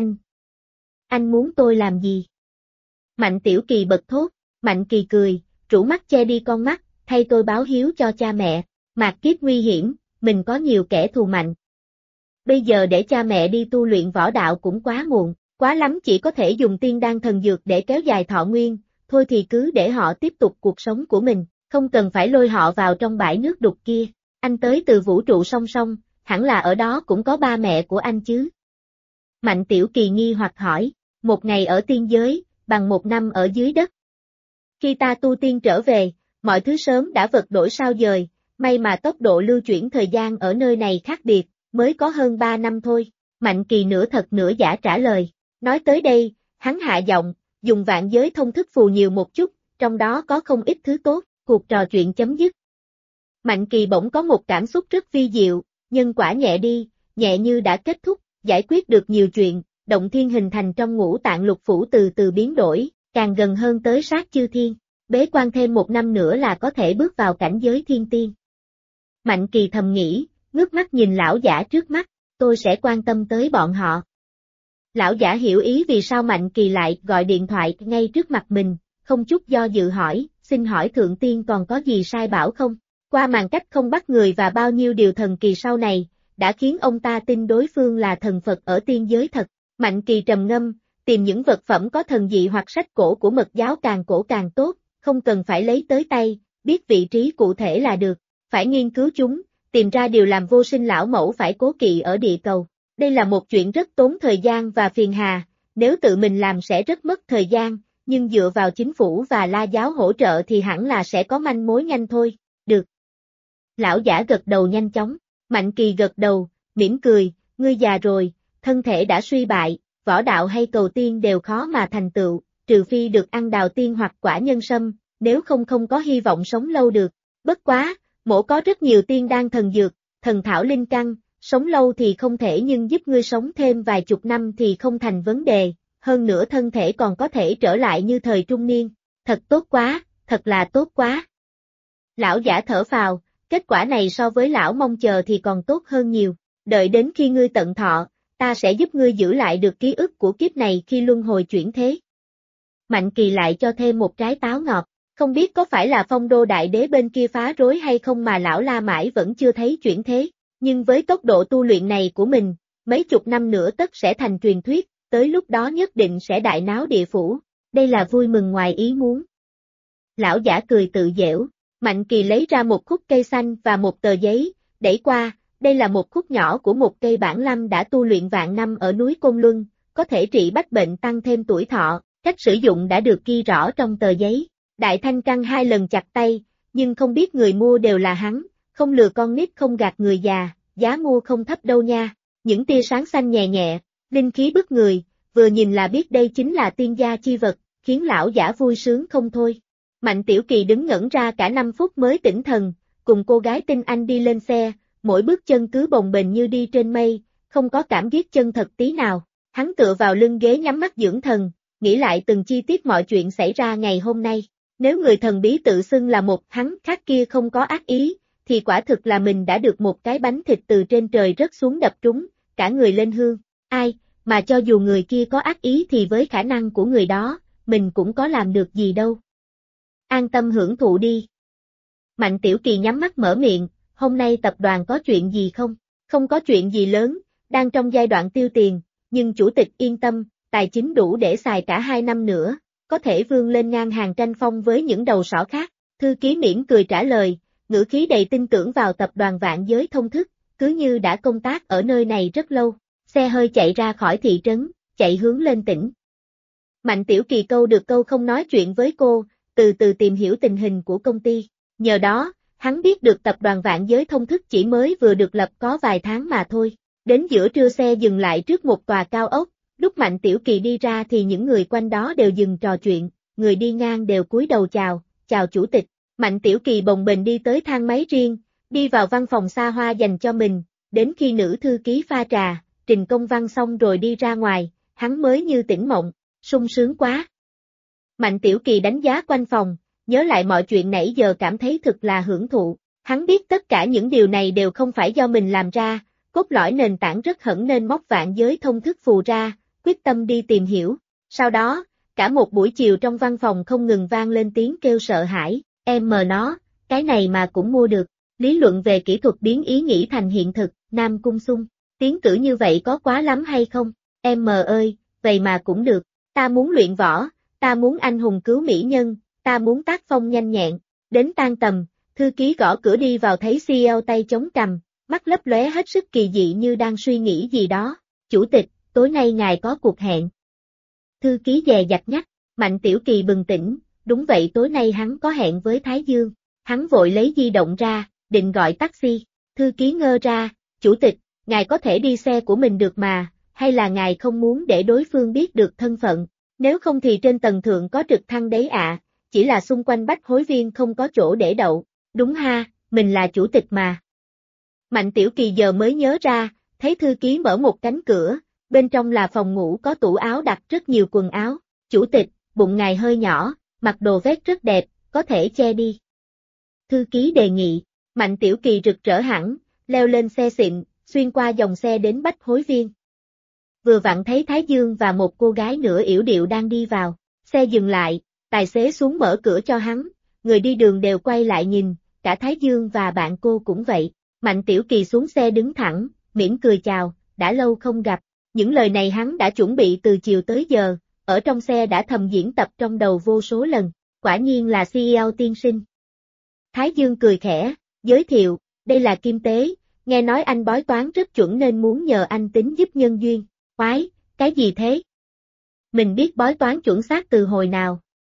A: Anh muốn tôi làm gì? Mạnh Tiểu Kỳ bật thốt, Mạnh Kỳ cười, rũ mắt che đi con mắt, thay tôi báo hiếu cho cha mẹ, mạt kiếp nguy hiểm, mình có nhiều kẻ thù mạnh. Bây giờ để cha mẹ đi tu luyện võ đạo cũng quá muộn, quá lắm chỉ có thể dùng tiên đan thần dược để kéo dài thọ nguyên, thôi thì cứ để họ tiếp tục cuộc sống của mình, không cần phải lôi họ vào trong bãi nước đục kia. Anh tới từ vũ trụ song song, hẳn là ở đó cũng có ba mẹ của anh chứ. Mạnh Tiểu Kỳ nghi hoặc hỏi, một ngày ở tiên giới, bằng một năm ở dưới đất. Khi ta tu tiên trở về, mọi thứ sớm đã vật đổi sao dời, may mà tốc độ lưu chuyển thời gian ở nơi này khác biệt, mới có hơn 3 năm thôi. Mạnh Kỳ nửa thật nửa giả trả lời. Nói tới đây, hắn hạ giọng, dùng vạn giới thông thức phù nhiều một chút, trong đó có không ít thứ tốt, cuộc trò chuyện chấm dứt. Mạnh Kỳ bỗng có một cảm xúc rất vi diệu, nhân quả nhẹ đi, nhẹ như đã kết thúc, giải quyết được nhiều chuyện, động thiên hình thành trong ngũ tạng lục phủ từ từ biến đổi, càng gần hơn tới sát chư thiên. Bế quan thêm một năm nữa là có thể bước vào cảnh giới thiên tiên. Mạnh Kỳ thầm nghĩ, ngước mắt nhìn lão giả trước mắt, tôi sẽ quan tâm tới bọn họ. Lão giả hiểu ý vì sao Mạnh Kỳ lại gọi điện thoại ngay trước mặt mình, không chút do dự hỏi, xin hỏi thượng tiên còn có gì sai bảo không? Qua màn cách không bắt người và bao nhiêu điều thần kỳ sau này, đã khiến ông ta tin đối phương là thần Phật ở tiên giới thật. Mạnh Kỳ trầm ngâm, tìm những vật phẩm có thần dị hoặc sách cổ của Mật giáo càng cổ càng tốt, không cần phải lấy tới tay, biết vị trí cụ thể là được, phải nghiên cứu chúng, tìm ra điều làm vô sinh lão mẫu phải cố kỵ ở địa cầu. Đây là một chuyện rất tốn thời gian và phiền hà, nếu tự mình làm sẽ rất mất thời gian, nhưng dựa vào chính phủ và La giáo hỗ trợ thì hẳn là sẽ có manh mối nhanh thôi. Được. Lão giả gật đầu nhanh chóng, Mạnh Kỳ gật đầu, mỉm cười, ngươi già rồi, thân thể đã suy bại, võ đạo hay cầu tiên đều khó mà thành tựu, trừ phi được ăn đào tiên hoặc quả nhân sâm, nếu không không có hy vọng sống lâu được. Bất quá, mổ có rất nhiều tiên đan thần dược, thần thảo linh căn, sống lâu thì không thể nhưng giúp ngươi sống thêm vài chục năm thì không thành vấn đề, hơn nữa thân thể còn có thể trở lại như thời trung niên. Thật tốt quá, thật là tốt quá. Lão giả thở phào, kết quả này so với lão mong chờ thì còn tốt hơn nhiều, đợi đến khi ngươi tận thọ, ta sẽ giúp ngươi giữ lại được ký ức của kiếp này khi luân hồi chuyển thế. Mạnh Kỳ lại cho thêm một trái táo ngọt, không biết có phải là Phong Đô Đại Đế bên kia phá rối hay không mà lão la mãi vẫn chưa thấy chuyển thế, nhưng với tốc độ tu luyện này của mình, mấy chục năm nữa tất sẽ thành truyền thuyết, tới lúc đó nhất định sẽ đại náo địa phủ, đây là vui mừng ngoài ý muốn. Lão giả cười tự giễu, Mạnh Kỳ lấy ra một khúc cây xanh và một tờ giấy, đẩy qua, đây là một khúc nhỏ của một cây bản lâm đã tu luyện vạn năm ở núi Côn Luân, có thể trị bách bệnh tăng thêm tuổi thọ, cách sử dụng đã được ghi rõ trong tờ giấy. Đại Thanh Căn 2 lần chặt tay, nhưng không biết người mua đều là hắn, không lừa con nít không gạt người già, giá mua không thấp đâu nha. Những tia sáng xanh nhẹ nhẹ, linh khí bức người, vừa nhìn là biết đây chính là tiên gia chi vật, khiến lão giả vui sướng không thôi. Mạnh Tiểu Kỳ đứng ngẩn ra cả 5 phút mới tỉnh thần, cùng cô gái tinh anh đi lên xe, mỗi bước chân cứ bồng bềnh như đi trên mây, không có cảm giác chân thật tí nào. Hắn tựa vào lưng ghế nhắm mắt dưỡng thần, nghĩ lại từng chi tiết mọi chuyện xảy ra ngày hôm nay. Nếu người thần bí tự xưng là một hắn khác kia không có ác ý, thì quả thực là mình đã được một cái bánh thịt từ trên trời rớt xuống đập trúng, cả người lên hương. Ai, mà cho dù người kia có ác ý thì với khả năng của người đó, mình cũng có làm được gì đâu. An tâm hưởng thụ đi. Mạnh Tiểu Kỳ nhắm mắt mở miệng, hôm nay tập đoàn có chuyện gì không? Không có chuyện gì lớn, đang trong giai đoạn tiêu tiền, nhưng chủ tịch yên tâm, tài chính đủ để xài cả 2 năm nữa, có thể vươn lên ngang hàng tranh phong với những đầu sỏ khác. Thư ký mỉm cười trả lời, ngữ khí đầy tin tưởng vào tập đoàn Vạn Giới Thông Thức, cứ như đã công tác ở nơi này rất lâu. Xe hơi chạy ra khỏi thị trấn, chạy hướng lên tỉnh. Mạnh Tiểu Kỳ câu được câu không nói chuyện với cô, từ từ tìm hiểu tình hình của công ty. Nhờ đó, hắn biết được tập đoàn Vạn Giới Thông Thức chỉ mới vừa được lập có vài tháng mà thôi. Đến giữa trưa xe dừng lại trước một tòa cao ốc, lúc Mạnh Tiểu Kỳ đi ra thì những người quanh đó đều dừng trò chuyện, người đi ngang đều cúi đầu chào chủ tịch. Mạnh Tiểu Kỳ bồng bềnh đi tới thang máy riêng, đi vào văn phòng xa hoa dành cho mình, đến khi nữ thư ký pha trà, trình công văn xong rồi đi ra ngoài, hắn mới như tỉnh mộng, sung sướng quá. Mạnh Tiểu Kỳ đánh giá quanh phòng, nhớ lại mọi chuyện nãy giờ cảm thấy thực là hưởng thụ, hắn biết tất cả những điều này đều không phải do mình làm ra, cốt lõi nền tảng rất hẳn nên móc Vạn Giới Thông Thức phù ra, quyết tâm đi tìm hiểu. Sau đó, cả một buổi chiều trong văn phòng không ngừng vang lên tiếng kêu sợ hãi, em mờ nó, cái này mà cũng mua được, lý luận về kỹ thuật biến ý nghĩ thành hiện thực, Nam Cung Sung, tiến cử như vậy có quá lắm hay không, em mờ ơi, vậy mà cũng được, ta muốn luyện võ, ta muốn anh hùng cứu mỹ nhân, ta muốn tác phong nhanh nhẹn, đến tan tầm, thư ký gõ cửa đi vào thấy CEO tay chống cằm, mắt lấp lóe hết sức kỳ dị như đang suy nghĩ gì đó. Chủ tịch, tối nay ngài có cuộc hẹn. Thư ký dè dặt nhắc, Mạnh Tiểu Kỳ bừng tỉnh, đúng vậy tối nay hắn có hẹn với Thái Dương. Hắn vội lấy di động ra, định gọi taxi. Thư ký ngơ ra, chủ tịch, ngài có thể đi xe của mình được mà, hay là ngài không muốn để đối phương biết được thân phận? Nếu không thì trên tầng thượng có trực thăng đấy ạ, chỉ là xung quanh bách hối viên không có chỗ để đậu. Đúng ha, mình là chủ tịch mà. Mạnh Tiểu Kỳ giờ mới nhớ ra, thấy thư ký mở một cánh cửa, bên trong là phòng ngủ có tủ áo đặt rất nhiều quần áo. Chủ tịch, bụng ngài hơi nhỏ, mặc đồ vest rất đẹp, có thể che đi. Thư ký đề nghị, Mạnh Tiểu Kỳ rực rỡ hẳn, leo lên xe xịn, xuyên qua dòng xe đến bách hối viên. Vừa vặn thấy Thái Dương và một cô gái nửa yểu điệu đang đi vào, xe dừng lại, tài xế xuống mở cửa cho hắn, người đi đường đều quay lại nhìn, cả Thái Dương và bạn cô cũng vậy. Mạnh Tiểu Kỳ xuống xe đứng thẳng, mỉm cười chào, đã lâu không gặp. Những lời này hắn đã chuẩn bị từ chiều tới giờ, ở trong xe đã thầm diễn tập trong đầu vô số lần, quả nhiên là CEO tiên sinh. Thái Dương cười khẽ, giới thiệu, đây là Kim Tế, nghe nói anh bói toán rất chuẩn nên muốn nhờ anh tính giúp nhân duyên. Quái, cái gì thế? Mình biết bói toán chuẩn xác từ hồi nào?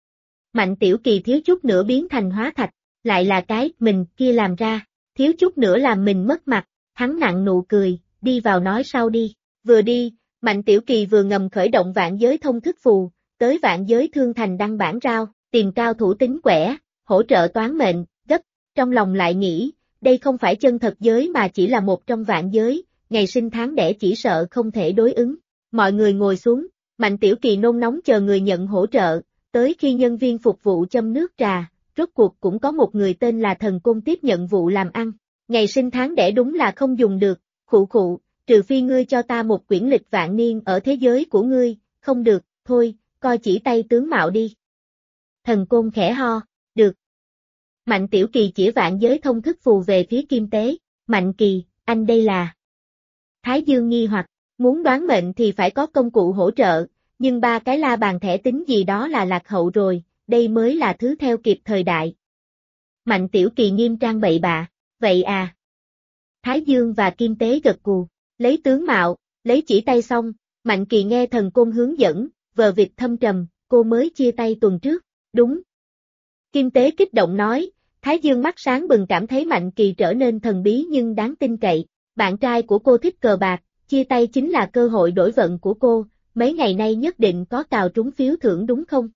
A: Mạnh Tiểu Kỳ thiếu chút nữa biến thành hóa thạch, lại là cái mình kia làm ra, thiếu chút nữa làm mình mất mặt, hắn nặng nụ cười, đi vào nói sau đi. Vừa đi, Mạnh Tiểu Kỳ vừa ngầm khởi động vạn giới thông thức phù, tới vạn giới thương thành đăng bản rao, tìm cao thủ tính quẻ, hỗ trợ toán mệnh, gấp, trong lòng lại nghĩ, đây không phải chân thật giới mà chỉ là một trong vạn giới, ngày sinh tháng đẻ chỉ sợ không thể đối ứng. Mọi người ngồi xuống, Mạnh Tiểu Kỳ nôn nóng chờ người nhận hỗ trợ, tới khi nhân viên phục vụ châm nước trà, rốt cuộc cũng có một người tên là Thần Côn tiếp nhận vụ làm ăn. Ngày sinh tháng đẻ đúng là không dùng được, khụ khụ, trừ phi ngươi cho ta một quyển lịch vạn niên ở thế giới của ngươi, không được, thôi, coi chỉ tay tướng mạo đi. Thần Côn khẽ ho, được. Mạnh Tiểu Kỳ chỉ vạn giới thông thức phù về phía Kim Tế, Mạnh Kỳ, anh đây là. Thái Dương nghi hoặc, muốn đoán mệnh thì phải có công cụ hỗ trợ, nhưng ba cái la bàn thẻ tính gì đó là lạc hậu rồi, đây mới là thứ theo kịp thời đại. Mạnh Tiểu Kỳ nghiêm trang bậy bạ, vậy à. Thái Dương và Kim Tế gật gù, lấy tướng mạo, lấy chỉ tay xong, Mạnh Kỳ nghe Thần Côn hướng dẫn, vờ vịt thâm trầm, cô mới chia tay tuần trước, đúng. Kim Tế kích động nói, Thái Dương mắt sáng bừng cảm thấy Mạnh Kỳ trở nên thần bí nhưng đáng tin cậy, bạn trai của cô thích cờ bạc, chia tay chính là cơ hội đổi vận của cô, mấy ngày nay nhất định có cào trúng phiếu thưởng đúng không?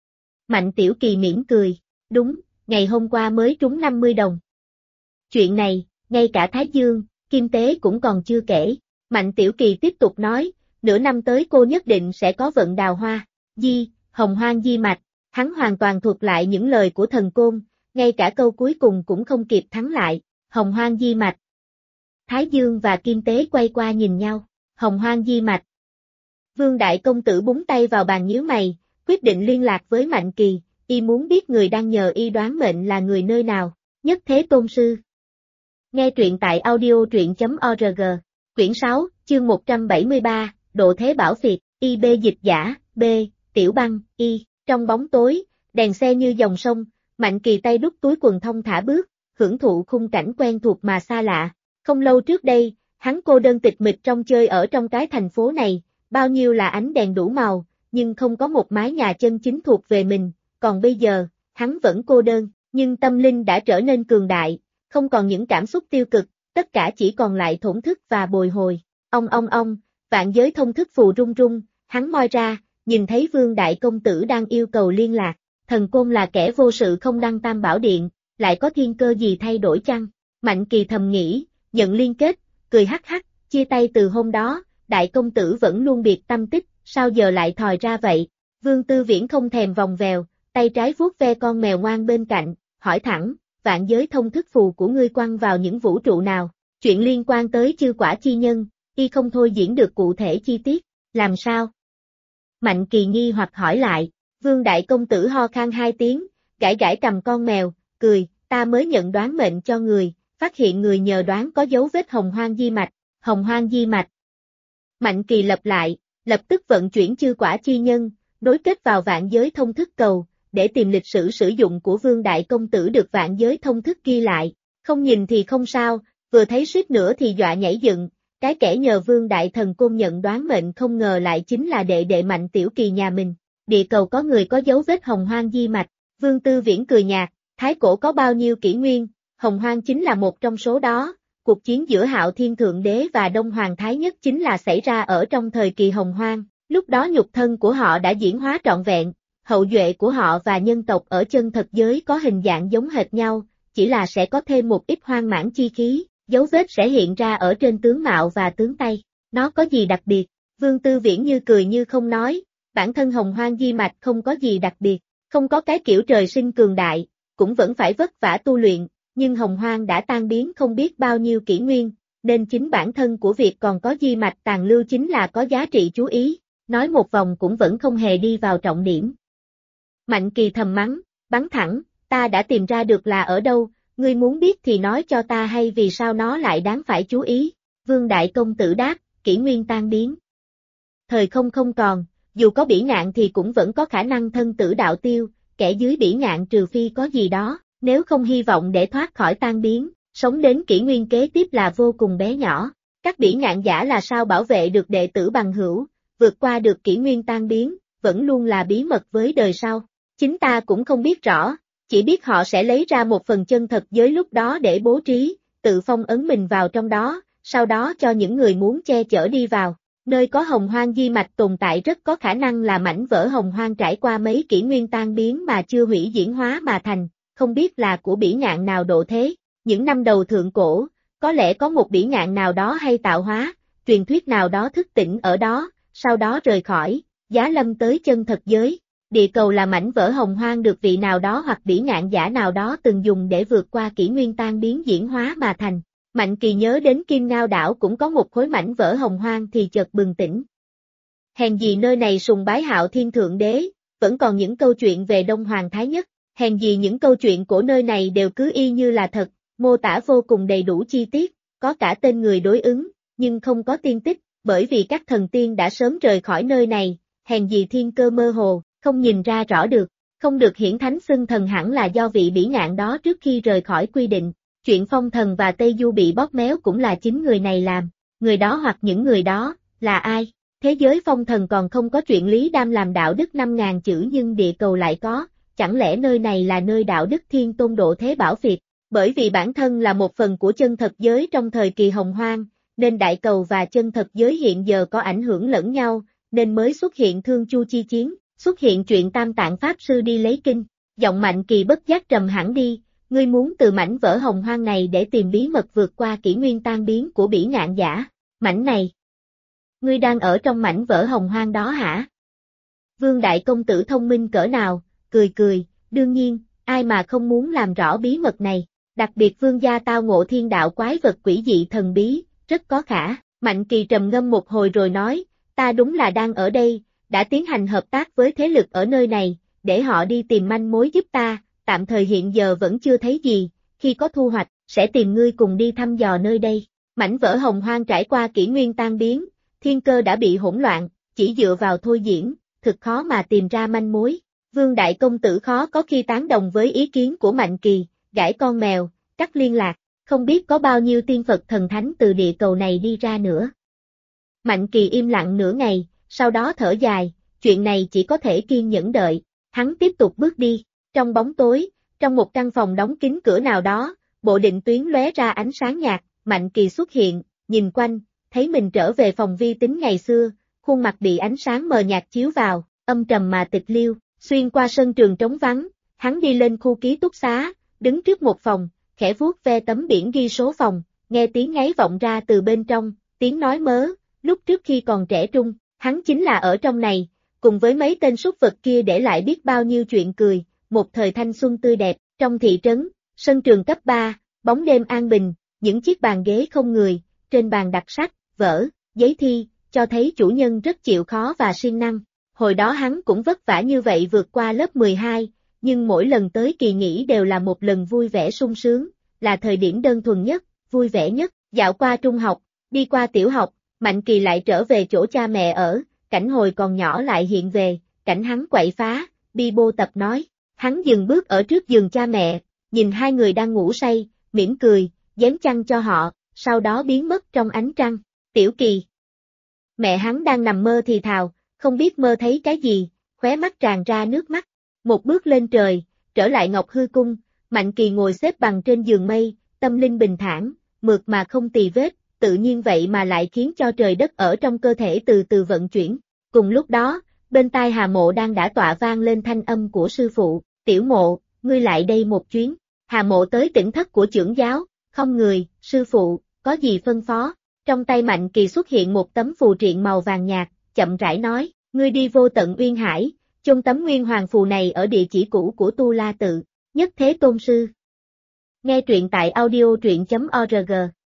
A: Mạnh Tiểu Kỳ mỉm cười, đúng, ngày hôm qua mới trúng 50 đồng. Chuyện này, ngay cả Thái Dương, Kim Tế cũng còn chưa kể. Mạnh Tiểu Kỳ tiếp tục nói, nửa năm tới cô nhất định sẽ có vận đào hoa, hồng hoang di mạch, hắn hoàn toàn thuật lại những lời của Thần Côn, ngay cả câu cuối cùng cũng không kịp thắng lại, hồng hoang di mạch. Thái Dương và Kim Tế quay qua nhìn nhau, hồng hoang di mạch. Vương Đại Công Tử búng tay vào bàn nhíu mày, quyết định liên lạc với Mạnh Kỳ, y muốn biết người đang nhờ y đoán mệnh là người nơi nào, Nhất Thế Tôn Sư. Nghe truyện tại audio.org, quyển 6, chương 173, Độ Thế Bảo Việt, IB dịch giả, B, Tiểu Băng, Y, trong bóng tối, đèn xe như dòng sông, Mạnh Kỳ tay đút túi quần thong thả bước, hưởng thụ khung cảnh quen thuộc mà xa lạ. Không lâu trước đây, hắn cô đơn tịch mịch trong chơi ở trong cái thành phố này, bao nhiêu là ánh đèn đủ màu, nhưng không có một mái nhà chân chính thuộc về mình, còn bây giờ, hắn vẫn cô đơn, nhưng tâm linh đã trở nên cường đại, không còn những cảm xúc tiêu cực, tất cả chỉ còn lại thổn thức và bồi hồi. Ông, vạn giới thông thức phù rung rung, hắn moi ra, nhìn thấy Vương Đại Công Tử đang yêu cầu liên lạc, Thần Côn là kẻ vô sự không đăng tam bảo điện, lại có thiên cơ gì thay đổi chăng? Mạnh Kỳ thầm nghĩ, nhận liên kết, cười hắc hắc, chia tay từ hôm đó, Đại Công Tử vẫn luôn biệt tâm tích, sao giờ lại thòi ra vậy? Vương Tư Viễn không thèm vòng vèo, tay trái vuốt ve con mèo ngoan bên cạnh, hỏi thẳng, vạn giới thông thức phù của ngươi quăng vào những vũ trụ nào? Chuyện liên quan tới chư quả chi nhân, y không thôi diễn được cụ thể chi tiết, làm sao? Mạnh Kỳ nghi hoặc hỏi lại, Vương Đại Công Tử ho khan hai tiếng, gãi gãi cầm con mèo, cười, ta mới nhận đoán mệnh cho người, phát hiện người nhờ đoán có dấu vết hồng hoang di mạch, hồng hoang di mạch. Mạnh Kỳ lặp lại, lập tức vận chuyển chư quả chi nhân, nối kết vào vạn giới thông thức cầu, để tìm lịch sử sử dụng của Vương Đại Công Tử được vạn giới thông thức ghi lại, không nhìn thì không sao, vừa thấy suýt nữa thì dọa nhảy dựng, cái kẻ nhờ Vương Đại Thần Côn nhận đoán mệnh không ngờ lại chính là đệ đệ Mạnh Tiểu Kỳ nhà mình. Địa cầu có người có dấu vết hồng hoang di mạch, Vương Tư Viễn cười nhạt, thái cổ có bao nhiêu kỷ nguyên, hồng hoang chính là một trong số đó. Cuộc chiến giữa Hạo Thiên Thượng Đế và Đông Hoàng Thái Nhất chính là xảy ra ở trong thời kỳ hồng hoang, lúc đó nhục thân của họ đã diễn hóa trọn vẹn, hậu duệ của họ và nhân tộc ở chân thật giới có hình dạng giống hệt nhau, chỉ là sẽ có thêm một ít hoang mãn chi khí, dấu vết sẽ hiện ra ở trên tướng mạo và tướng tay. Nó có gì đặc biệt? Vương Tư Viễn như cười như không nói, bản thân hồng hoang di mạch không có gì đặc biệt, không có cái kiểu trời sinh cường đại, cũng vẫn phải vất vả tu luyện, nhưng hồng hoang đã tan biến không biết bao nhiêu kỷ nguyên, nên chính bản thân của việc còn có di mạch tàn lưu chính là có giá trị chú ý, nói một vòng cũng vẫn không hề đi vào trọng điểm. Mạnh Kỳ thầm mắng, bắn thẳng, ta đã tìm ra được là ở đâu, ngươi muốn biết thì nói cho ta hay vì sao nó lại đáng phải chú ý. Vương Đại Công Tử đáp, kỷ nguyên tan biến. Thời không không còn, dù có bỉ ngạn thì cũng vẫn có khả năng thân tử đạo tiêu, kẻ dưới bỉ ngạn trừ phi có gì đó, nếu không hy vọng để thoát khỏi tan biến, sống đến kỷ nguyên kế tiếp là vô cùng bé nhỏ. Các bỉ ngạn giả là sao bảo vệ được đệ tử bằng hữu, vượt qua được kỷ nguyên tan biến, vẫn luôn là bí mật với đời sau. Chính ta cũng không biết rõ, chỉ biết họ sẽ lấy ra một phần chân thật giới lúc đó để bố trí, tự phong ấn mình vào trong đó, sau đó cho những người muốn che chở đi vào. Nơi có hồng hoang di mạch tồn tại rất có khả năng là mảnh vỡ hồng hoang trải qua mấy kỷ nguyên tan biến mà chưa hủy diễn hóa mà thành, không biết là của bỉ ngạn nào độ thế. Những năm đầu thượng cổ, có lẽ có một bỉ ngạn nào đó hay tạo hóa, truyền thuyết nào đó thức tỉnh ở đó, sau đó rời khỏi, giá lâm tới chân thật giới. Địa cầu là mảnh vỡ hồng hoang được vị nào đó hoặc bỉ ngạn giả nào đó từng dùng để vượt qua kỷ nguyên tan biến diễn hóa mà thành. Mạnh Kỳ nhớ đến Kim Ngao đảo cũng có một khối mảnh vỡ hồng hoang thì chợt bừng tỉnh. Hèn gì nơi này sùng bái Hạo Thiên Thượng Đế, vẫn còn những câu chuyện về Đông Hoàng Thái Nhất, hèn gì những câu chuyện của nơi này đều cứ y như là thật, mô tả vô cùng đầy đủ chi tiết, có cả tên người đối ứng, nhưng không có tiên tích, bởi vì các thần tiên đã sớm rời khỏi nơi này, hèn gì thiên cơ mơ hồ, không nhìn ra rõ được, không được hiển thánh xưng thần hẳn là do vị bỉ ngạn đó trước khi rời khỏi quy định. Chuyện Phong Thần và Tây Du bị bóp méo cũng là chính người này làm, người đó hoặc những người đó, là ai? Thế giới Phong Thần còn không có chuyện Lý Đam làm đạo đức 5.000 chữ nhưng địa cầu lại có, chẳng lẽ nơi này là nơi đạo đức thiên tôn độ thế bảo việt? Bởi vì bản thân là một phần của chân thật giới trong thời kỳ hồng hoang, nên đại cầu và chân thật giới hiện giờ có ảnh hưởng lẫn nhau, nên mới xuất hiện Thương Chu chi chiến, xuất hiện chuyện Tam Tạng Pháp Sư đi lấy kinh, giọng Mạnh Kỳ bất giác trầm hẳn đi. Ngươi muốn từ mảnh vỡ hồng hoang này để tìm bí mật vượt qua kỷ nguyên tan biến của bỉ ngạn giả, mảnh này. Ngươi đang ở trong mảnh vỡ hồng hoang đó hả? Vương Đại Công Tử thông minh cỡ nào, cười, đương nhiên, ai mà không muốn làm rõ bí mật này, đặc biệt vương gia tao ngộ thiên đạo quái vật quỷ dị thần bí, rất có khả. Mạnh Kỳ trầm ngâm một hồi rồi nói, ta đúng là đang ở đây, đã tiến hành hợp tác với thế lực ở nơi này, để họ đi tìm manh mối giúp ta. Tạm thời hiện giờ vẫn chưa thấy gì, khi có thu hoạch, sẽ tìm ngươi cùng đi thăm dò nơi đây. Mảnh vỡ hồng hoang trải qua kỷ nguyên tan biến, thiên cơ đã bị hỗn loạn, chỉ dựa vào thôi diễn, thực khó mà tìm ra manh mối. Vương Đại Công Tử khó có khi tán đồng với ý kiến của Mạnh Kỳ, gãi con mèo, cắt liên lạc, không biết có bao nhiêu tiên Phật thần thánh từ địa cầu này đi ra nữa. Mạnh Kỳ im lặng nửa ngày, sau đó thở dài, chuyện này chỉ có thể kiên nhẫn đợi, hắn tiếp tục bước đi. Trong bóng tối, trong một căn phòng đóng kín cửa nào đó, bộ định tuyến lóe ra ánh sáng nhạt, Mạnh Kỳ xuất hiện, nhìn quanh, thấy mình trở về phòng vi tính ngày xưa, khuôn mặt bị ánh sáng mờ nhạt chiếu vào, âm trầm mà tịch liêu, xuyên qua sân trường trống vắng, hắn đi lên khu ký túc xá, đứng trước một phòng, khẽ vuốt ve tấm biển ghi số phòng, nghe tiếng ngáy vọng ra từ bên trong, tiếng nói mớ, lúc trước khi còn trẻ trung, hắn chính là ở trong này, cùng với mấy tên súc vật kia để lại biết bao nhiêu chuyện cười. Một thời thanh xuân tươi đẹp, trong thị trấn, sân trường cấp 3, bóng đêm an bình, những chiếc bàn ghế không người, trên bàn đặt sách, vở, giấy thi, cho thấy chủ nhân rất chịu khó và siêng năng. Hồi đó hắn cũng vất vả như vậy vượt qua lớp 12, nhưng mỗi lần tới kỳ nghỉ đều là một lần vui vẻ sung sướng, là thời điểm đơn thuần nhất, vui vẻ nhất. Dạo qua trung học, đi qua tiểu học, Mạnh Kỳ lại trở về chỗ cha mẹ ở, cảnh hồi còn nhỏ lại hiện về, cảnh hắn quậy phá, bi bô tập nói. Hắn dừng bước ở trước giường cha mẹ, nhìn hai người đang ngủ say, mỉm cười, giếm chăn cho họ, sau đó biến mất trong ánh trăng. Tiểu Kỳ. Mẹ hắn đang nằm mơ thì thào, không biết mơ thấy cái gì, khóe mắt tràn ra nước mắt. Một bước lên trời, trở lại Ngọc Hư Cung, Mạnh Kỳ ngồi xếp bằng trên giường mây, tâm linh bình thản, mượt mà không tì vết, tự nhiên vậy mà lại khiến cho trời đất ở trong cơ thể từ từ vận chuyển. Cùng lúc đó, bên tai Hà Mộ đang đã tọa vang lên thanh âm của sư phụ, Tiểu Mộ, ngươi lại đây một chuyến. Hà Mộ tới tỉnh thất của trưởng giáo, không người, sư phụ, có gì phân phó. Trong tay Mạnh Kỳ xuất hiện một tấm phù triện màu vàng nhạt, chậm rãi nói, ngươi đi Vô Tận Uyên Hải, chôn tấm nguyên hoàng phù này ở địa chỉ cũ của Tu La Tự, Nhất Thế Tôn Sư. Nghe truyện tại audio truyện.org